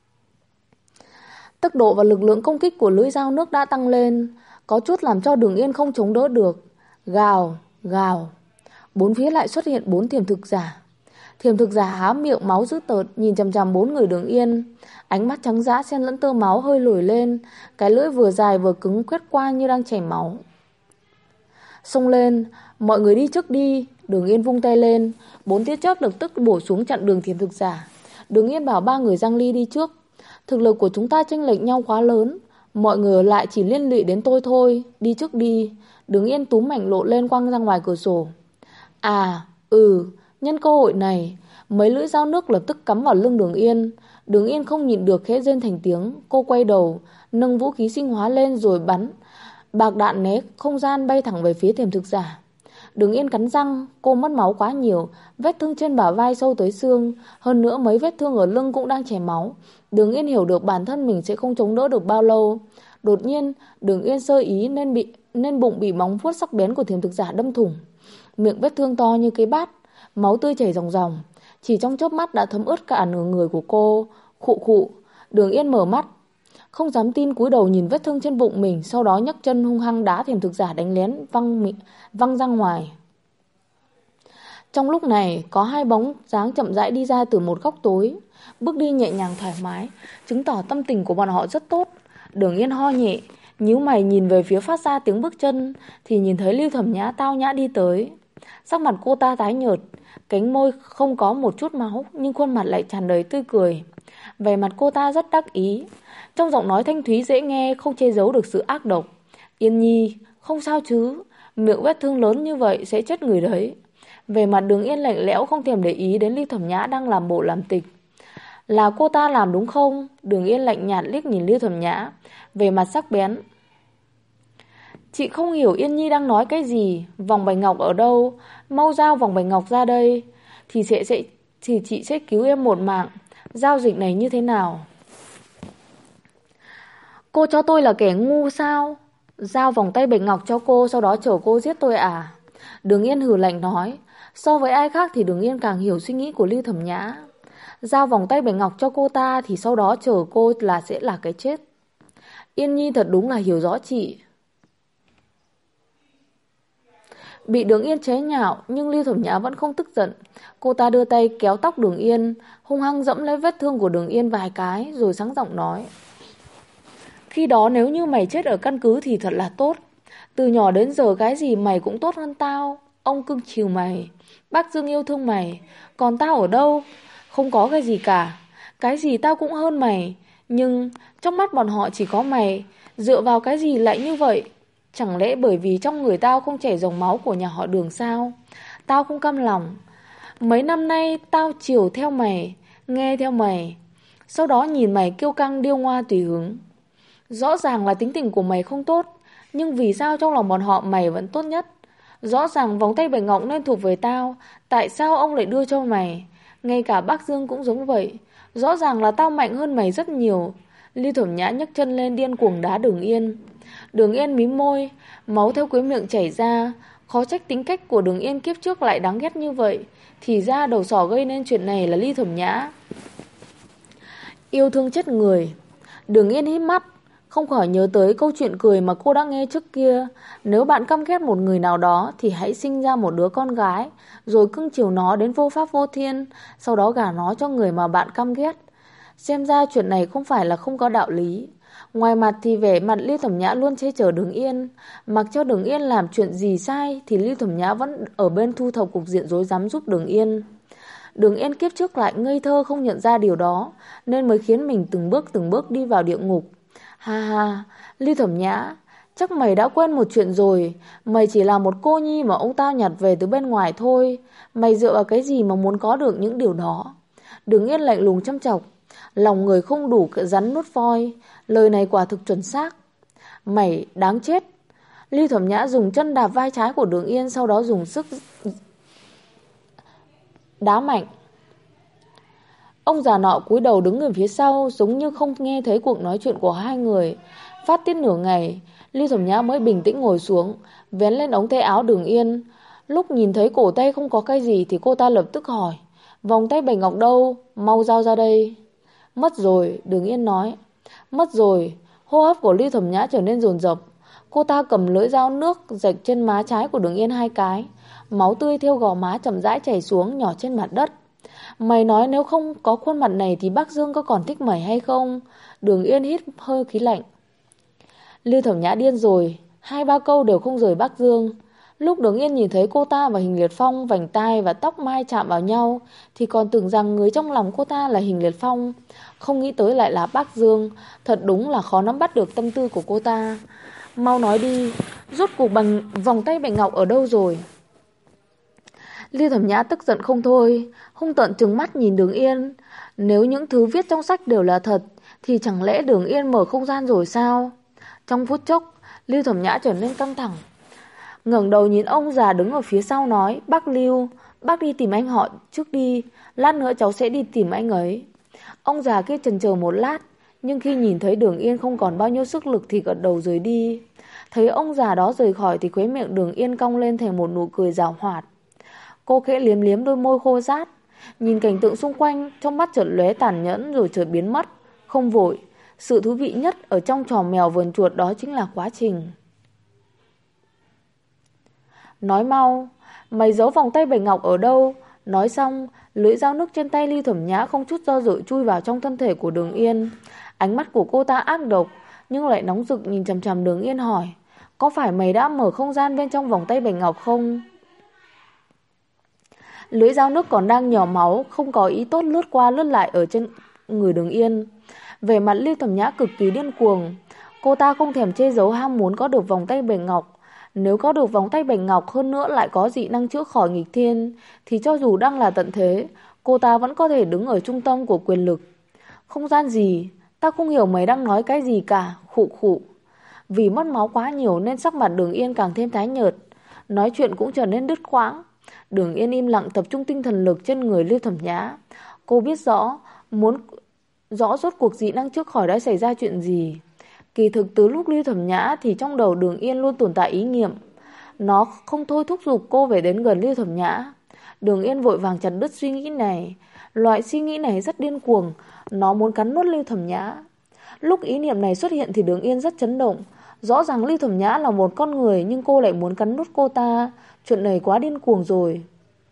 Tốc độ và lực lượng công kích của lưỡi dao nước đã tăng lên, có chút làm cho Đường Yên không chống đỡ được. Gào, gào. Bốn phía lại xuất hiện 4 thiểm thực giả. Thiểm thực giả há miệng máu dữ tợn nhìn chằm chằm 4 người Đường Yên, ánh mắt trắng dã xen lẫn tơ máu hơi lồi lên, cái lưỡi vừa dài vừa cứng quét qua như đang chảy máu. Xông lên, mọi người đi trước đi. Đường Yên vung tay lên, 4 tia chớp lập tức bổ xuống chặn đường thiểm thực giả. Đường Yên bảo 3 người Giang Ly đi trước. Thực lực của chúng ta chênh lệch nhau quá lớn, mọi người ở lại chỉ liên lụy đến tôi thôi. Đi trước đi. Đường Yên túm Mạnh Lộ lên quăng ra ngoài cửa sổ. Nhân cơ hội này, mấy lưỡi dao nước lập tức cắm vào lưng Đường Yên. Đường Yên không nhịn được khẽ rên thành tiếng. Cô quay đầu, nâng vũ khí sinh hóa lên rồi bắn. Bạc đạn né không gian bay thẳng về phía thiểm thực giả. Đường Yên cắn răng, cô mất máu quá nhiều, vết thương trên bả vai sâu tới xương, hơn nữa mấy vết thương ở lưng cũng đang chảy máu. Đường Yên hiểu được bản thân mình sẽ không chống đỡ được bao lâu. Đột nhiên, Đường Yên sơ ý nên bụng bị móng vuốt sắc bén của thiểm thực giả đâm thủng. Miệng vết thương to như cái bát, máu tươi chảy ròng ròng, chỉ trong chớp mắt đã thấm ướt cả nửa người của cô. Khụ khụ. Đường Yên mở mắt, không dám tin cúi đầu nhìn vết thương trên bụng mình, sau đó nhấc chân hung hăng đá thiểm thực giả đánh lén văng ra ngoài. Trong lúc này, có 2 bóng dáng chậm rãi đi ra từ một góc tối, bước đi nhẹ nhàng thoải mái, chứng tỏ tâm tình của bọn họ rất tốt. Đường Yên ho nhẹ, nhíu mày nhìn về phía phát ra tiếng bước chân thì nhìn thấy Lưu Thẩm Nhã tao nhã đi tới. Sắc mặt cô ta tái nhợt, cánh môi không có một chút máu, nhưng khuôn mặt lại tràn đầy tươi cười. Vẻ mặt cô ta rất đắc ý, trong giọng nói thanh thúy dễ nghe, không che giấu được sự ác độc. Yên Nhi, không sao chứ, miệng vết thương lớn như vậy sẽ chết người đấy. Về mặt Đường Yên lạnh lẽo, không thèm để ý đến Ly Thẩm Nhã đang làm bộ làm tịch. Là cô ta làm đúng không? Đường Yên lạnh nhạt liếc nhìn Ly Thẩm Nhã, về mặt sắc bén. Chị không hiểu Yên Nhi đang nói cái gì. Vòng bạch ngọc ở đâu? Mau giao vòng bạch ngọc ra đây, thì chị sẽ cứu em một mạng. Giao dịch này như thế nào? Cô cho tôi là kẻ ngu sao? Giao vòng tay bạch ngọc cho cô, sau đó chở cô giết tôi à? Đường Yên hừ lạnh nói. So với ai khác thì Đường Yên càng hiểu suy nghĩ của Ly Thẩm Nhã. Giao vòng tay bạch ngọc cho cô ta thì sau đó chở cô là sẽ là cái chết. Yên Nhi thật đúng là hiểu rõ chị. Bị Đường Yên chế nhạo, nhưng Ly Thẩm Nhã vẫn không tức giận. Cô ta đưa tay kéo tóc Đường Yên, hung hăng dẫm lấy vết thương của Đường Yên vài cái, rồi sáng giọng nói. Khi đó nếu như mày chết ở căn cứ thì thật là tốt. Từ nhỏ đến giờ cái gì mày cũng tốt hơn tao. Ông cưng chiều mày, bác Dương yêu thương mày. Còn tao ở đâu? Không có cái gì cả. Cái gì tao cũng hơn mày. Nhưng trong mắt bọn họ chỉ có mày. Dựa vào cái gì lại như vậy? Chẳng lẽ bởi vì trong người tao không chảy dòng máu của nhà họ Đường sao? Tao không cam lòng. Mấy năm nay tao chiều theo mày, nghe theo mày, sau đó nhìn mày kiêu căng điêu ngoa tùy hứng. Rõ ràng là tính tình của mày không tốt, nhưng vì sao trong lòng bọn họ mày vẫn tốt nhất? Rõ ràng vòng tay bạch ngọc nên thuộc về tao, tại sao ông lại đưa cho mày? Ngay cả bác Dương cũng giống vậy. Rõ ràng là tao mạnh hơn mày rất nhiều. Ly Thẩm Nhã nhấc chân lên điên cuồng đá Đường Yên. Đường Yên mím môi, máu theo khóe miệng chảy ra. Khó trách tính cách của Đường Yên kiếp trước lại đáng ghét như vậy. Thì ra đầu sỏ gây nên chuyện này là Ly Thẩm Nhã. Yêu thương chết người. Đường Yên híp mắt, không khỏi nhớ tới câu chuyện cười mà cô đã nghe trước kia. Nếu bạn căm ghét một người nào đó thì hãy sinh ra một đứa con gái, rồi cưng chiều nó đến vô pháp vô thiên, sau đó gả nó cho người mà bạn căm ghét. Xem ra chuyện này không phải là không có đạo lý. Ngoài mặt thì vẻ mặt Ly Thẩm Nhã luôn che chở Đường Yên. Mặc cho Đường Yên làm chuyện gì sai thì Ly Thẩm Nhã vẫn ở bên thu thập cục diện rối rắm giúp Đường Yên. Đường Yên kiếp trước lại ngây thơ không nhận ra điều đó, nên mới khiến mình từng bước đi vào địa ngục. Ha ha, Ly Thẩm Nhã, chắc mày đã quên một chuyện rồi. Mày chỉ là một cô nhi mà ông ta nhặt về từ bên ngoài thôi. Mày dựa vào cái gì mà muốn có được những điều đó? Đường Yên lạnh lùng chăm chọc. Lòng người không đủ rắn nuốt voi. Lời này quả thực chuẩn xác. Mày đáng chết. Ly Thẩm Nhã dùng chân đạp vai trái của Đường Yên, sau đó dùng sức đá mạnh. Ông già nọ cúi đầu đứng ở phía sau, giống như không nghe thấy cuộc nói chuyện của hai người. Phát tiết nửa ngày, Ly Thẩm Nhã mới bình tĩnh ngồi xuống, vén lên ống tay áo Đường Yên. Lúc nhìn thấy cổ tay không có cái gì thì cô ta lập tức hỏi. Vòng tay bạch ngọc đâu? Mau giao ra đây. Mất rồi, Đường Yên nói. Mất rồi. Hô hấp của Ly Thẩm Nhã trở nên dồn dập. Cô ta cầm lưỡi dao nước rạch trên má trái của Đường Yên hai cái. Máu tươi theo gò má chậm rãi chảy xuống nhỏ trên mặt đất. Mày nói nếu không có khuôn mặt này thì bác Dương có còn thích mày hay không? Đường Yên hít hơi khí lạnh. Ly Thẩm Nhã điên rồi, hai ba câu đều không rời bác Dương. Lúc Đường Yên nhìn thấy cô ta và Hình Liệt Phong vành tai và tóc mai chạm vào nhau thì còn tưởng rằng người trong lòng cô ta là Hình Liệt Phong. Không nghĩ tới lại là bác Dương. Thật đúng là khó nắm bắt được tâm tư của cô ta. Mau nói đi, rốt cuộc bằng vòng tay bạch ngọc ở đâu rồi? Ly Thẩm Nhã tức giận không thôi, hung tợn trừng mắt nhìn Đường Yên. Nếu những thứ viết trong sách đều là thật thì chẳng lẽ Đường Yên mở không gian rồi sao? Trong phút chốc, Ly Thẩm Nhã trở nên căng thẳng. Ngẩng đầu nhìn ông già đứng ở phía sau nói, bác Lưu, bác đi tìm anh họ trước đi, lát nữa cháu sẽ đi tìm anh ấy. Ông già kia chần chờ một lát, nhưng khi nhìn thấy Đường Yên không còn bao nhiêu sức lực thì gật đầu rời đi. Thấy ông già đó rời khỏi thì khóe miệng Đường Yên cong lên thành một nụ cười giảo hoạt. Cô khẽ liếm liếm đôi môi khô rát, nhìn cảnh tượng xung quanh, trong mắt chợt lóe tàn nhẫn rồi chợt biến mất, không vội. Sự thú vị nhất ở trong trò mèo vườn chuột đó chính là quá trình. Nói mau, mày giấu vòng tay bạch ngọc ở đâu? Nói xong, lưỡi dao nước trên tay Ly Thẩm Nhã không chút do dự chui vào trong thân thể của Đường Yên. Ánh mắt của cô ta ác độc, nhưng lại nóng rực nhìn chằm chằm Đường Yên hỏi, có phải mày đã mở không gian bên trong vòng tay bạch ngọc không? Lưỡi dao nước còn đang nhỏ máu, không có ý tốt lướt qua lướt lại ở trên người Đường Yên. Về mặt Lưu Thẩm Nhã cực kỳ điên cuồng. Cô ta không thèm che giấu ham muốn có được vòng tay bạch ngọc. Nếu có được vòng tay bạch ngọc, hơn nữa lại có dị năng chữa khỏi nghịch thiên, thì cho dù đang là tận thế, cô ta vẫn có thể đứng ở trung tâm của quyền lực. Không gian gì? Ta không hiểu mày đang nói cái gì cả. Khụ khụ. Vì mất máu quá nhiều nên sắc mặt Đường Yên càng thêm tái nhợt, nói chuyện cũng trở nên đứt quãng. Đường Yên im lặng tập trung tinh thần lực trên người Lưu Thẩm Nhã. Cô biết muốn rõ rốt cuộc dị năng trước khỏi đã xảy ra chuyện gì. Kỳ thực từ lúc Lưu Thẩm Nhã thì trong đầu Đường Yên luôn tồn tại ý niệm. Nó không thôi thúc giục cô về đến gần Lưu Thẩm Nhã. Đường Yên vội vàng chặt đứt suy nghĩ này. Loại suy nghĩ này rất điên cuồng. Nó muốn cắn nuốt Lưu Thẩm Nhã. Lúc ý niệm này xuất hiện thì Đường Yên rất chấn động. Rõ ràng Lưu Thẩm Nhã là một con người, nhưng cô lại muốn cắn nuốt cô ta. Chuyện này quá điên cuồng rồi.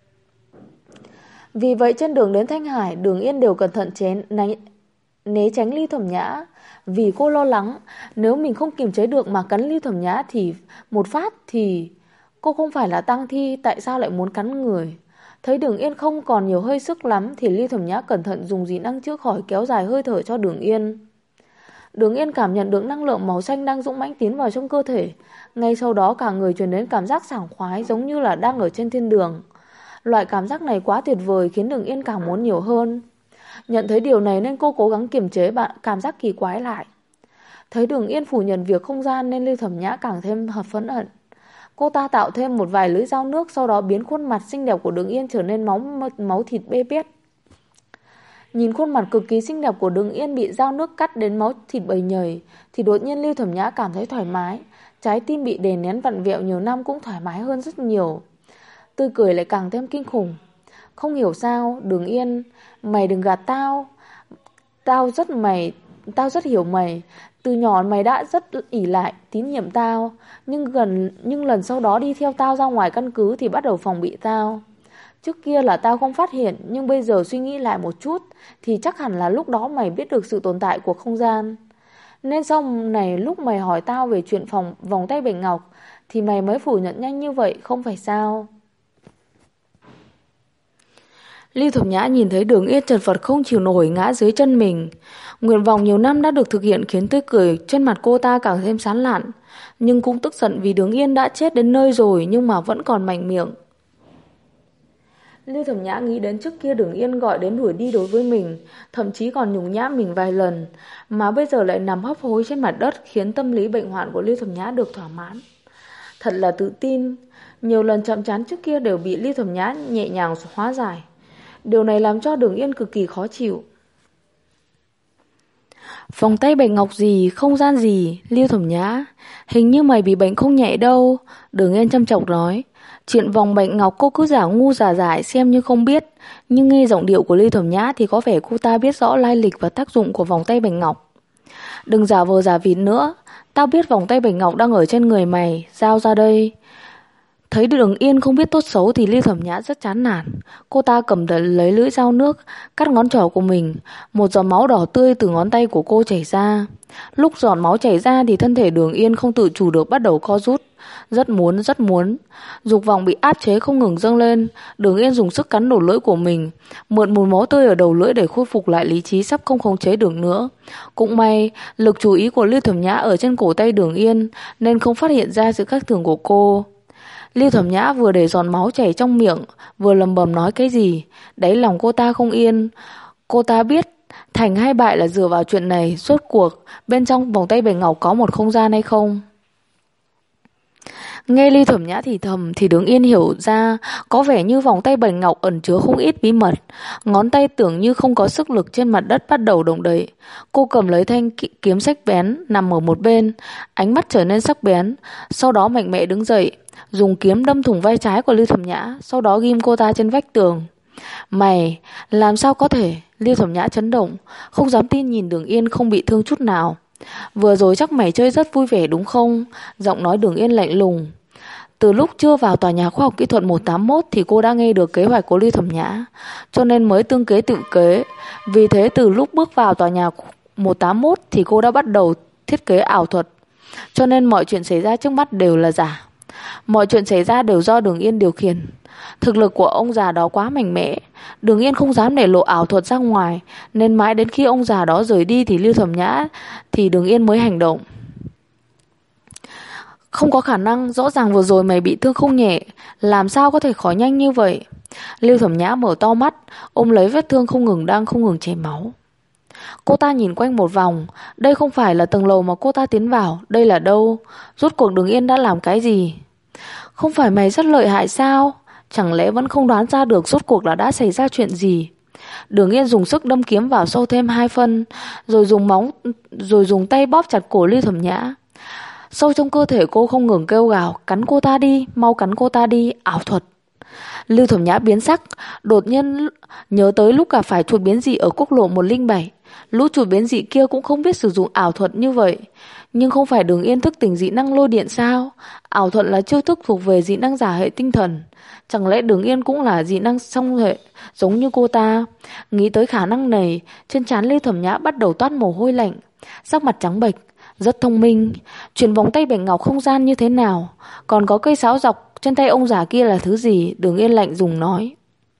Vì vậy trên đường đến Thanh Hải, Đường Yên đều cẩn thận né tránh Lưu Thẩm Nhã. Vì cô lo lắng, nếu mình không kiềm chế được mà cắn Lưu Thẩm Nhã thì một phát thì cô không phải là tang thi, tại sao lại muốn cắn người. Thấy Đường Yên không còn nhiều hơi sức lắm thì Lưu Thẩm Nhã cẩn thận dùng dị năng chữa khỏi, kéo dài hơi thở cho Đường Yên. Đường Yên cảm nhận được năng lượng màu xanh đang dũng mãnh tiến vào trong cơ thể. Ngay sau đó cả người truyền đến cảm giác sảng khoái, giống như là đang ở trên thiên đường. Loại cảm giác này quá tuyệt vời, khiến Đường Yên càng muốn nhiều hơn. Nhận thấy điều này nên cô cố gắng kiềm chế cảm giác kỳ quái lại. Thấy Đường Yên phủ nhận việc không gian nên Lưu Thẩm Nhã càng thêm phẫn hận. Cô ta tạo thêm một vài lưỡi dao nước, sau đó biến khuôn mặt xinh đẹp của Đường Yên trở nên máu thịt bê bết. Nhìn khuôn mặt cực kỳ xinh đẹp của Đường Yên bị dao nước cắt đến máu thịt bầy nhầy, thì đột nhiên Lưu Thẩm Nhã cảm thấy thoải mái. Trái tim bị đè nén vặn vẹo nhiều năm cũng thoải mái hơn rất nhiều. Tươi cười lại càng thêm kinh khủng. Không hiểu sao, Đường Yên, mày đừng gạt tao. Tao rất hiểu mày. Từ nhỏ mày đã rất ỷ lại, tín nhiệm tao. Nhưng lần sau đó đi theo tao ra ngoài căn cứ thì bắt đầu phòng bị tao. Trước kia là tao không phát hiện, nhưng bây giờ suy nghĩ lại một chút thì chắc hẳn là lúc đó mày biết được sự tồn tại của không gian. Nên sau này lúc mày hỏi tao về chuyện vòng tay bạch ngọc thì mày mới phủ nhận nhanh như vậy, không phải sao? Lưu Thẩm Nhã nhìn thấy Đường Yên chật vật không chịu nổi ngã dưới chân mình. Nguyện vọng nhiều năm đã được thực hiện khiến tươi cười trên mặt cô ta càng thêm sán lạn. Nhưng cũng tức giận vì Đường Yên đã chết đến nơi rồi nhưng mà vẫn còn mạnh miệng. Lưu Thẩm Nhã nghĩ đến trước kia Đường Yên gọi đến đuổi đi đối với mình, thậm chí còn nhục nhã mình vài lần, mà bây giờ lại nằm hấp hối trên mặt đất, khiến tâm lý bệnh hoạn của Lưu Thẩm Nhã được thỏa mãn. Thật là tự tin, nhiều lần chậm chán trước kia đều bị Lưu Thẩm Nhã nhẹ nhàng hóa giải. Điều này làm cho Đường Yên cực kỳ khó chịu. Vòng tay bạch ngọc gì, không gian gì, Lưu Thẩm Nhã, hình như mày bị bệnh không nhẹ đâu. Đường Yên châm chọc nói. Chuyện vòng bạch ngọc cô cứ giả ngu giả dại xem như không biết, nhưng nghe giọng điệu của Lưu Thẩm Nhã thì có vẻ cô ta biết rõ lai lịch và tác dụng của vòng tay bạch ngọc. Đừng giả vờ giả vịt nữa, tao biết vòng tay bạch ngọc đang ở trên người mày, giao ra đây. Thấy Đường Yên không biết tốt xấu thì Lưu Thẩm Nhã rất chán nản. Cô ta cầm lấy lưỡi dao nước, cắt ngón trỏ của mình. Một giọt máu đỏ tươi từ ngón tay của cô chảy ra. Lúc giọt máu chảy ra thì thân thể Đường Yên không tự chủ được bắt đầu co rút. Rất muốn. Dục vọng bị áp chế không ngừng dâng lên. Đường Yên dùng sức cắn đầu lưỡi của mình, mượn mùi máu tươi ở đầu lưỡi để khôi phục lại lý trí sắp không khống chế được nữa. Cũng may, lực chú ý của Lưu Thẩm Nhã ở trên cổ tay Đường Yên nên không phát hiện ra sự khác thường của cô. Lưu Thẩm Nhã vừa để giọt máu chảy trong miệng, vừa lầm bầm nói cái gì. Đáy lòng cô ta không yên. Cô ta biết thành hay bại là dựa vào chuyện này. Rốt cuộc bên trong vòng tay bạch ngọc có một không gian hay không. Nghe Lưu Thẩm Nhã thì thầm thì Đường Yên hiểu ra có vẻ như vòng tay bạch ngọc ẩn chứa không ít bí mật. Ngón tay tưởng như không có sức lực trên mặt đất bắt đầu động đậy. Cô cầm lấy thanh kiếm sắc bén nằm ở một bên, ánh mắt trở nên sắc bén, sau đó mạnh mẽ đứng dậy, dùng kiếm đâm thủng vai trái của Lưu Thẩm Nhã, sau đó ghim cô ta trên vách tường. Mày, làm sao có thể? Lưu Thẩm Nhã chấn động, không dám tin nhìn Đường Yên không bị thương chút nào. Vừa rồi chắc mày chơi rất vui vẻ đúng không? Giọng nói Đường Yên lạnh lùng. Từ lúc chưa vào tòa nhà khoa học kỹ thuật 181 thì cô đã nghe được kế hoạch của Lưu Thẩm Nhã, cho nên mới tương kế tự kế. Vì thế từ lúc bước vào tòa nhà 181 thì cô đã bắt đầu thiết kế ảo thuật, cho nên mọi chuyện xảy ra trước mắt đều là giả. Mọi chuyện xảy ra đều do Đường Yên điều khiển. Thực lực của ông già đó quá mạnh mẽ, Đường Yên không dám để lộ ảo thuật ra ngoài, nên mãi đến khi ông già đó rời đi thì Lưu Thẩm Nhã thì Đường Yên mới hành động. Không có khả năng, rõ ràng vừa rồi mày bị thương không nhẹ, làm sao có thể khỏi nhanh như vậy? Lưu Thẩm Nhã mở to mắt, ôm lấy vết thương đang không ngừng chảy máu. Cô ta nhìn quanh một vòng, đây không phải là tầng lầu mà cô ta tiến vào, đây là đâu? Rốt cuộc Đường Yên đã làm cái gì? Không phải mày rất lợi hại sao? Chẳng lẽ vẫn không đoán ra được rốt cuộc là đã xảy ra chuyện gì? Đường Yên dùng sức đâm kiếm vào sâu thêm 2 phân, rồi dùng tay bóp chặt cổ Lưu Thẩm Nhã. Sâu trong cơ thể cô không ngừng kêu gào, cắn cô ta đi, mau cắn cô ta đi, ảo thuật. Lưu Thẩm Nhã biến sắc, đột nhiên nhớ tới lúc gặp phải chuột biến dị ở quốc lộ 107. Lũ chuột biến dị kia cũng không biết sử dụng ảo thuật như vậy. Nhưng không phải Đường Yên thức tỉnh dị năng lôi điện sao? Ảo thuật là chiêu thức thuộc về dị năng giả hệ tinh thần. Chẳng lẽ Đường Yên cũng là dị năng song hệ giống như cô ta? Nghĩ tới khả năng này, trên trán Lưu Thẩm Nhã bắt đầu toát mồ hôi lạnh, sắc mặt trắng bệch. Rất thông minh. Chuyển vòng tay bạch ngọc không gian như thế nào? Còn có cây sáo dọc trên tay ông già kia là thứ gì? Đường Yên lạnh lùng nói.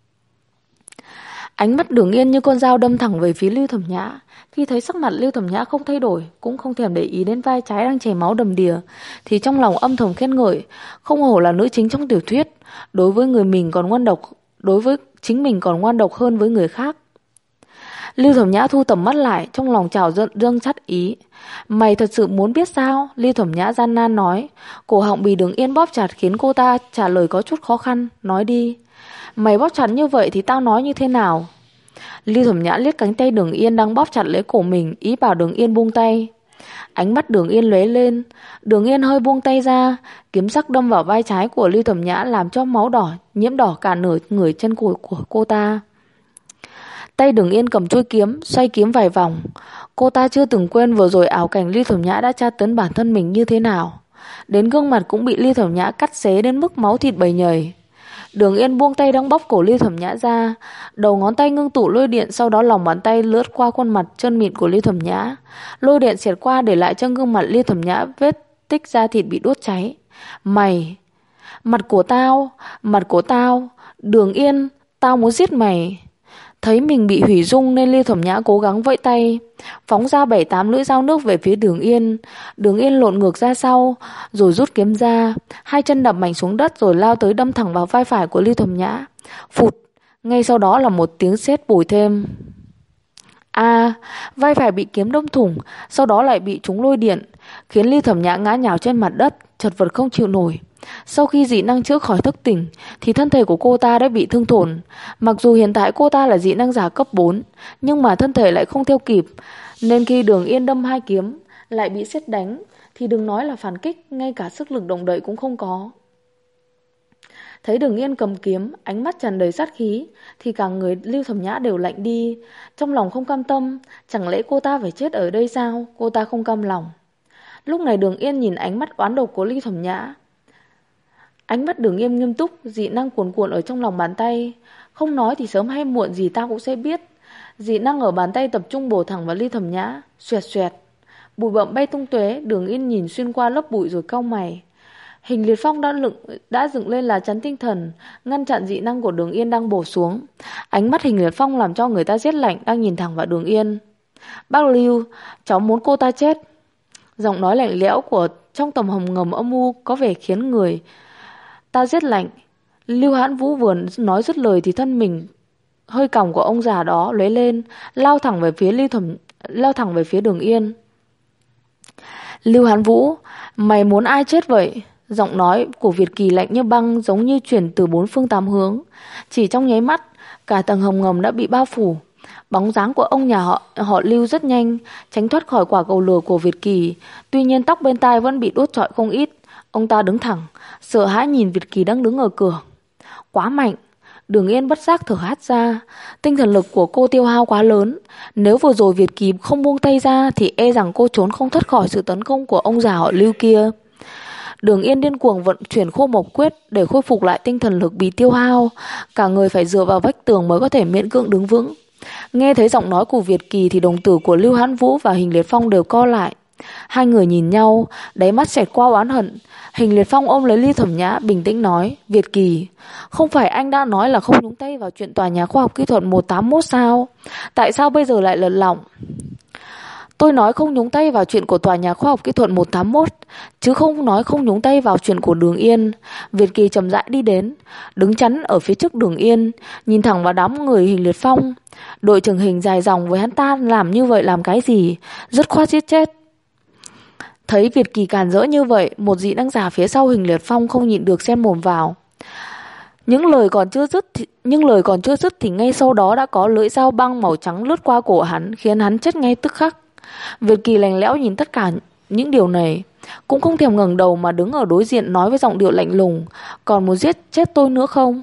Ánh mắt Đường Yên như con dao đâm thẳng về phía Lưu Thẩm Nhã. Khi thấy sắc mặt Lưu Thẩm Nhã không thay đổi, cũng không thèm để ý đến vai trái đang chảy máu đầm đìa, thì trong lòng âm thầm khen ngợi. Không hổ là nữ chính trong tiểu thuyết, đối với chính mình còn ngoan độc hơn với người khác. Lưu Thẩm Nhã thu tầm mắt lại, trong lòng trào dâng sát ý. Mày thật sự muốn biết sao? Lưu Thẩm Nhã gian nan nói. Cổ họng bị Đường Yên bóp chặt khiến cô ta trả lời có chút khó khăn. Nói đi. Mày bóp chặt như vậy thì tao nói như thế nào? Lưu Thẩm Nhã liếc cánh tay Đường Yên đang bóp chặt lấy cổ mình, ý bảo Đường Yên buông tay. Ánh mắt Đường Yên lóe lên. Đường Yên hơi buông tay ra, kiếm sắc đâm vào vai trái của Lưu Thẩm Nhã, làm cho máu đỏ nhiễm đỏ cả nửa người chân của cô ta. Tay Đường Yên cầm chuôi kiếm, xoay kiếm vài vòng. Cô ta chưa từng quên vừa rồi ảo cảnh Lưu Thẩm Nhã đã tra tấn bản thân mình như thế nào. Đến gương mặt cũng bị Lưu Thẩm Nhã cắt xé đến mức máu thịt bầy nhầy. Đường Yên buông tay đang bóp cổ Lưu Thẩm Nhã ra, đầu ngón tay ngưng tụ lôi điện, sau đó lòng bàn tay lướt qua khuôn mặt trơn mịn của Lưu Thẩm Nhã. Lôi điện xẹt qua để lại trên gương mặt Lưu Thẩm Nhã vết tích da thịt bị đốt cháy. Mày, mặt của tao, Đường Yên, tao muốn giết mày. Thấy mình bị hủy dung nên Lưu Thẩm Nhã cố gắng vẫy tay, phóng ra 7-8 lưỡi dao nước về phía Đường Yên. Đường Yên lộn ngược ra sau, rồi rút kiếm ra, hai chân đập mạnh xuống đất rồi lao tới đâm thẳng vào vai phải của Lưu Thẩm Nhã. Phụt, ngay sau đó là một tiếng sét bồi thêm. Vai phải bị kiếm đâm thủng, sau đó lại bị trúng lôi điện, khiến Lưu Thẩm Nhã ngã nhào trên mặt đất, chật vật không chịu nổi. Sau khi dị năng chữa khỏi thức tỉnh thì thân thể của cô ta đã bị thương tổn. Mặc dù hiện tại cô ta là dị năng giả cấp 4, nhưng mà thân thể lại không theo kịp, nên khi Đường Yên đâm 2 kiếm lại bị sét đánh thì đừng nói là phản kích, ngay cả sức lực động đậy cũng không có. Thấy Đường Yên cầm kiếm, ánh mắt tràn đầy sát khí, thì cả người Lưu Thẩm Nhã đều lạnh đi. Trong lòng không cam tâm, chẳng lẽ cô ta phải chết ở đây sao? Cô ta không cam lòng. Lúc này Đường Yên nhìn ánh mắt oán độc của Lưu Thẩm Nhã. Ánh mắt Đường Yên nghiêm túc, dị năng cuồn cuộn ở trong lòng bàn tay. Không nói thì sớm hay muộn gì ta cũng sẽ biết. Dị năng ở bàn tay tập trung bổ thẳng vào Lưu Thẩm Nhã. Xoẹt xoẹt, bụi bặm bay tung tóe. Đường Yên nhìn xuyên qua lớp bụi rồi cau mày. Hình liệt phong đã dựng lên lá chắn tinh thần, ngăn chặn dị năng của Đường Yên đang bổ xuống. Ánh mắt Hình liệt phong làm cho người ta rét lạnh, đang nhìn thẳng vào Đường Yên. Bác Lưu, cháu muốn cô ta chết. Giọng nói lạnh lẽo của trong tầm hầm ngầm âm u có vẻ khiến người ta rét lạnh. Lưu Hãn Vũ vừa nói dứt lời thì thân mình hơi còng của ông già đó lóe lên, lao thẳng về phía Đường Yên. Lưu Hãn Vũ, mày muốn ai chết vậy? Giọng nói của Việt Kỳ lạnh như băng, giống như chuyển từ 4 phương 8 hướng. Chỉ trong nháy mắt, cả tầng hầm ngầm đã bị bao phủ. Bóng dáng của ông nhà họ Lưu rất nhanh, tránh thoát khỏi quả cầu lửa của Việt Kỳ. Tuy nhiên tóc bên tai vẫn bị đốt trọi không ít. Ông ta đứng thẳng, sợ hãi nhìn Việt Kỳ đang đứng ở cửa. Quá mạnh. Đường Yên bất giác thở hắt ra. Tinh thần lực của cô tiêu hao quá lớn. Nếu vừa rồi Việt Kỳ không buông tay ra thì e rằng cô trốn không thoát khỏi sự tấn công của ông già họ Lưu kia. Đường Yên điên cuồng vận chuyển Khô Mộc Quyết để khôi phục lại tinh thần lực bị tiêu hao. Cả người phải dựa vào vách tường mới có thể miễn cưỡng đứng vững. Nghe thấy giọng nói của Việt Kỳ thì đồng tử của Lưu Hãn Vũ và Hình Liệt Phong đều co lại. Hai người nhìn nhau, đáy mắt xẹt qua oán hận. Hình Liệt Phong ôm lấy Ly Thẩm Nhã, bình tĩnh nói, Việt Kỳ, không phải anh đã nói là không nhúng tay vào chuyện tòa nhà khoa học kỹ thuật 181 sao? Tại sao bây giờ lại lật lọng? Tôi nói không nhúng tay vào chuyện của tòa nhà khoa học kỹ thuật 181, chứ không nói không nhúng tay vào chuyện của Đường Yên. Việt Kỳ chậm rãi đi đến, đứng chắn ở phía trước Đường Yên, nhìn thẳng vào đám người Hình Liệt Phong. Đội trưởng Hình dài dòng với hắn ta làm như vậy làm cái gì? Dứt khoát giết chết. Thấy Việt Kỳ càn rỡ như vậy, một dị năng giả phía sau Hình Liệt Phong không nhịn được xen mồm vào. Nhưng lời còn chưa dứt thì ngay sau đó đã có lưỡi dao băng màu trắng lướt qua cổ hắn, khiến hắn chết ngay tức khắc. Việt Kỳ lạnh lẽo nhìn tất cả những điều này, cũng không thèm ngẩng đầu mà đứng ở đối diện nói với giọng điệu lạnh lùng, còn muốn giết chết tôi nữa không?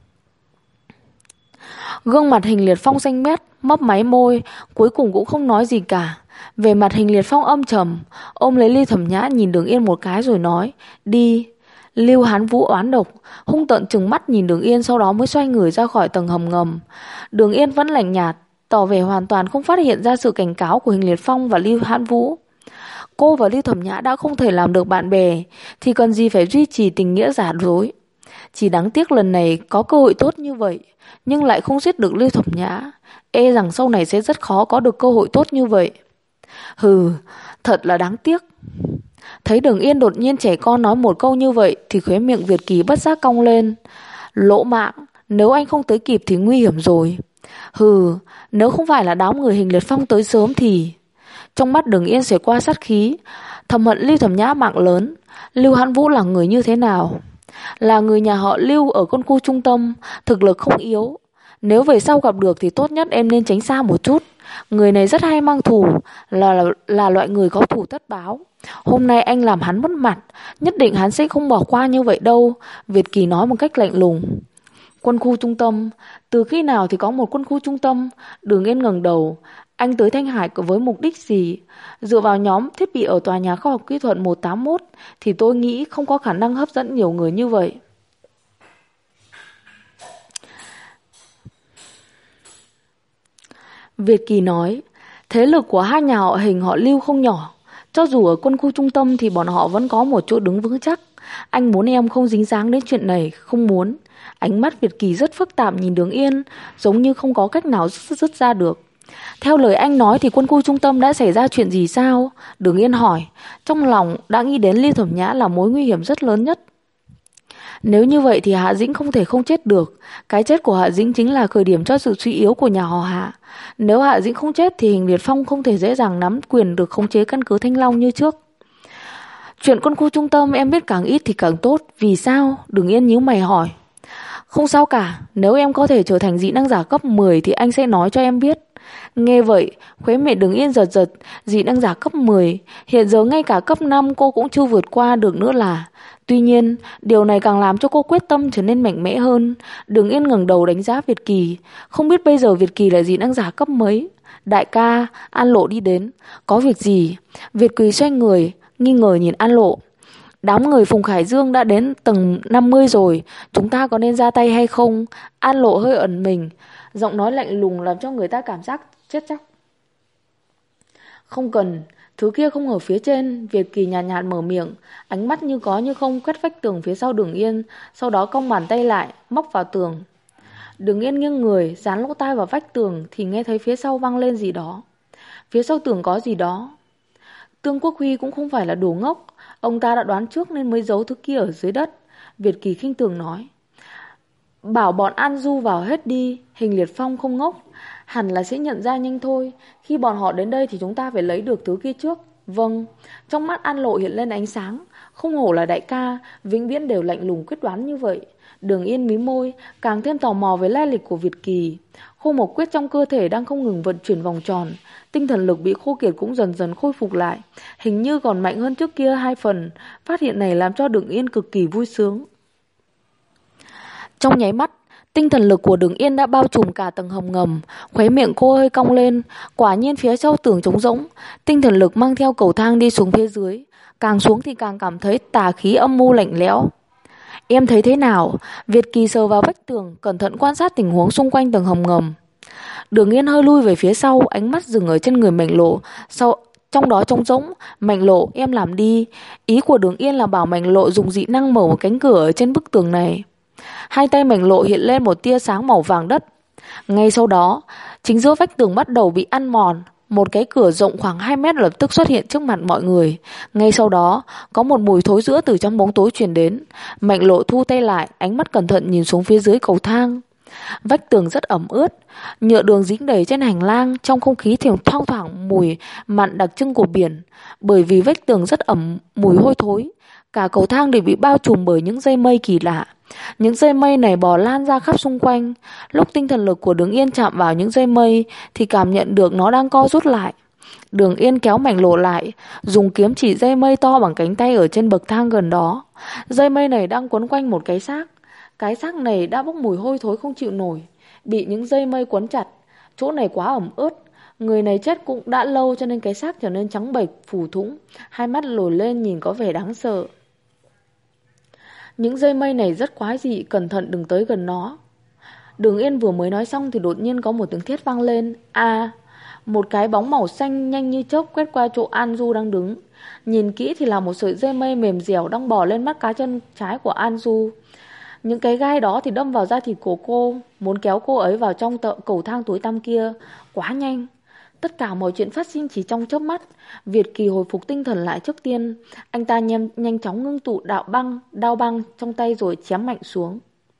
Gương mặt Hình Liệt Phong xanh mét, mấp máy môi, cuối cùng cũng không nói gì cả. Về mặt Hình Liệt Phong âm trầm, ôm lấy Ly Thẩm Nhã nhìn Đường Yên một cái rồi nói, đi. Lưu Hán Vũ oán độc, hung tợn trừng mắt nhìn Đường Yên, sau đó mới xoay người ra khỏi tầng hầm ngầm. Đường Yên vẫn lạnh nhạt, tỏ vẻ hoàn toàn không phát hiện ra sự cảnh cáo của Hình Liệt Phong và Lưu Hán Vũ. Cô và Lưu Thẩm Nhã đã không thể làm được bạn bè, thì cần gì phải duy trì tình nghĩa giả dối. Chỉ đáng tiếc lần này có cơ hội tốt như vậy, nhưng lại không giết được Lưu Thẩm Nhã. E rằng sau này sẽ rất khó có được cơ hội tốt như vậy. Hừ, thật là đáng tiếc. Thấy Đường Yên đột nhiên trẻ con nói một câu như vậy thì khóe miệng Việt Kỳ bất giác cong lên. Lỗ mạng, nếu anh không tới kịp thì nguy hiểm rồi. Hừ, nếu không phải là đám người Hình Liệt Phong tới sớm thì... Trong mắt Đường Yên xẹt qua sát khí, thầm hận Lưu Thẩm Nhã mạng lớn. Lưu Hán Vũ là người như thế nào? Là người nhà họ Lưu ở con khu trung tâm, thực lực không yếu. Nếu về sau gặp được thì tốt nhất em nên tránh xa một chút. Người này rất hay mang thù, là loại người có thù tất báo. Hôm nay anh làm hắn mất mặt, nhất định hắn sẽ không bỏ qua như vậy đâu. Việt Kỳ nói một cách lạnh lùng. Quân khu trung tâm, từ khi nào thì có một quân khu trung tâm? Đường Yên ngẩng đầu. Anh tới Thanh Hải với mục đích gì? Dựa vào nhóm thiết bị ở tòa nhà khoa học kỹ thuật 181 thì tôi nghĩ không có khả năng hấp dẫn nhiều người như vậy. Việt Kỳ nói, thế lực của hai nhà họ Hình họ Lưu không nhỏ. Cho dù ở quân khu trung tâm thì bọn họ vẫn có một chỗ đứng vững chắc. Anh muốn em không dính dáng đến chuyện này, không muốn. Ánh mắt Việt Kỳ rất phức tạp nhìn Đường Yên, giống như không có cách nào dứt ra được. Theo lời anh nói thì quân khu trung tâm đã xảy ra chuyện gì sao? Đường Yên hỏi, trong lòng đã nghĩ đến Ly Thẩm Nhã là mối nguy hiểm rất lớn nhất. Nếu như vậy thì Hạ Dĩnh không thể không chết được. Cái chết của Hạ Dĩnh chính là khởi điểm cho sự suy yếu của nhà họ Hạ. Nếu Hạ Dĩnh không chết thì Hình Liệt Phong không thể dễ dàng nắm quyền được khống chế căn cứ Thanh Long như trước. Chuyện quân khu trung tâm em biết càng ít thì càng tốt. Vì sao? Đường Yên nhíu mày hỏi. Không sao cả, nếu em có thể trở thành dị năng giả cấp 10 thì anh sẽ nói cho em biết. Nghe vậy, khóe miệng Đường Yên giật giật. Dị năng giả cấp 10, hiện giờ ngay cả cấp 5 cô cũng chưa vượt qua được nữa là. Tuy nhiên, điều này càng làm cho cô quyết tâm trở nên mạnh mẽ hơn. Đường Yên ngẩng đầu đánh giá Việt Kỳ. Không biết bây giờ Việt Kỳ là dị năng giả cấp mấy? Đại ca, An Lộ đi đến. Có việc gì? Việt Kỳ xoay người, nghi ngờ nhìn An Lộ. Đám người Phùng Khải Dương đã đến tầng 50 rồi, chúng ta có nên ra tay hay không? An Lộ hơi ẩn mình, giọng nói lạnh lùng làm cho người ta cảm giác chết chóc. Không cần, thứ kia không ở phía trên. Việt Kỳ nhàn nhạt mở miệng, ánh mắt như có như không quét vách tường phía sau Đường Yên, sau đó cong bàn tay lại, móc vào tường. Đường Yên nghiêng người, dán lỗ tai vào vách tường thì nghe thấy phía sau vang lên gì đó. Phía sau tường có gì đó. Tương Quốc Huy cũng không phải là đồ ngốc, ông ta đã đoán trước nên mới giấu thứ kia ở dưới đất. Việt Kỳ khinh thường nói, bảo bọn An Du vào hết đi. Hình Liệt Phong không ngốc, hẳn là sẽ nhận ra nhanh thôi. Khi bọn họ đến đây thì chúng ta phải lấy được thứ kia trước. Vâng. Trong mắt An Lộ hiện lên ánh sáng. Không hổ là đại ca, vĩnh viễn đều lạnh lùng quyết đoán như vậy. Đường Yên mí môi, càng thêm tò mò với lai lịch của Việt Kỳ. Khô mộc quyết trong cơ thể đang không ngừng vận chuyển vòng tròn, tinh thần lực bị khô kiệt cũng dần dần khôi phục lại, hình như còn mạnh hơn trước kia 2 phần. Phát hiện này làm cho Đường Yên cực kỳ vui sướng. Trong nháy mắt, tinh thần lực của Đường Yên đã bao trùm cả tầng hầm ngầm, khóe miệng cô hơi cong lên. Quả nhiên phía sau tường trống rỗng, tinh thần lực mang theo cầu thang đi xuống phía dưới. Càng xuống thì càng cảm thấy tà khí âm mưu lạnh lẽo. Em thấy thế nào? Việt Kỳ sờ vào vách tường, cẩn thận quan sát tình huống xung quanh tầng hầm ngầm. Đường Yên hơi lui về phía sau, ánh mắt dừng ở trên người Mạnh Lộ, trong đó trống rỗng. Mạnh Lộ, em làm đi. Ý của Đường Yên là bảo Mạnh Lộ dùng dị năng mở một cánh cửa ở trên bức tường này. Hai tay Mạnh Lộ hiện lên một tia sáng màu vàng đất. Ngay sau đó, chính giữa vách tường bắt đầu bị ăn mòn. Một cái cửa rộng khoảng 2 mét lập tức xuất hiện trước mặt mọi người. Ngay sau đó, có một mùi thối rữa từ trong bóng tối truyền đến. Mạnh Lộ thu tay lại, ánh mắt cẩn thận nhìn xuống phía dưới cầu thang. Vách tường rất ẩm ướt, nhựa đường dính đầy trên hành lang, trong không khí thì thoang thoảng mùi mặn đặc trưng của biển. Bởi vì vách tường rất ẩm, mùi hôi thối, cả cầu thang đều bị bao trùm bởi những dây mây kỳ lạ. Những dây mây này bò lan ra khắp xung quanh. Lúc tinh thần lực của Đường Yên chạm vào những dây mây thì cảm nhận được nó đang co rút lại. Đường Yên kéo Mạnh Lộ lại, dùng kiếm chỉ dây mây to bằng cánh tay ở trên bậc thang gần đó. Dây mây này đang quấn quanh một cái xác. Cái xác này đã bốc mùi hôi thối không chịu nổi, bị những dây mây quấn chặt. Chỗ này quá ẩm ướt. Người này chết cũng đã lâu cho nên cái xác trở nên trắng bệch, phù thủng, hai mắt lồi lên nhìn có vẻ đáng sợ. Những dây mây này rất quái dị, cẩn thận đừng tới gần nó. Đường Yên vừa mới nói xong thì đột nhiên có một tiếng thét vang lên. Một cái bóng màu xanh nhanh như chớp quét qua chỗ An Du đang đứng. Nhìn kỹ thì là một sợi dây mây mềm dẻo đang bò lên mắt cá chân trái của An Du. Những cái gai đó thì đâm vào da thịt của cô, muốn kéo cô ấy vào trong cầu thang tối tăm kia. Quá nhanh. Tất cả mọi chuyện phát sinh chỉ trong chớp mắt. Việt Kỳ hồi phục tinh thần lại trước tiên. Anh ta nhanh chóng ngưng tụ đao băng trong tay rồi chém mạnh xuống.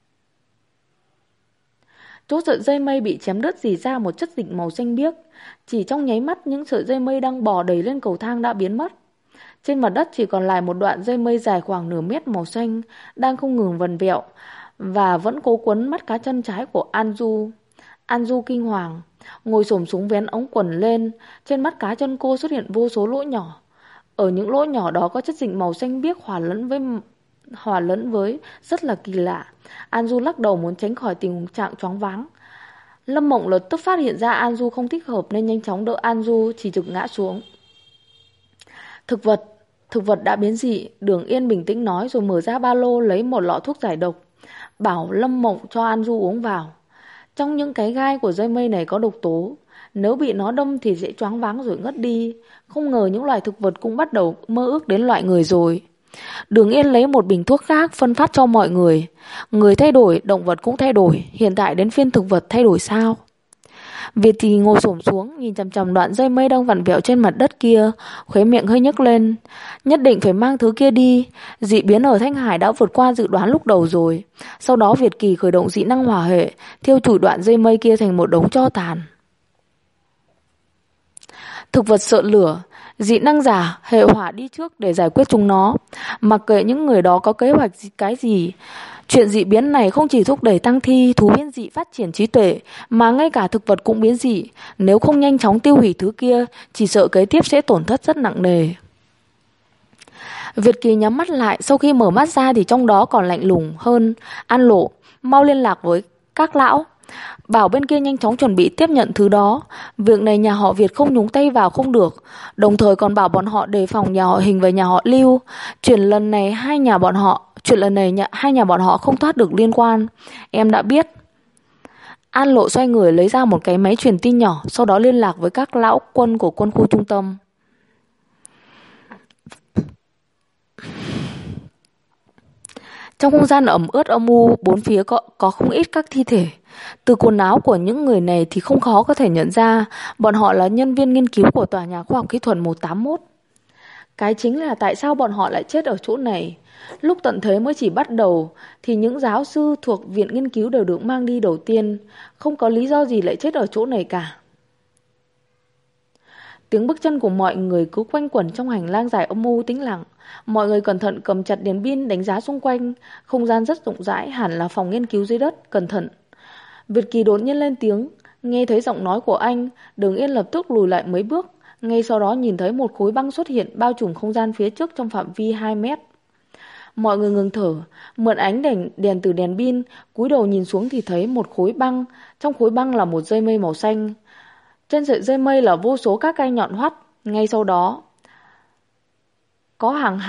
Chốt sợi dây mây bị chém đứt rỉ ra một chất dịch màu xanh biếc. Chỉ trong nháy mắt những sợi dây mây đang bò đầy lên cầu thang đã biến mất. Trên mặt đất chỉ còn lại một đoạn dây mây dài khoảng nửa mét màu xanh đang không ngừng vần vẹo và vẫn cố quấn mắt cá chân trái của An Du. An Du kinh hoàng, ngồi xổm xuống vén ống quần lên. Trên mắt cá chân cô xuất hiện vô số lỗ nhỏ. Ở những lỗ nhỏ đó có chất dịch màu xanh biếc hòa lẫn với rất là kỳ lạ. An Du lắc đầu muốn tránh khỏi tình trạng choáng váng. Lâm Mộng lập tức phát hiện ra An Du không thích hợp nên nhanh chóng đỡ An Du chỉ trực ngã xuống. Thực vật đã biến dị, Đường Yên bình tĩnh nói rồi mở ra ba lô lấy một lọ thuốc giải độc, bảo Lâm Mộng cho An Du uống vào. Trong những cái gai của dây mây này có độc tố, nếu bị nó đâm thì sẽ choáng váng rồi ngất đi. Không ngờ những loài thực vật cũng bắt đầu mơ ước đến loại người rồi. Đường Yên lấy một bình thuốc khác phân phát cho mọi người. Người thay đổi, động vật cũng thay đổi. Hiện tại đến phiên thực vật thay đổi sao? Việt thì ngồi xổm xuống nhìn chằm chằm đoạn dây mây đang vặn vẹo trên mặt đất kia, khóe miệng hơi nhếch lên. Nhất định phải mang thứ kia đi. Dị biến ở Thanh Hải đã vượt qua dự đoán lúc đầu rồi. Sau đó Việt Kỳ khởi động dị năng hỏa hệ, thiêu chủi đoạn dây mây kia thành một đống tro tàn. Thực vật sợ lửa, dị năng giả hệ hỏa đi trước để giải quyết chúng nó. Mặc kệ những người đó có kế hoạch cái gì, chuyện dị biến này không chỉ thúc đẩy tăng thi, thú biến dị phát triển trí tuệ, mà ngay cả thực vật cũng biến dị. Nếu không nhanh chóng tiêu hủy thứ kia, chỉ sợ kế tiếp sẽ tổn thất rất nặng nề. Việt Kỳ nhắm mắt lại, sau khi mở mắt ra thì trong đó còn lạnh lùng hơn. An Lộ, mau liên lạc với các lão, bảo bên kia nhanh chóng chuẩn bị tiếp nhận thứ đó. Việc này nhà họ Việt không nhúng tay vào không được. Đồng thời còn bảo bọn họ đề phòng nhà họ Hình và nhà họ Lưu. Chuyện lần này hai nhà bọn họ không thoát được liên quan. Em đã biết. An Lộ xoay người lấy ra một cái máy truyền tin nhỏ, sau đó liên lạc với các lão quân của quân khu trung tâm. Trong không gian ẩm ướt âm u, bốn phía có không ít các thi thể. Từ quần áo của những người này thì không khó có thể nhận ra bọn họ là nhân viên nghiên cứu của tòa nhà khoa học kỹ thuật 181. Cái chính là tại sao bọn họ lại chết ở chỗ này. Lúc tận thế mới chỉ bắt đầu thì những giáo sư thuộc viện nghiên cứu đều được mang đi đầu tiên. Không có lý do gì lại chết ở chỗ này cả. Tiếng bước chân của mọi người cứ quanh quẩn trong hành lang dài âm u tĩnh lặng. Mọi người cẩn thận cầm chặt đèn pin đánh giá xung quanh. Không gian rất rộng rãi, hẳn là phòng nghiên cứu dưới đất. Cẩn thận. Việt Kỳ đột nhiên lên tiếng. Nghe thấy giọng nói của anh, Đường Yên lập tức lùi lại mấy bước. Ngay sau đó nhìn thấy một khối băng xuất hiện bao trùm không gian phía trước trong phạm vi 2 mét. Mọi người ngừng thở, mượn ánh đèn từ đèn pin, cúi đầu nhìn xuống thì thấy một khối băng. Trong khối băng là một dây mây màu xanh. Trên sợi dây mây là vô số các gai nhọn hoắt. Ngay sau đó có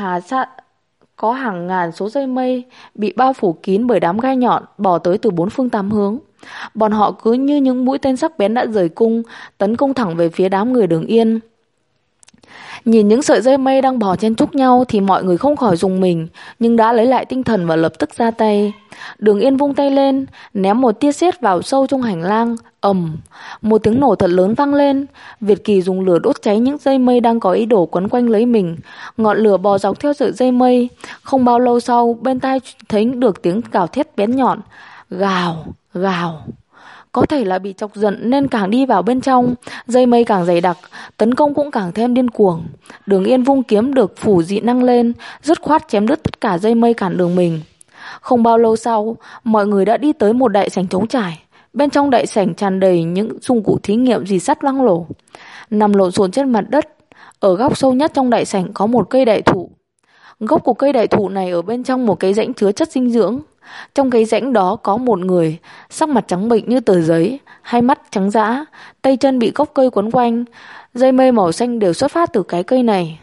hàng ngàn số dây mây bị bao phủ kín bởi đám gai nhọn bò tới từ 4 phương 8 hướng. Bọn họ cứ như những mũi tên sắc bén đã rời cung, tấn công thẳng về phía đám người Đường Yên. Nhìn những sợi dây mây đang bò chen chúc nhau thì mọi người không khỏi rùng mình, nhưng đã lấy lại tinh thần và lập tức ra tay. Đường Yên vung tay lên, ném một tia sét vào sâu trong hành lang. Ầm, một tiếng nổ thật lớn vang lên. Việt Kỳ dùng lửa đốt cháy những dây mây đang có ý đồ quấn quanh lấy mình. Ngọn lửa bò dọc theo sợi dây mây. Không bao lâu sau, bên tai thấy được tiếng gào thét bén nhọn. Gào, gào. Có thể là bị chọc giận nên càng đi vào bên trong, dây mây càng dày đặc, tấn công cũng càng thêm điên cuồng. Đường Yên vung kiếm được phủ dị năng lên, dứt khoát chém đứt tất cả dây mây cản đường mình. Không bao lâu sau, mọi người đã đi tới một đại sảnh trống trải. Bên trong đại sảnh tràn đầy những dụng cụ thí nghiệm rì sắt loang lổ, nằm lộn xộn trên mặt đất. Ở góc sâu nhất trong đại sảnh có một cây đại thụ. Gốc của cây đại thụ này ở bên trong một cái rãnh chứa chất dinh dưỡng. Trong cái rãnh đó có một người, sắc mặt trắng bệch như tờ giấy, hai mắt trắng dã, tay chân bị gốc cây quấn quanh. Dây mây màu xanh đều xuất phát từ cái cây này.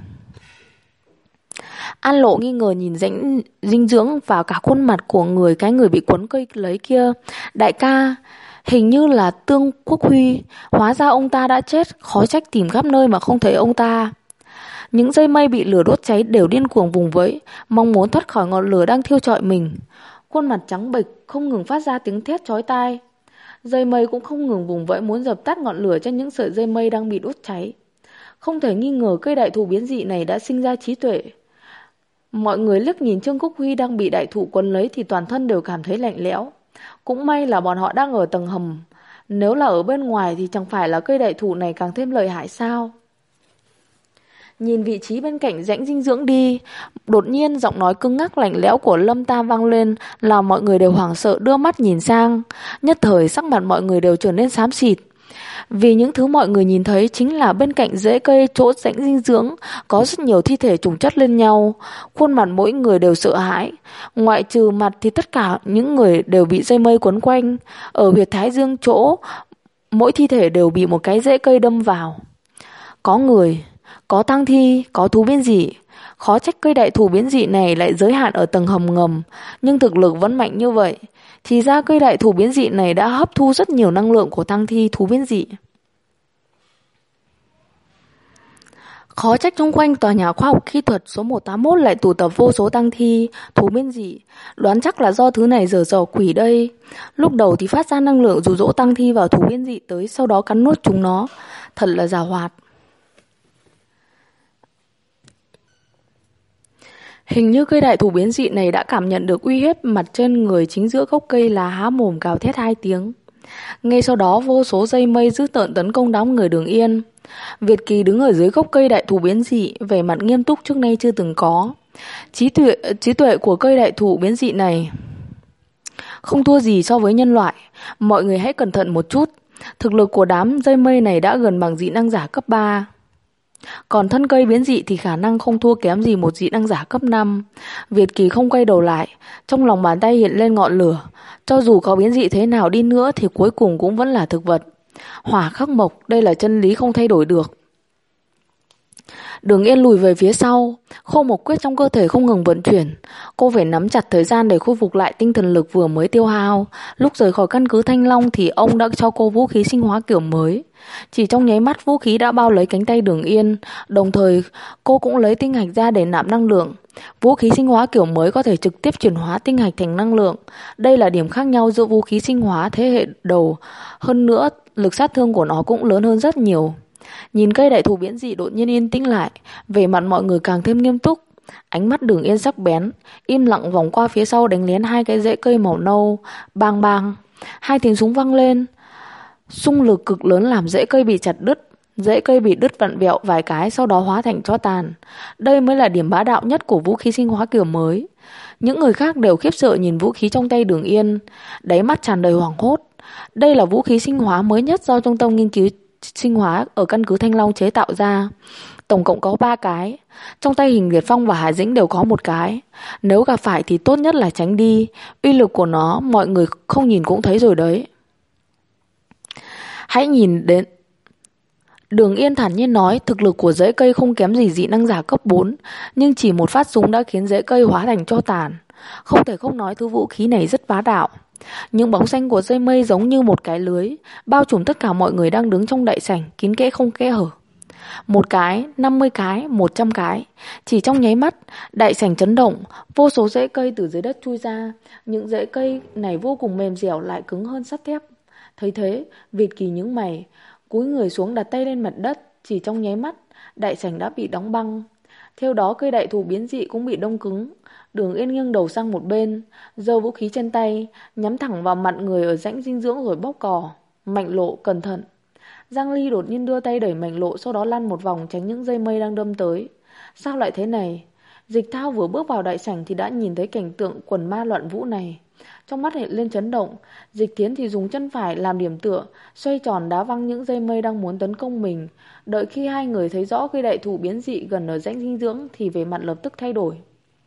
An Lộ nghi ngờ nhìn rãnh dinh dưỡng và cả khuôn mặt của cái người bị quấn cây lấy kia. Đại ca, hình như là Tương Quốc Huy, hóa ra ông ta đã chết, khó trách tìm khắp nơi mà không thấy ông ta. Những dây mây bị lửa đốt cháy đều điên cuồng vùng vẫy, mong muốn thoát khỏi ngọn lửa đang thiêu rọi mình. Khuôn mặt trắng bệch không ngừng phát ra tiếng thét chói tai. Dây mây cũng không ngừng vùng vẫy muốn dập tắt ngọn lửa trên những sợi dây mây đang bị đốt cháy. Không thể nghi ngờ cây đại thụ biến dị này đã sinh ra trí tuệ. Mọi người liếc nhìn Trương Quốc Huy đang bị đại thụ quấn lấy thì toàn thân đều cảm thấy lạnh lẽo. Cũng may là bọn họ đang ở tầng hầm. Nếu là ở bên ngoài thì chẳng phải là cây đại thụ này càng thêm lợi hại sao? Nhìn vị trí bên cạnh rãnh dinh dưỡng đi, đột nhiên giọng nói cứng ngắc lạnh lẽo của Lâm Tam vang lên, làm mọi người đều hoảng sợ đưa mắt nhìn sang. Nhất thời sắc mặt mọi người đều trở nên xám xịt. Vì những thứ mọi người nhìn thấy chính là bên cạnh rễ cây chỗ rãnh dinh dưỡng có rất nhiều thi thể chồng chất lên nhau. Khuôn mặt mỗi người đều sợ hãi. Ngoại trừ mặt thì tất cả những người đều bị dây mây quấn quanh. Ở huyệt thái dương chỗ, mỗi thi thể đều bị một cái rễ cây đâm vào. Có người, có tang thi, có thú biến dị. Khó trách cây đại thụ biến dị này lại giới hạn ở tầng hầm ngầm, nhưng thực lực vẫn mạnh như vậy. Thì ra cây đại thụ biến dị này đã hấp thu rất nhiều năng lượng của tang thi, thú biến dị. Khó trách xung quanh tòa nhà khoa học kỹ thuật số 181 lại tụ tập vô số tang thi, thú biến dị. Đoán chắc là do thứ này giở trò quỷ đây. Lúc đầu thì phát ra năng lượng dụ dỗ tang thi vào thú biến dị tới, sau đó cắn nuốt chúng nó. Thật là giàu hoạt. Hình như cây đại thụ biến dị này đã cảm nhận được uy hiếp, mặt trên người chính giữa gốc cây là há mồm gào thét 2 tiếng. Ngay sau đó vô số dây mây dữ tợn tấn công đám người Đường Yên. Việt Kỳ đứng ở dưới gốc cây đại thụ biến dị, vẻ mặt nghiêm túc trước nay chưa từng có. Trí tuệ của cây đại thụ biến dị này không thua gì so với nhân loại. Mọi người hãy cẩn thận một chút. Thực lực của đám dây mây này đã gần bằng dị năng giả cấp 3. Còn thân cây biến dị thì khả năng không thua kém gì một dị năng giả cấp 5. Việt Kỳ không quay đầu lại, trong lòng bàn tay hiện lên ngọn lửa. Cho dù có biến dị thế nào đi nữa thì cuối cùng cũng vẫn là thực vật. Hỏa khắc mộc, đây là chân lý không thay đổi được. Đường Yên lùi về phía sau, khô mộc quyết trong cơ thể không ngừng vận chuyển. Cô phải nắm chặt thời gian để khôi phục lại tinh thần lực vừa mới tiêu hao. Lúc rời khỏi căn cứ Thanh Long thì ông đã cho cô vũ khí sinh hóa kiểu mới. Chỉ trong nháy mắt vũ khí đã bao lấy cánh tay Đường Yên. Đồng thời cô cũng lấy tinh hạch ra để nạp năng lượng. Vũ khí sinh hóa kiểu mới có thể trực tiếp chuyển hóa tinh hạch thành năng lượng. Đây là điểm khác nhau giữa vũ khí sinh hóa thế hệ đầu. Hơn nữa lực sát thương của nó cũng lớn hơn rất nhiều. Nhìn cây đại thụ biến dị đột nhiên yên tĩnh lại, vẻ mặt mọi người càng thêm nghiêm túc. Ánh mắt Đường Yên sắc bén, im lặng vòng qua phía sau đánh lén 2 cái rễ cây màu nâu. Bang bang, 2 tiếng súng vang lên. Xung lực cực lớn làm rễ cây bị chặt đứt. Rễ cây bị đứt vặn vẹo vài cái, sau đó hóa thành tro tàn. Đây mới là điểm bá đạo nhất của vũ khí sinh hóa kiểu mới. Những người khác đều khiếp sợ nhìn vũ khí trong tay Đường Yên, đáy mắt tràn đầy hoảng hốt. Đây là vũ khí sinh hóa mới nhất do Trung tâm nghiên cứu sinh hóa ở căn cứ Thanh Long chế tạo ra. Tổng cộng có 3 cái. Trong tay Hình Liệt Phong và Hải Dĩnh đều có 1 cái. Nếu gặp phải thì tốt nhất là tránh đi. Uy lực của nó mọi người không nhìn cũng thấy rồi đấy. Hãy nhìn đến... Đường Yên thản nhiên nói, thực lực của rễ cây không kém gì dị năng giả cấp 4, nhưng chỉ một phát súng đã khiến rễ cây hóa thành tro tàn. Không thể không nói thứ vũ khí này rất bá đạo. Những bóng xanh của dây mây giống như một cái lưới, bao trùm tất cả mọi người đang đứng trong đại sảnh, kín kẽ không kẽ hở. 1 cái, 50 cái, 100 cái. Chỉ trong nháy mắt, đại sảnh chấn động, vô số rễ cây từ dưới đất chui ra. Những rễ cây này vô cùng mềm dẻo lại cứng hơn sắt thép. Thấy thế, Việt Kỳ nhướng mày, cúi người xuống đặt tay lên mặt đất. Chỉ trong nháy mắt, đại sảnh đã bị đóng băng. Theo đó cây đại thụ biến dị cũng bị đông cứng. Đường Yên nghiêng đầu sang một bên, giơ vũ khí trên tay, nhắm thẳng vào mặt người ở rãnh dinh dưỡng rồi bóp cò. Mạnh Lộ, cẩn thận. Giang Ly đột nhiên đưa tay đẩy Mạnh Lộ, sau đó lăn một vòng tránh những dây mây đang đâm tới. Sao lại thế này? Dịch Thao vừa bước vào đại sảnh thì đã nhìn thấy cảnh tượng quần ma loạn vũ này. Trong mắt hiện lên chấn động. Dịch Thiến thì dùng chân phải làm điểm tựa, xoay tròn đá văng những dây mây đang muốn tấn công mình. Đợi khi hai người thấy rõ cây đại thụ biến dị gần ở rãnh dinh dưỡng thì vẻ mặt lập tức thay đổi.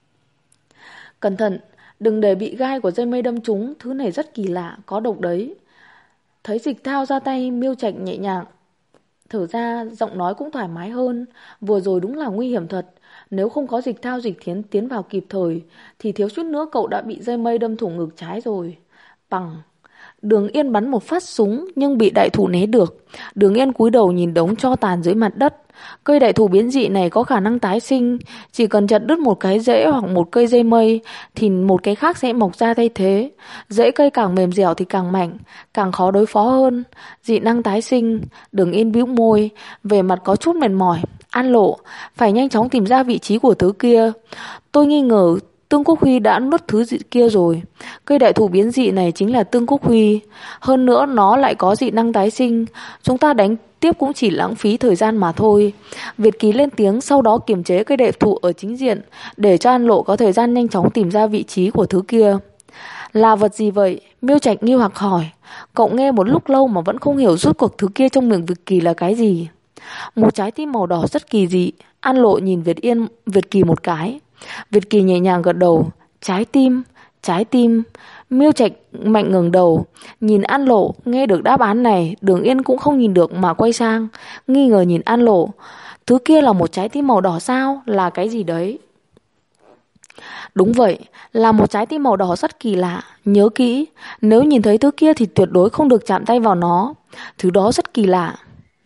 Cẩn thận, đừng để bị gai của dây mây đâm trúng, thứ này rất kỳ lạ, có độc đấy. Thấy Dịch Thao ra tay, Miêu Trạch nhẹ nhàng thở ra, giọng nói cũng thoải mái hơn. Vừa rồi đúng là nguy hiểm thật. Nếu không có Dịch Thao Dịch Thiến tiến vào kịp thời thì thiếu chút nữa cậu đã bị dây mây đâm thủng ngực trái rồi. Bằng. Đường Yên bắn một phát súng nhưng bị đại thụ né được. Đường Yên cúi đầu nhìn đống tro tàn dưới mặt đất. Cây đại thụ biến dị này có khả năng tái sinh. Chỉ cần chặt đứt một cái rễ hoặc một cây dây mây thì một cái khác sẽ mọc ra thay thế. Rễ cây càng mềm dẻo thì càng mạnh, càng khó đối phó hơn. Dị năng tái sinh. Đường Yên bĩu môi, vẻ mặt có chút mệt mỏi. An Lộ, phải nhanh chóng tìm ra vị trí của thứ kia. Tôi nghi ngờ Tương Quốc Huy đã nuốt thứ dị kia rồi. Cây đại thụ biến dị này chính là Tương Quốc Huy. Hơn nữa nó lại có dị năng tái sinh. Chúng ta đánh tiếp cũng chỉ lãng phí thời gian mà thôi. Việt Ký lên tiếng, sau đó kiềm chế cây đại thụ ở chính diện để cho An Lộ có thời gian nhanh chóng tìm ra vị trí của thứ kia. Là vật gì vậy? Miêu Trạch nghi hoặc hỏi. Cậu nghe một lúc lâu mà vẫn không hiểu rốt cuộc thứ kia trong miệng Việt Kỳ là cái gì. Một trái tim màu đỏ rất kỳ dị. An Lộ nhìn Việt Kỳ một cái. Việt Kỳ nhẹ nhàng gật đầu. Trái tim. Miêu Trạch mạnh ngẩng đầu, nhìn An Lộ. Nghe được đáp án này, Đường Yên cũng không nhìn được mà quay sang, nghi ngờ nhìn An Lộ. Thứ kia là một trái tim màu đỏ sao? Là cái gì đấy? Đúng vậy, là một trái tim màu đỏ rất kỳ lạ. Nhớ kỹ, nếu nhìn thấy thứ kia thì tuyệt đối không được chạm tay vào nó. Thứ đó rất kỳ lạ.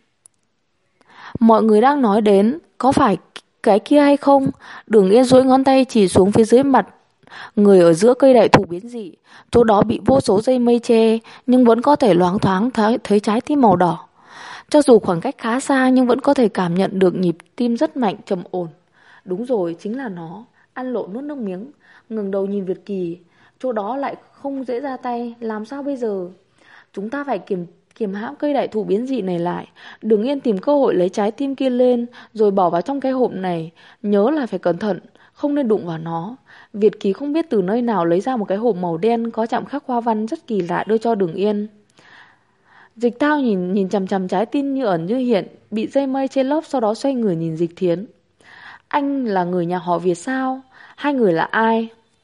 Mọi người đang nói đến có phải cái kia hay không? Đường Yên duỗi ngón tay chỉ xuống phía dưới mặt người ở giữa cây đại thụ biến dị. Chỗ đó bị vô số dây mây che, nhưng vẫn có thể loáng thoáng thấy trái tim màu đỏ. Cho dù khoảng cách khá xa nhưng vẫn có thể cảm nhận được nhịp tim rất mạnh, trầm ổn. Đúng rồi, chính là nó. An Lộ nuốt nước miếng, ngẩng đầu nhìn Việt Kỳ. Chỗ đó lại không dễ ra tay, làm sao bây giờ? Chúng ta phải kiềm hãm cây đại thụ biến dị này lại. Đường Yên tìm cơ hội lấy trái tim kia lên rồi bỏ vào trong cái hộp này. Nhớ là phải cẩn thận, không nên đụng vào nó. Việt Kỳ không biết từ nơi nào lấy ra một cái hộp màu đen có chạm khắc hoa văn rất kỳ lạ đưa cho Đường Yên. Dịch Thao nhìn chằm chằm trái tim như ẩn như hiện, bị dây mây trên lớp, sau đó xoay người nhìn Dịch Thiến. Anh là người nhà họ Việt sao? Hai người là ai?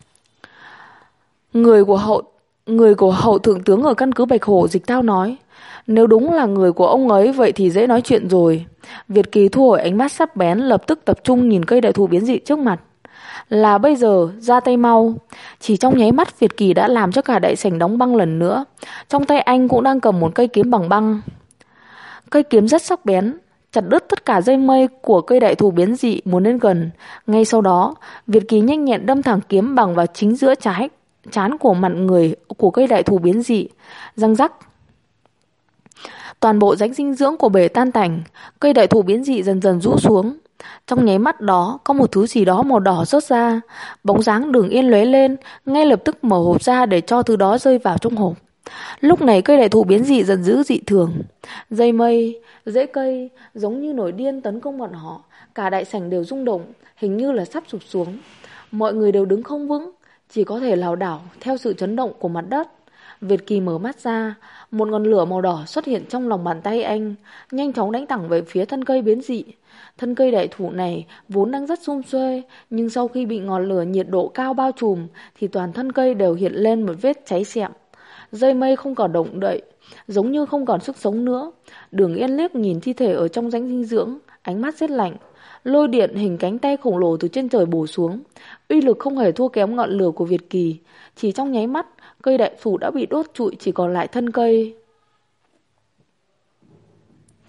Người của hậu thượng tướng ở căn cứ Bạch Hổ. Dịch Thao nói. Nếu đúng là người của ông ấy vậy thì dễ nói chuyện rồi. Việt Kỳ thu hồi ánh mắt sắc bén, lập tức tập trung nhìn cây đại thụ biến dị trước mặt. Là bây giờ, ra tay mau. Chỉ trong nháy mắt, Việt Kỳ đã làm cho cả đại sảnh đóng băng lần nữa. Trong tay anh cũng đang cầm một cây kiếm bằng băng. Cây kiếm rất sắc bén, chặt đứt tất cả dây mây của cây đại thụ biến dị muốn đến gần. Ngay sau đó, Việt Kỳ nhanh nhẹn đâm thẳng kiếm bằng vào chính giữa trán của mặt người của cây đại thụ biến dị. Răng rắc. Toàn bộ rãnh dinh dưỡng của bể tan tành, cây đại thụ biến dị dần dần rũ xuống. Trong nháy mắt đó, có một thứ gì đó màu đỏ rớt ra. Bóng dáng Đường Yên lóe lên, ngay lập tức mở hộp ra để cho thứ đó rơi vào trong hộp. Lúc này cây đại thụ biến dị dần dữ dị thường. Dây mây, rễ cây giống như nổi điên tấn công bọn họ. Cả đại sảnh đều rung động, hình như là sắp sụp xuống. Mọi người đều đứng không vững, chỉ có thể lảo đảo theo sự chấn động của mặt đất. Việt Kỳ mở mắt ra, một ngọn lửa màu đỏ xuất hiện trong lòng bàn tay anh, nhanh chóng đánh thẳng về phía thân cây biến dị. Thân cây đại thụ này vốn đang rất sum xuê, nhưng sau khi bị ngọn lửa nhiệt độ cao bao trùm thì toàn thân cây đều hiện lên một vết cháy xẹm. Dây mây không còn động đậy, giống như không còn sức sống nữa. Đường Yên liếc nhìn thi thể ở trong rãnh dinh dưỡng, ánh mắt rét lạnh. Lôi điện hình cánh tay khổng lồ từ trên trời bổ xuống, uy lực không hề thua kém ngọn lửa của Việt Kỳ. Chỉ trong nháy mắt, cây đại thụ đã bị đốt trụi, chỉ còn lại thân cây.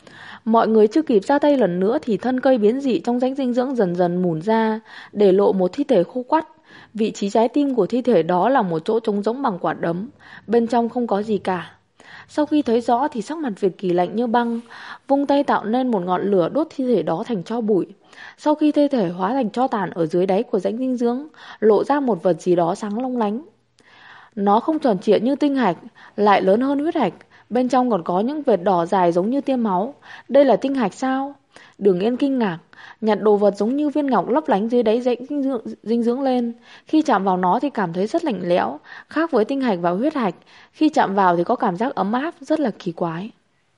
Mọi người chưa kịp ra tay lần nữa thì thân cây biến dị trong rãnh dinh dưỡng dần dần mủn ra, để lộ một thi thể khô quắt. Vị trí trái tim của thi thể đó là một chỗ trống rỗng bằng quả đấm, bên trong không có gì cả. Sau khi thấy rõ thì sắc mặt Việt Kỳ lạnh như băng, vung tay tạo nên một ngọn lửa đốt thi thể đó thành tro bụi. Sau khi thi thể hóa thành tro tàn ở dưới đáy của rãnh dinh dưỡng, lộ ra một vật gì đó sáng long lánh. Nó không tròn trịa như tinh hạch, lại lớn hơn huyết hạch, bên trong còn có những vệt đỏ dài giống như tia máu. Đây là tinh hạch sao? Đường Yên kinh ngạc, nhặt đồ vật giống như viên ngọc lấp lánh dưới đáy dinh dưỡng lên. Khi chạm vào nó thì cảm thấy rất lạnh lẽo, khác với tinh hạch và huyết hạch. Khi chạm vào thì có cảm giác ấm áp, rất là kỳ quái.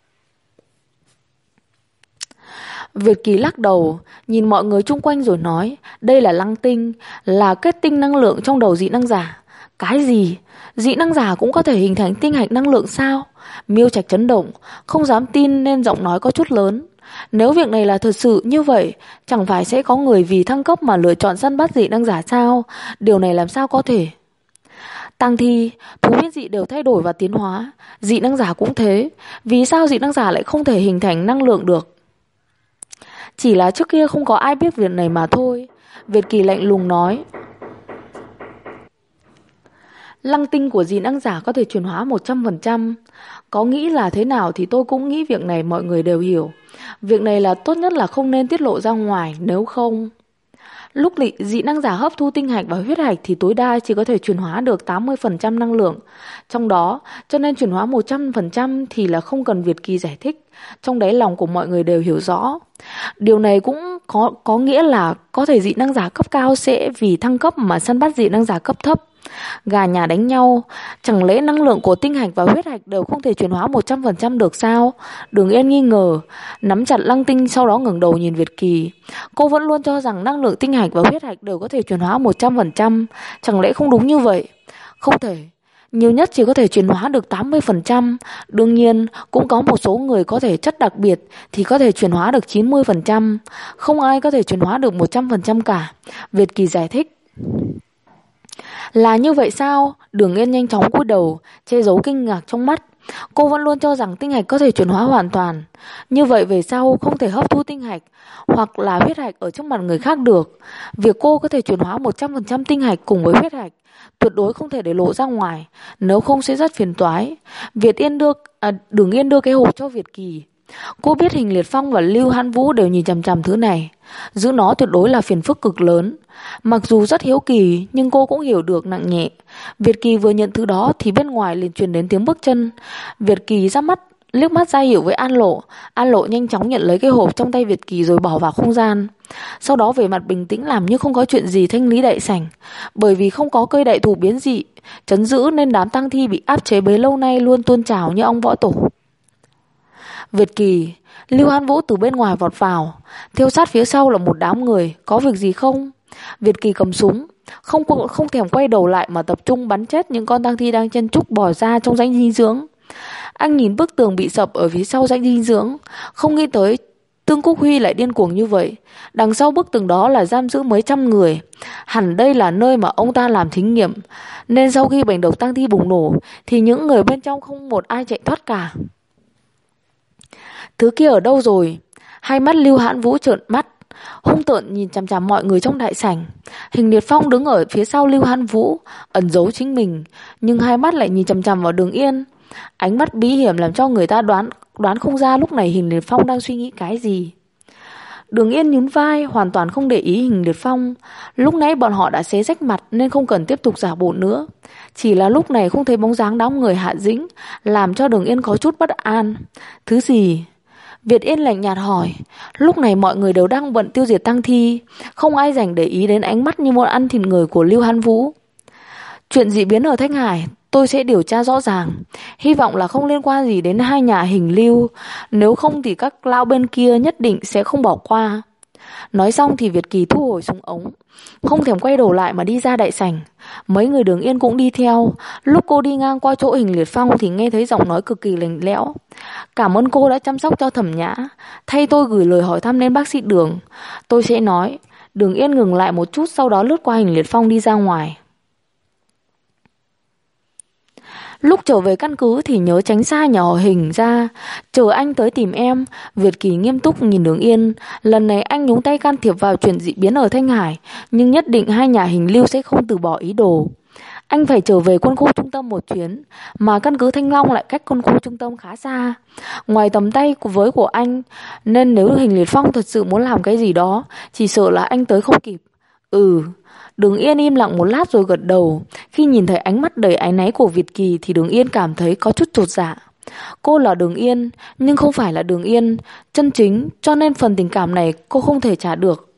Việt Kỳ lắc đầu, nhìn mọi người chung quanh rồi nói, đây là lăng tinh, là kết tinh năng lượng trong đầu dị năng giả. Cái gì? Dị năng giả cũng có thể hình thành tinh hạch năng lượng sao? Miêu Trạch chấn động, không dám tin nên giọng nói có chút lớn. Nếu việc này là thật sự như vậy, chẳng phải sẽ có người vì thăng cấp mà lựa chọn săn bắt dị năng giả sao? Điều này làm sao có thể? Tang thi, thú biến dị đều thay đổi và tiến hóa, dị năng giả cũng thế. Vì sao dị năng giả lại không thể hình thành năng lượng được? Chỉ là trước kia không có ai biết việc này mà thôi. Việt Kỳ lạnh lùng nói. Lăng tinh của dị năng giả có thể chuyển hóa 100%. Có nghĩ là thế nào thì tôi cũng nghĩ việc này mọi người đều hiểu. Việc này là tốt nhất là không nên tiết lộ ra ngoài, nếu không... Lúc dị năng giả hấp thu tinh hạch và huyết hạch thì tối đa chỉ có thể chuyển hóa được 80% năng lượng. Trong đó, cho nên chuyển hóa 100% thì là không cần Việt Kỳ giải thích. Trong đáy lòng của mọi người đều hiểu rõ. Điều này cũng có nghĩa là có thể dị năng giả cấp cao sẽ vì thăng cấp mà săn bắt dị năng giả cấp thấp. Gà nhà đánh nhau, chẳng lẽ năng lượng của tinh hạch và huyết hạch đều không thể chuyển hóa 100% được sao? Đường Yên nghi ngờ, nắm chặt lăng tinh sau đó ngẩng đầu nhìn Việt Kỳ. Cô vẫn luôn cho rằng năng lượng tinh hạch và huyết hạch đều có thể chuyển hóa 100%, chẳng lẽ không đúng như vậy? Không thể. Nhiều nhất chỉ có thể chuyển hóa được 80%. Đương nhiên, cũng có một số người có thể chất đặc biệt thì có thể chuyển hóa được 90%. Không ai có thể chuyển hóa được 100% cả. Việt Kỳ giải thích. Là như vậy sao? Đường Yên nhanh chóng cúi đầu, che giấu kinh ngạc trong mắt. Cô vẫn luôn cho rằng tinh hạch có thể chuyển hóa hoàn toàn. Như vậy về sau không thể hấp thu tinh hạch hoặc là huyết hạch ở trước mặt người khác được. Việc cô có thể chuyển hóa 100% tinh hạch cùng với huyết hạch tuyệt đối không thể để lộ ra ngoài, nếu không sẽ rất phiền toái. Đường Yên đưa cái hộp cho Việt Kỳ. Cô biết Hình Liệt Phong và Lưu Hãn Vũ đều nhìn chằm chằm thứ này. Giữ nó tuyệt đối là phiền phức cực lớn. Mặc dù rất hiếu kỳ nhưng cô cũng hiểu được nặng nhẹ. Việt Kỳ vừa nhận thứ đó thì bên ngoài liền truyền đến tiếng bước chân. Việt Kỳ liếc mắt ra hiệu với An Lộ. An Lộ nhanh chóng nhận lấy cái hộp trong tay Việt Kỳ rồi bỏ vào không gian. Sau đó về mặt bình tĩnh làm như không có chuyện gì thanh lý đại sảnh. Bởi vì không có cây đại thụ biến dị trấn giữ nên đám tang thi bị áp chế bấy lâu nay luôn tuôn trào như ong vỡ tổ. Việt Kỳ, Lưu Hãn Vũ từ bên ngoài vọt vào. Theo sát phía sau là một đám người. Có việc gì không? Việt Kỳ cầm súng, không thèm quay đầu lại mà tập trung bắn chết những con tang thi đang chen chúc bò ra trong rãnh dinh dưỡng. Anh nhìn bức tường bị sập ở phía sau rãnh dinh dưỡng, không nghĩ tới Tương Quốc Huy lại điên cuồng như vậy. Đằng sau bức tường đó là giam giữ mấy trăm người. Hẳn đây là nơi mà ông ta làm thí nghiệm, nên sau khi bệnh độc tang thi bùng nổ thì những người bên trong không một ai chạy thoát cả. Thứ kia ở đâu rồi? Hai mắt Lưu Hãn Vũ trợn mắt, hung tợn nhìn chằm chằm mọi người trong đại sảnh. Hình Liệt Phong đứng ở phía sau Lưu Hãn Vũ, ẩn giấu chính mình, nhưng hai mắt lại nhìn chằm chằm vào Đường Yên. Ánh mắt bí hiểm làm cho người ta đoán không ra lúc này Hình Liệt Phong đang suy nghĩ cái gì. Đường Yên nhún vai, hoàn toàn không để ý Hình Liệt Phong. Lúc nãy bọn họ đã xé rách mặt nên không cần tiếp tục giả bộ nữa. Chỉ là lúc này không thấy bóng dáng đám người Hạ Dĩnh, làm cho Đường Yên có chút bất an. Thứ gì? Việt Yên lạnh nhạt hỏi. Lúc này mọi người đều đang bận tiêu diệt tang thi, không ai dành để ý đến ánh mắt như muốn ăn thịt người của Lưu Hãn Vũ. Chuyện dị biến ở Thanh Hải tôi sẽ điều tra rõ ràng. Hy vọng là không liên quan gì đến hai nhà Hình Lưu, nếu không thì các lao bên kia nhất định sẽ không bỏ qua. Nói xong thì Việt Kỳ thu hồi súng ống, không thèm quay đầu lại mà đi ra đại sảnh. Mấy người Đường Yên cũng đi theo. Lúc cô đi ngang qua chỗ Hình Liệt Phong thì nghe thấy giọng nói cực kỳ lạnh lẽo. Cảm ơn cô đã chăm sóc cho Thẩm Nhã. Thay tôi gửi lời hỏi thăm đến bác sĩ Đường. Tôi sẽ nói. Đường Yên ngừng lại một chút, sau đó lướt qua Hình Liệt Phong đi ra ngoài. Lúc trở về căn cứ thì nhớ tránh xa nhà họ Hình ra, chờ anh tới tìm em. Việt Kỳ nghiêm túc nhìn Đường Yên. Lần này anh nhúng tay can thiệp vào chuyện dị biến ở Thanh Hải, nhưng nhất định hai nhà Hình Lưu sẽ không từ bỏ ý đồ. Anh phải trở về quân khu trung tâm một chuyến, mà căn cứ Thanh Long lại cách quân khu trung tâm khá xa, ngoài tầm tay của anh, nên nếu Hình Liệt Phong thật sự muốn làm cái gì đó, chỉ sợ là anh tới không kịp. Ừ. Đường Yên im lặng một lát rồi gật đầu. Khi nhìn thấy ánh mắt đầy áy náy của Việt Kỳ thì Đường Yên cảm thấy có chút chột dạ. Cô là Đường Yên, nhưng không phải là Đường Yên chân chính, cho nên phần tình cảm này cô không thể trả được.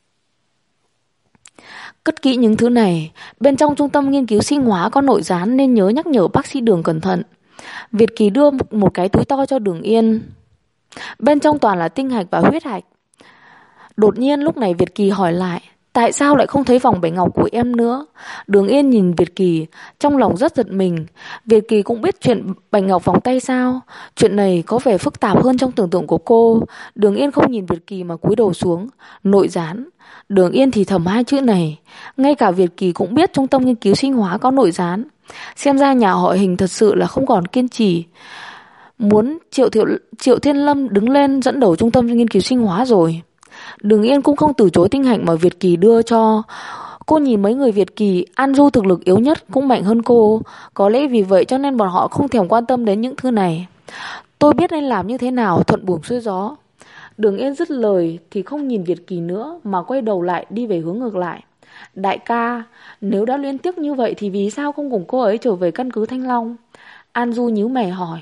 Cất kỹ những thứ này, bên trong trung tâm nghiên cứu sinh hóa có nội gián nên nhớ nhắc nhở bác sĩ Đường cẩn thận. Việt Kỳ đưa một cái túi to cho Đường Yên. Bên trong toàn là tinh hạch và huyết hạch. Đột nhiên lúc này Việt Kỳ hỏi lại, tại sao lại không thấy vòng bạch ngọc của em nữa? Đường Yên nhìn Việt Kỳ, trong lòng rất giật mình. Việt Kỳ cũng biết chuyện bạch ngọc vòng tay sao? Chuyện này có vẻ phức tạp hơn trong tưởng tượng của cô. Đường Yên không nhìn Việt Kỳ mà cúi đầu xuống. Nội gián. Đường Yên thì thầm hai chữ này. Ngay cả Việt Kỳ cũng biết trung tâm nghiên cứu sinh hóa có nội gián. Xem ra nhà họ Hình thật sự là không còn kiên trì, muốn Triệu Thiên Lâm đứng lên dẫn đầu trung tâm nghiên cứu sinh hóa rồi. Đường Yên cũng không từ chối tinh hạch mà Việt Kỳ đưa cho. Cô nhìn mấy người Việt Kỳ, An Du thực lực yếu nhất cũng mạnh hơn cô. Có lẽ vì vậy cho nên bọn họ không thèm quan tâm đến những thứ này. Tôi biết nên làm như thế nào, thuận buồm xuôi gió. Đường Yên dứt lời thì không nhìn Việt Kỳ nữa mà quay đầu lại đi về hướng ngược lại. Đại ca, nếu đã liên tiếc như vậy thì vì sao không cùng cô ấy trở về căn cứ Thanh Long? An Du nhíu mày hỏi.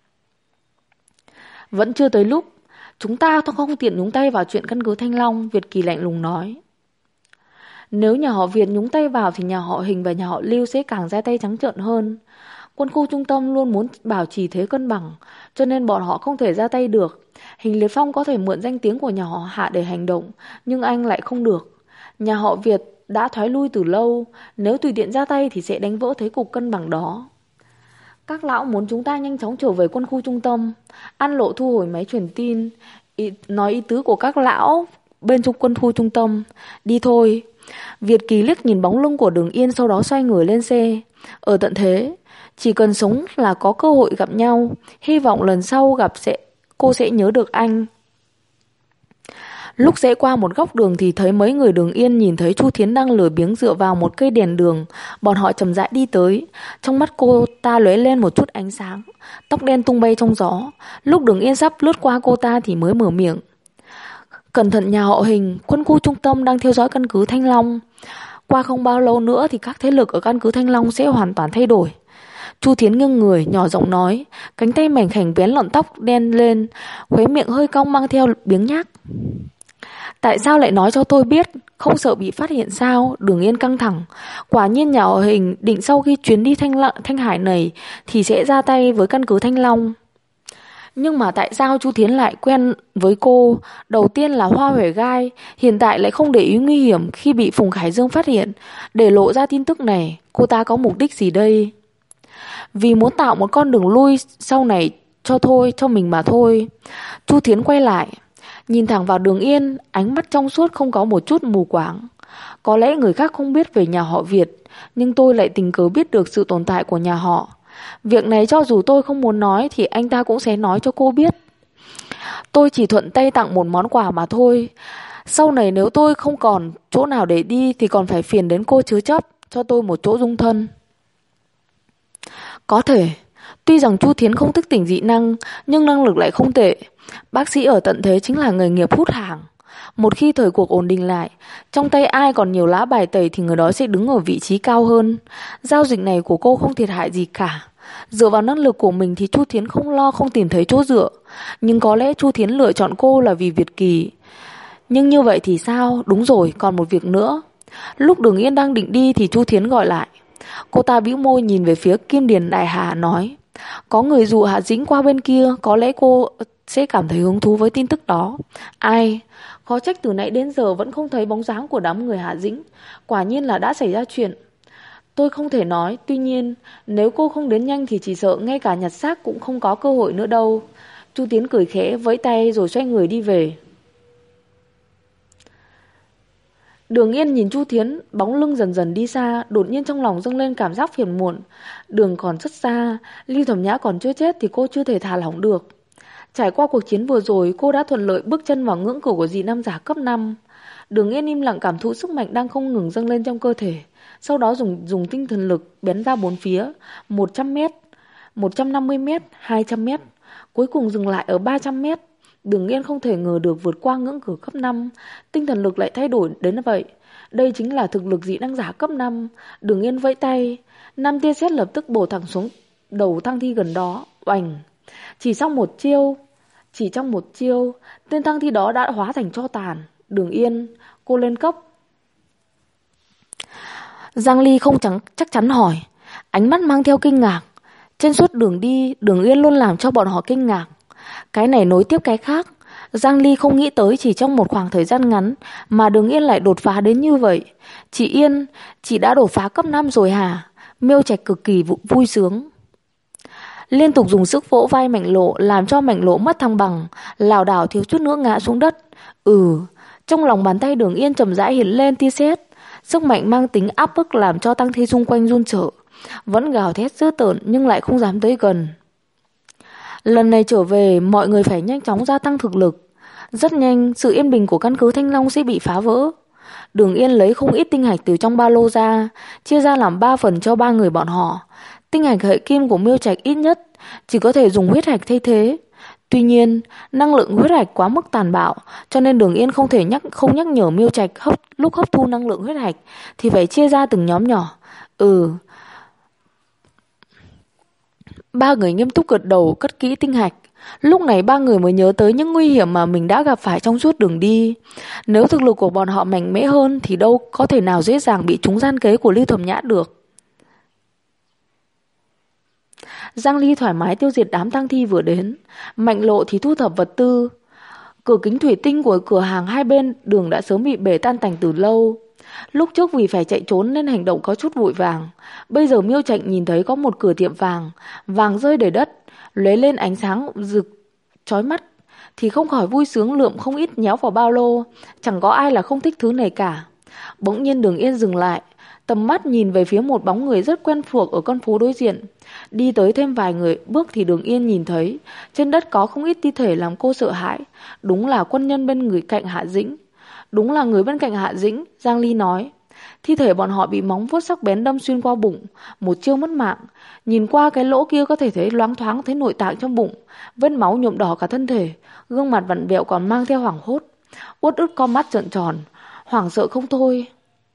Vẫn chưa tới lúc. Chúng ta không tiện nhúng tay vào chuyện căn cứ Thanh Long, Việt Kỳ lạnh lùng nói. Nếu nhà họ Việt nhúng tay vào thì nhà họ Hình và nhà họ Lưu sẽ càng ra tay trắng trợn hơn. Quân khu trung tâm luôn muốn bảo trì thế cân bằng, cho nên bọn họ không thể ra tay được. Hình Liệt Phong có thể mượn danh tiếng của nhà họ Hạ để hành động, nhưng anh lại không được. Nhà họ Việt đã thoái lui từ lâu, nếu tùy tiện ra tay thì sẽ đánh vỡ thế cục cân bằng đó. Các lão muốn chúng ta nhanh chóng trở về quân khu trung tâm. An Lộ thu hồi máy truyền tin, nói ý tứ của các lão bên trong quân khu trung tâm. Đi thôi. Việt Kỳ liếc nhìn bóng lưng của Đường Yên, sau đó xoay người lên xe. Ở tận thế, chỉ cần sống là có cơ hội gặp nhau. Hy vọng lần sau gặp cô sẽ nhớ được anh. Lúc rẽ qua một góc đường thì thấy mấy người Đường Yên nhìn thấy Chu Thiến đang lười biếng dựa vào một cây đèn đường. Bọn họ chậm rãi đi tới. Trong mắt cô ta lóe lên một chút ánh sáng, tóc đen tung bay trong gió. Lúc Đường Yên sắp lướt qua cô ta thì mới mở miệng. Cẩn thận nhà họ Hình, quân khu trung tâm đang theo dõi căn cứ Thanh Long. Qua không bao lâu nữa thì các thế lực ở căn cứ Thanh Long sẽ hoàn toàn thay đổi. Chu Thiến nghiêng người, nhỏ giọng nói, cánh tay mảnh khảnh vén lọn tóc đen lên, khóe miệng hơi cong mang theo biếng nhác. Tại sao lại nói cho tôi biết? Không sợ bị phát hiện sao? Đường Yên căng thẳng. Quả nhiên nhà họ Hình định sau khi chuyến đi Thanh Hải này thì sẽ ra tay với căn cứ Thanh Long. Nhưng mà tại sao Chu Thiến lại quen với cô? Đầu tiên là Hoa Huệ Gai, hiện tại lại không để ý nguy hiểm khi bị Phùng Khải Dương phát hiện. Để lộ ra tin tức này, cô ta có mục đích gì đây? Vì muốn tạo một con đường lui sau này cho mình mà thôi. Chu Thiến quay lại, nhìn thẳng vào Đường Yên, ánh mắt trong suốt không có một chút mù quáng. Có lẽ người khác không biết về nhà họ Việt, nhưng tôi lại tình cờ biết được sự tồn tại của nhà họ. Việc này cho dù tôi không muốn nói thì anh ta cũng sẽ nói cho cô biết. Tôi chỉ thuận tay tặng một món quà mà thôi. Sau này nếu tôi không còn chỗ nào để đi thì còn phải phiền đến cô chứa chấp cho tôi một chỗ dung thân. Có thể, tuy rằng Chu Thiến không thức tỉnh dị năng, nhưng năng lực lại không tệ. Bác sĩ ở tận thế chính là nghề nghiệp hút hàng. Một khi thời cuộc ổn định lại, trong tay ai còn nhiều lá bài tẩy thì người đó sẽ đứng ở vị trí cao hơn. Giao dịch này của cô không thiệt hại gì cả. Dựa vào năng lực của mình thì Chu Thiến không lo không tìm thấy chỗ dựa. Nhưng có lẽ Chu Thiến lựa chọn cô là vì Việt Kỳ. Nhưng như vậy thì sao? Đúng rồi, còn một việc nữa. Lúc Đường Yên đang định đi thì Chu Thiến gọi lại. Cô ta bĩu môi nhìn về phía Kim Điền Đại Hà nói, có người dụ Hạ Dĩnh qua bên kia, có lẽ cô sẽ cảm thấy hứng thú với tin tức đó. Ai? Khó trách từ nãy đến giờ vẫn không thấy bóng dáng của đám người Hạ Dĩnh. Quả nhiên là đã xảy ra chuyện. Tôi không thể nói, tuy nhiên nếu cô không đến nhanh thì chỉ sợ ngay cả nhặt xác cũng không có cơ hội nữa đâu. Chu Tiến cười khẽ vẫy tay rồi xoay người đi về. Đường Yên nhìn Chu Thiến, bóng lưng dần dần đi xa, đột nhiên trong lòng dâng lên cảm giác phiền muộn. Đường còn rất xa, Lưu Thẩm Nhã còn chưa chết thì cô chưa thể thả lỏng được. Trải qua cuộc chiến vừa rồi, cô đã thuận lợi bước chân vào ngưỡng cửa của dị nam giả cấp 5. Đường Yên im lặng cảm thụ sức mạnh đang không ngừng dâng lên trong cơ thể. Sau đó dùng tinh thần lực bén ra bốn phía, 100 mét, 150 mét, 200 mét. Cuối cùng dừng lại ở 300 mét. Đường Yên không thể ngờ được vượt qua ngưỡng cửa cấp 5, tinh thần lực lại thay đổi đến vậy. Đây chính là thực lực dị năng giả cấp 5. Đường Yên vẫy tay, 5 tia sét lập tức bổ thẳng xuống đầu tang thi gần đó. Oành! Chỉ trong một chiêu, tên tang thi đó đã hóa thành tro tàn. Đường Yên, cô lên cấp. Giang Ly không chắc chắn hỏi, ánh mắt mang theo kinh ngạc. Trên suốt đường đi, Đường Yên luôn làm cho bọn họ kinh ngạc. Cái này nối tiếp cái khác. Giang Ly không nghĩ tới chỉ trong một khoảng thời gian ngắn mà Đường Yên lại đột phá đến như vậy. Chị Yên, chị đã đột phá cấp 5 rồi hả? Miêu Trạch cực kỳ vui sướng. Liên tục dùng sức vỗ vai Mạnh Lộ làm cho Mạnh Lộ mất thăng bằng, lảo đảo thiếu chút nữa ngã xuống đất. Trong lòng bàn tay Đường Yên chậm rãi hiện lên tia sét, sức mạnh mang tính áp bức làm cho tang thi xung quanh run sợ, vẫn gào thét dữ tợn nhưng lại không dám tới gần. Lần này trở về, mọi người phải nhanh chóng gia tăng thực lực. Rất nhanh, sự yên bình của căn cứ Thanh Long sẽ bị phá vỡ. Đường Yên lấy không ít tinh hạch từ trong ba lô ra, chia ra làm 3 phần cho 3 người bọn họ. Tinh hạch hệ kim của Miêu Trạch ít nhất chỉ có thể dùng huyết hạch thay thế. Tuy nhiên, năng lượng huyết hạch quá mức tàn bạo, cho nên Đường Yên không nhắc nhở Miêu Trạch lúc hấp thu năng lượng huyết hạch thì phải chia ra từng nhóm nhỏ. 3 người nghiêm túc gật đầu cất kỹ tinh hạch. Lúc này 3 người mới nhớ tới những nguy hiểm mà mình đã gặp phải trong suốt đường đi. Nếu thực lực của bọn họ mạnh mẽ hơn thì đâu có thể nào dễ dàng bị trúng gian kế của Lưu Thẩm Nhã được. Giang Ly thoải mái tiêu diệt đám tang thi vừa đến. Mạnh Lộ thì thu thập vật tư. Cửa kính thủy tinh của cửa hàng hai bên đường đã sớm bị bể tan tành từ lâu. Lúc trước vì phải chạy trốn nên hành động có chút vội vàng. Bây giờ Miêu Trạch nhìn thấy có một cửa tiệm vàng, vàng rơi đầy đất, lóe lên ánh sáng rực chói mắt, thì không khỏi vui sướng lượm không ít nhéo vào ba lô. Chẳng có ai là không thích thứ này cả. Bỗng nhiên Đường Yên dừng lại, tầm mắt nhìn về phía một bóng người rất quen thuộc ở con phố đối diện. Đi tới thêm vài người bước thì Đường Yên nhìn thấy trên đất có không ít thi thể làm cô sợ hãi. Đúng là quân nhân bên người cạnh Hạ Dĩnh. Đúng là người bên cạnh Hạ Dĩnh, Giang Ly nói. Thi thể bọn họ bị móng vuốt sắc bén đâm xuyên qua bụng, một chiêu mất mạng. Nhìn qua cái lỗ kia có thể thấy loáng thoáng thấy nội tạng trong bụng, vết máu nhuộm đỏ cả thân thể, gương mặt vặn vẹo còn mang theo hoảng hốt. Uất ức con mắt trợn tròn, hoảng sợ không thôi.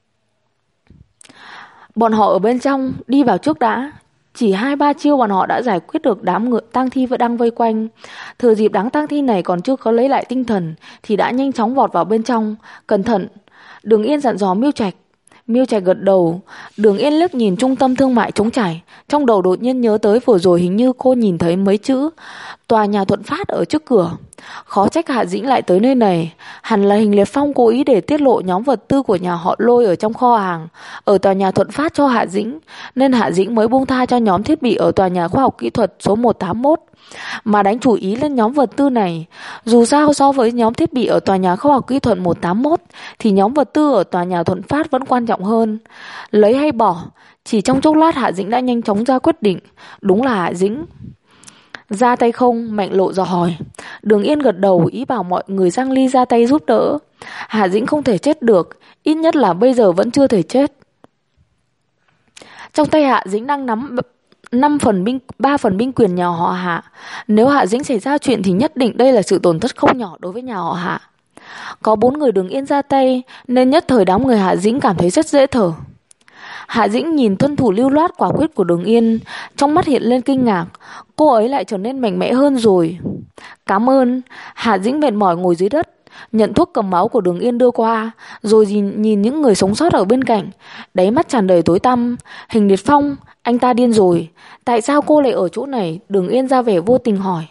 Bọn họ ở bên trong, đi vào trước đã. Chỉ 2-3 chiêu bọn họ đã giải quyết được đám người tang thi vẫn đang vây quanh. Thừa dịp đám tang thi này còn chưa có lấy lại tinh thần thì đã nhanh chóng vọt vào bên trong. Cẩn thận! Đường Yên dặn dò Miêu Trạch. Miêu Trạch gật đầu. Đường Yên liếc nhìn trung tâm thương mại trống trải, trong đầu đột nhiên nhớ tới vừa rồi hình như cô nhìn thấy mấy chữ tòa nhà Thuận Phát ở trước cửa. Khó trách Hạ Dĩnh lại tới nơi này. Hẳn là Hình Liệt Phong cố ý để tiết lộ nhóm vật tư của nhà họ Lôi ở trong kho hàng ở tòa nhà Thuận Phát cho Hạ Dĩnh, nên Hạ Dĩnh mới buông tha cho nhóm thiết bị ở tòa nhà khoa học kỹ thuật số 181 mà đánh chủ ý lên nhóm vật tư này. Dù sao so với nhóm thiết bị ở tòa nhà khoa học kỹ thuật 181 thì nhóm vật tư ở tòa nhà Thuận Phát vẫn quan trọng hơn. Lấy hay bỏ? Chỉ trong chốc lát Hạ Dĩnh đã nhanh chóng ra quyết định. Đúng là Hạ Dĩnh. Ra tay không? Mạnh Lộ dò hỏi. Đường Yên gật đầu ý bảo mọi người Giang Ly ra tay giúp đỡ. Hạ Dĩnh không thể chết được, ít nhất là bây giờ vẫn chưa thể chết. Trong tay Hạ Dĩnh đang nắm 3 phần binh quyền nhà họ Hạ. Nếu Hạ Dĩnh xảy ra chuyện thì nhất định đây là sự tổn thất không nhỏ đối với nhà họ Hạ. Có 4 người Đường Yên ra tay nên nhất thời đám người Hạ Dĩnh cảm thấy rất dễ thở. Hạ Dĩnh nhìn tuân thủ lưu loát quả quyết của Đường Yên, trong mắt hiện lên kinh ngạc. Cô ấy lại trở nên mạnh mẽ hơn rồi. Cảm ơn. Hạ Dĩnh mệt mỏi ngồi dưới đất, nhận thuốc cầm máu của Đường Yên đưa qua, rồi nhìn những người sống sót ở bên cạnh, đáy mắt tràn đầy tối tăm. Hình Liệt Phong, anh ta điên rồi. Tại sao cô lại ở chỗ này? Đường Yên ra vẻ vô tình hỏi.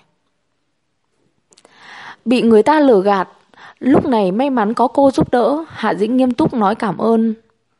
Bị người ta lừa gạt. Lúc này may mắn có cô giúp đỡ. Hạ Dĩnh nghiêm túc nói cảm ơn.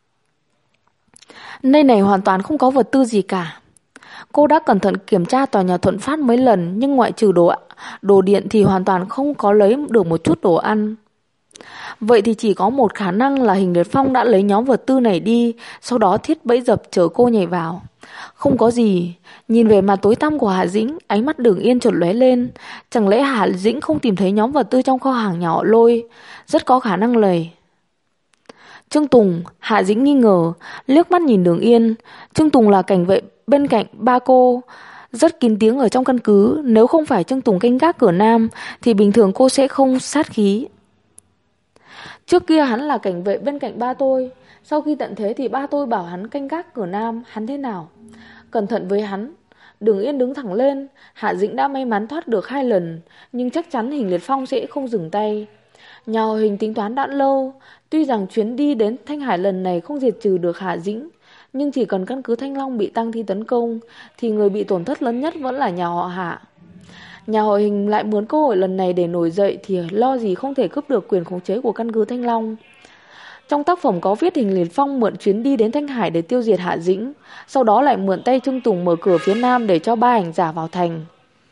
Nơi này hoàn toàn không có vật tư gì cả. Cô đã cẩn thận kiểm tra tòa nhà Thuận Phát mấy lần, nhưng ngoại trừ đồ điện thì hoàn toàn không có lấy được một chút đồ ăn. Vậy thì chỉ có một khả năng là Hình Liệt Phong đã lấy nhóm vật tư này đi, sau đó thiết bẫy dập chở cô nhảy vào. Không có gì. Nhìn về mặt tối tăm của Hạ Dĩnh, ánh mắt Đường Yên chợt lóe lên. Chẳng lẽ Hạ Dĩnh không tìm thấy nhóm vật tư trong kho hàng nhà họ Lôi? Rất có khả năng này. Trương Tùng, Hạ Dĩnh nghi ngờ, liếc mắt nhìn Đường Yên. Trương Tùng là cảnh vệ bên cạnh ba cô, rất kín tiếng ở trong căn cứ. Nếu không phải Trương Tùng canh gác cửa Nam thì bình thường cô sẽ không sát khí. Trước kia hắn là cảnh vệ bên cạnh ba tôi, sau khi tận thế thì ba tôi bảo hắn canh gác cửa Nam. Hắn thế nào? Cẩn thận với hắn. Đường Yên đứng thẳng lên. Hạ Dĩnh đã may mắn thoát được 2 lần, nhưng chắc chắn Hình Liệt Phong sẽ không dừng tay. Nhà họ Hình tính toán đã lâu. Tuy rằng chuyến đi đến Thanh Hải lần này không diệt trừ được Hạ Dĩnh, nhưng chỉ cần căn cứ Thanh Long bị Tăng Thi tấn công thì người bị tổn thất lớn nhất vẫn là nhà họ Hạ. Nhà họ Hình lại mướn cơ hội lần này để nổi dậy thì lo gì không thể cướp được quyền khống chế của căn cứ Thanh Long. Trong tác phẩm có viết Hình Liệt Phong mượn chuyến đi đến Thanh Hải để tiêu diệt Hạ Dĩnh, sau đó lại mượn tay Trương Tùng mở cửa phía Nam để cho ba hành giả vào thành.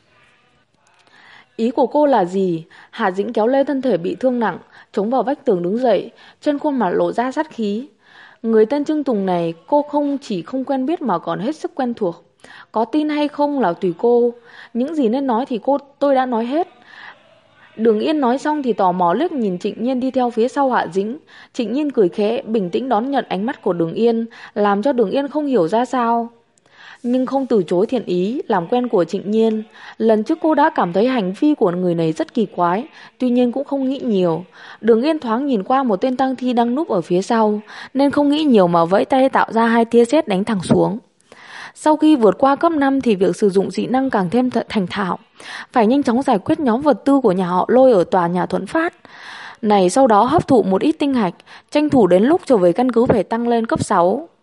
Ý của cô là gì? Hạ Dĩnh kéo lê thân thể bị thương nặng, chống vào vách tường đứng dậy, trên khuôn mặt lộ ra sát khí. Người tên Trương Tùng này cô không chỉ không quen biết mà còn hết sức quen thuộc. Có tin hay không là tùy cô. Những gì nên nói thì tôi đã nói hết. Đường Yên nói xong thì tò mò liếc nhìn Trịnh Nhiên đi theo phía sau Hạ Dĩnh. Trịnh Nhiên cười khẽ, bình tĩnh đón nhận ánh mắt của Đường Yên, làm cho Đường Yên không hiểu ra sao, nhưng không từ chối thiện ý. Làm quen của Trịnh Nhiên, lần trước cô đã cảm thấy hành vi của người này rất kỳ quái, tuy nhiên cũng không nghĩ nhiều. Đường Yên thoáng nhìn qua một tên tăng thi đang núp ở phía sau, nên không nghĩ nhiều mà vẫy tay tạo ra 2 tia sét đánh thẳng xuống. Sau khi vượt qua cấp 5 thì việc sử dụng dị năng càng thêm thành thạo. Phải nhanh chóng giải quyết nhóm vật tư của nhà họ Lôi ở tòa nhà Thuận Phát này, sau đó hấp thụ một ít tinh hạch, tranh thủ đến lúc trở về căn cứ phải tăng lên cấp 6.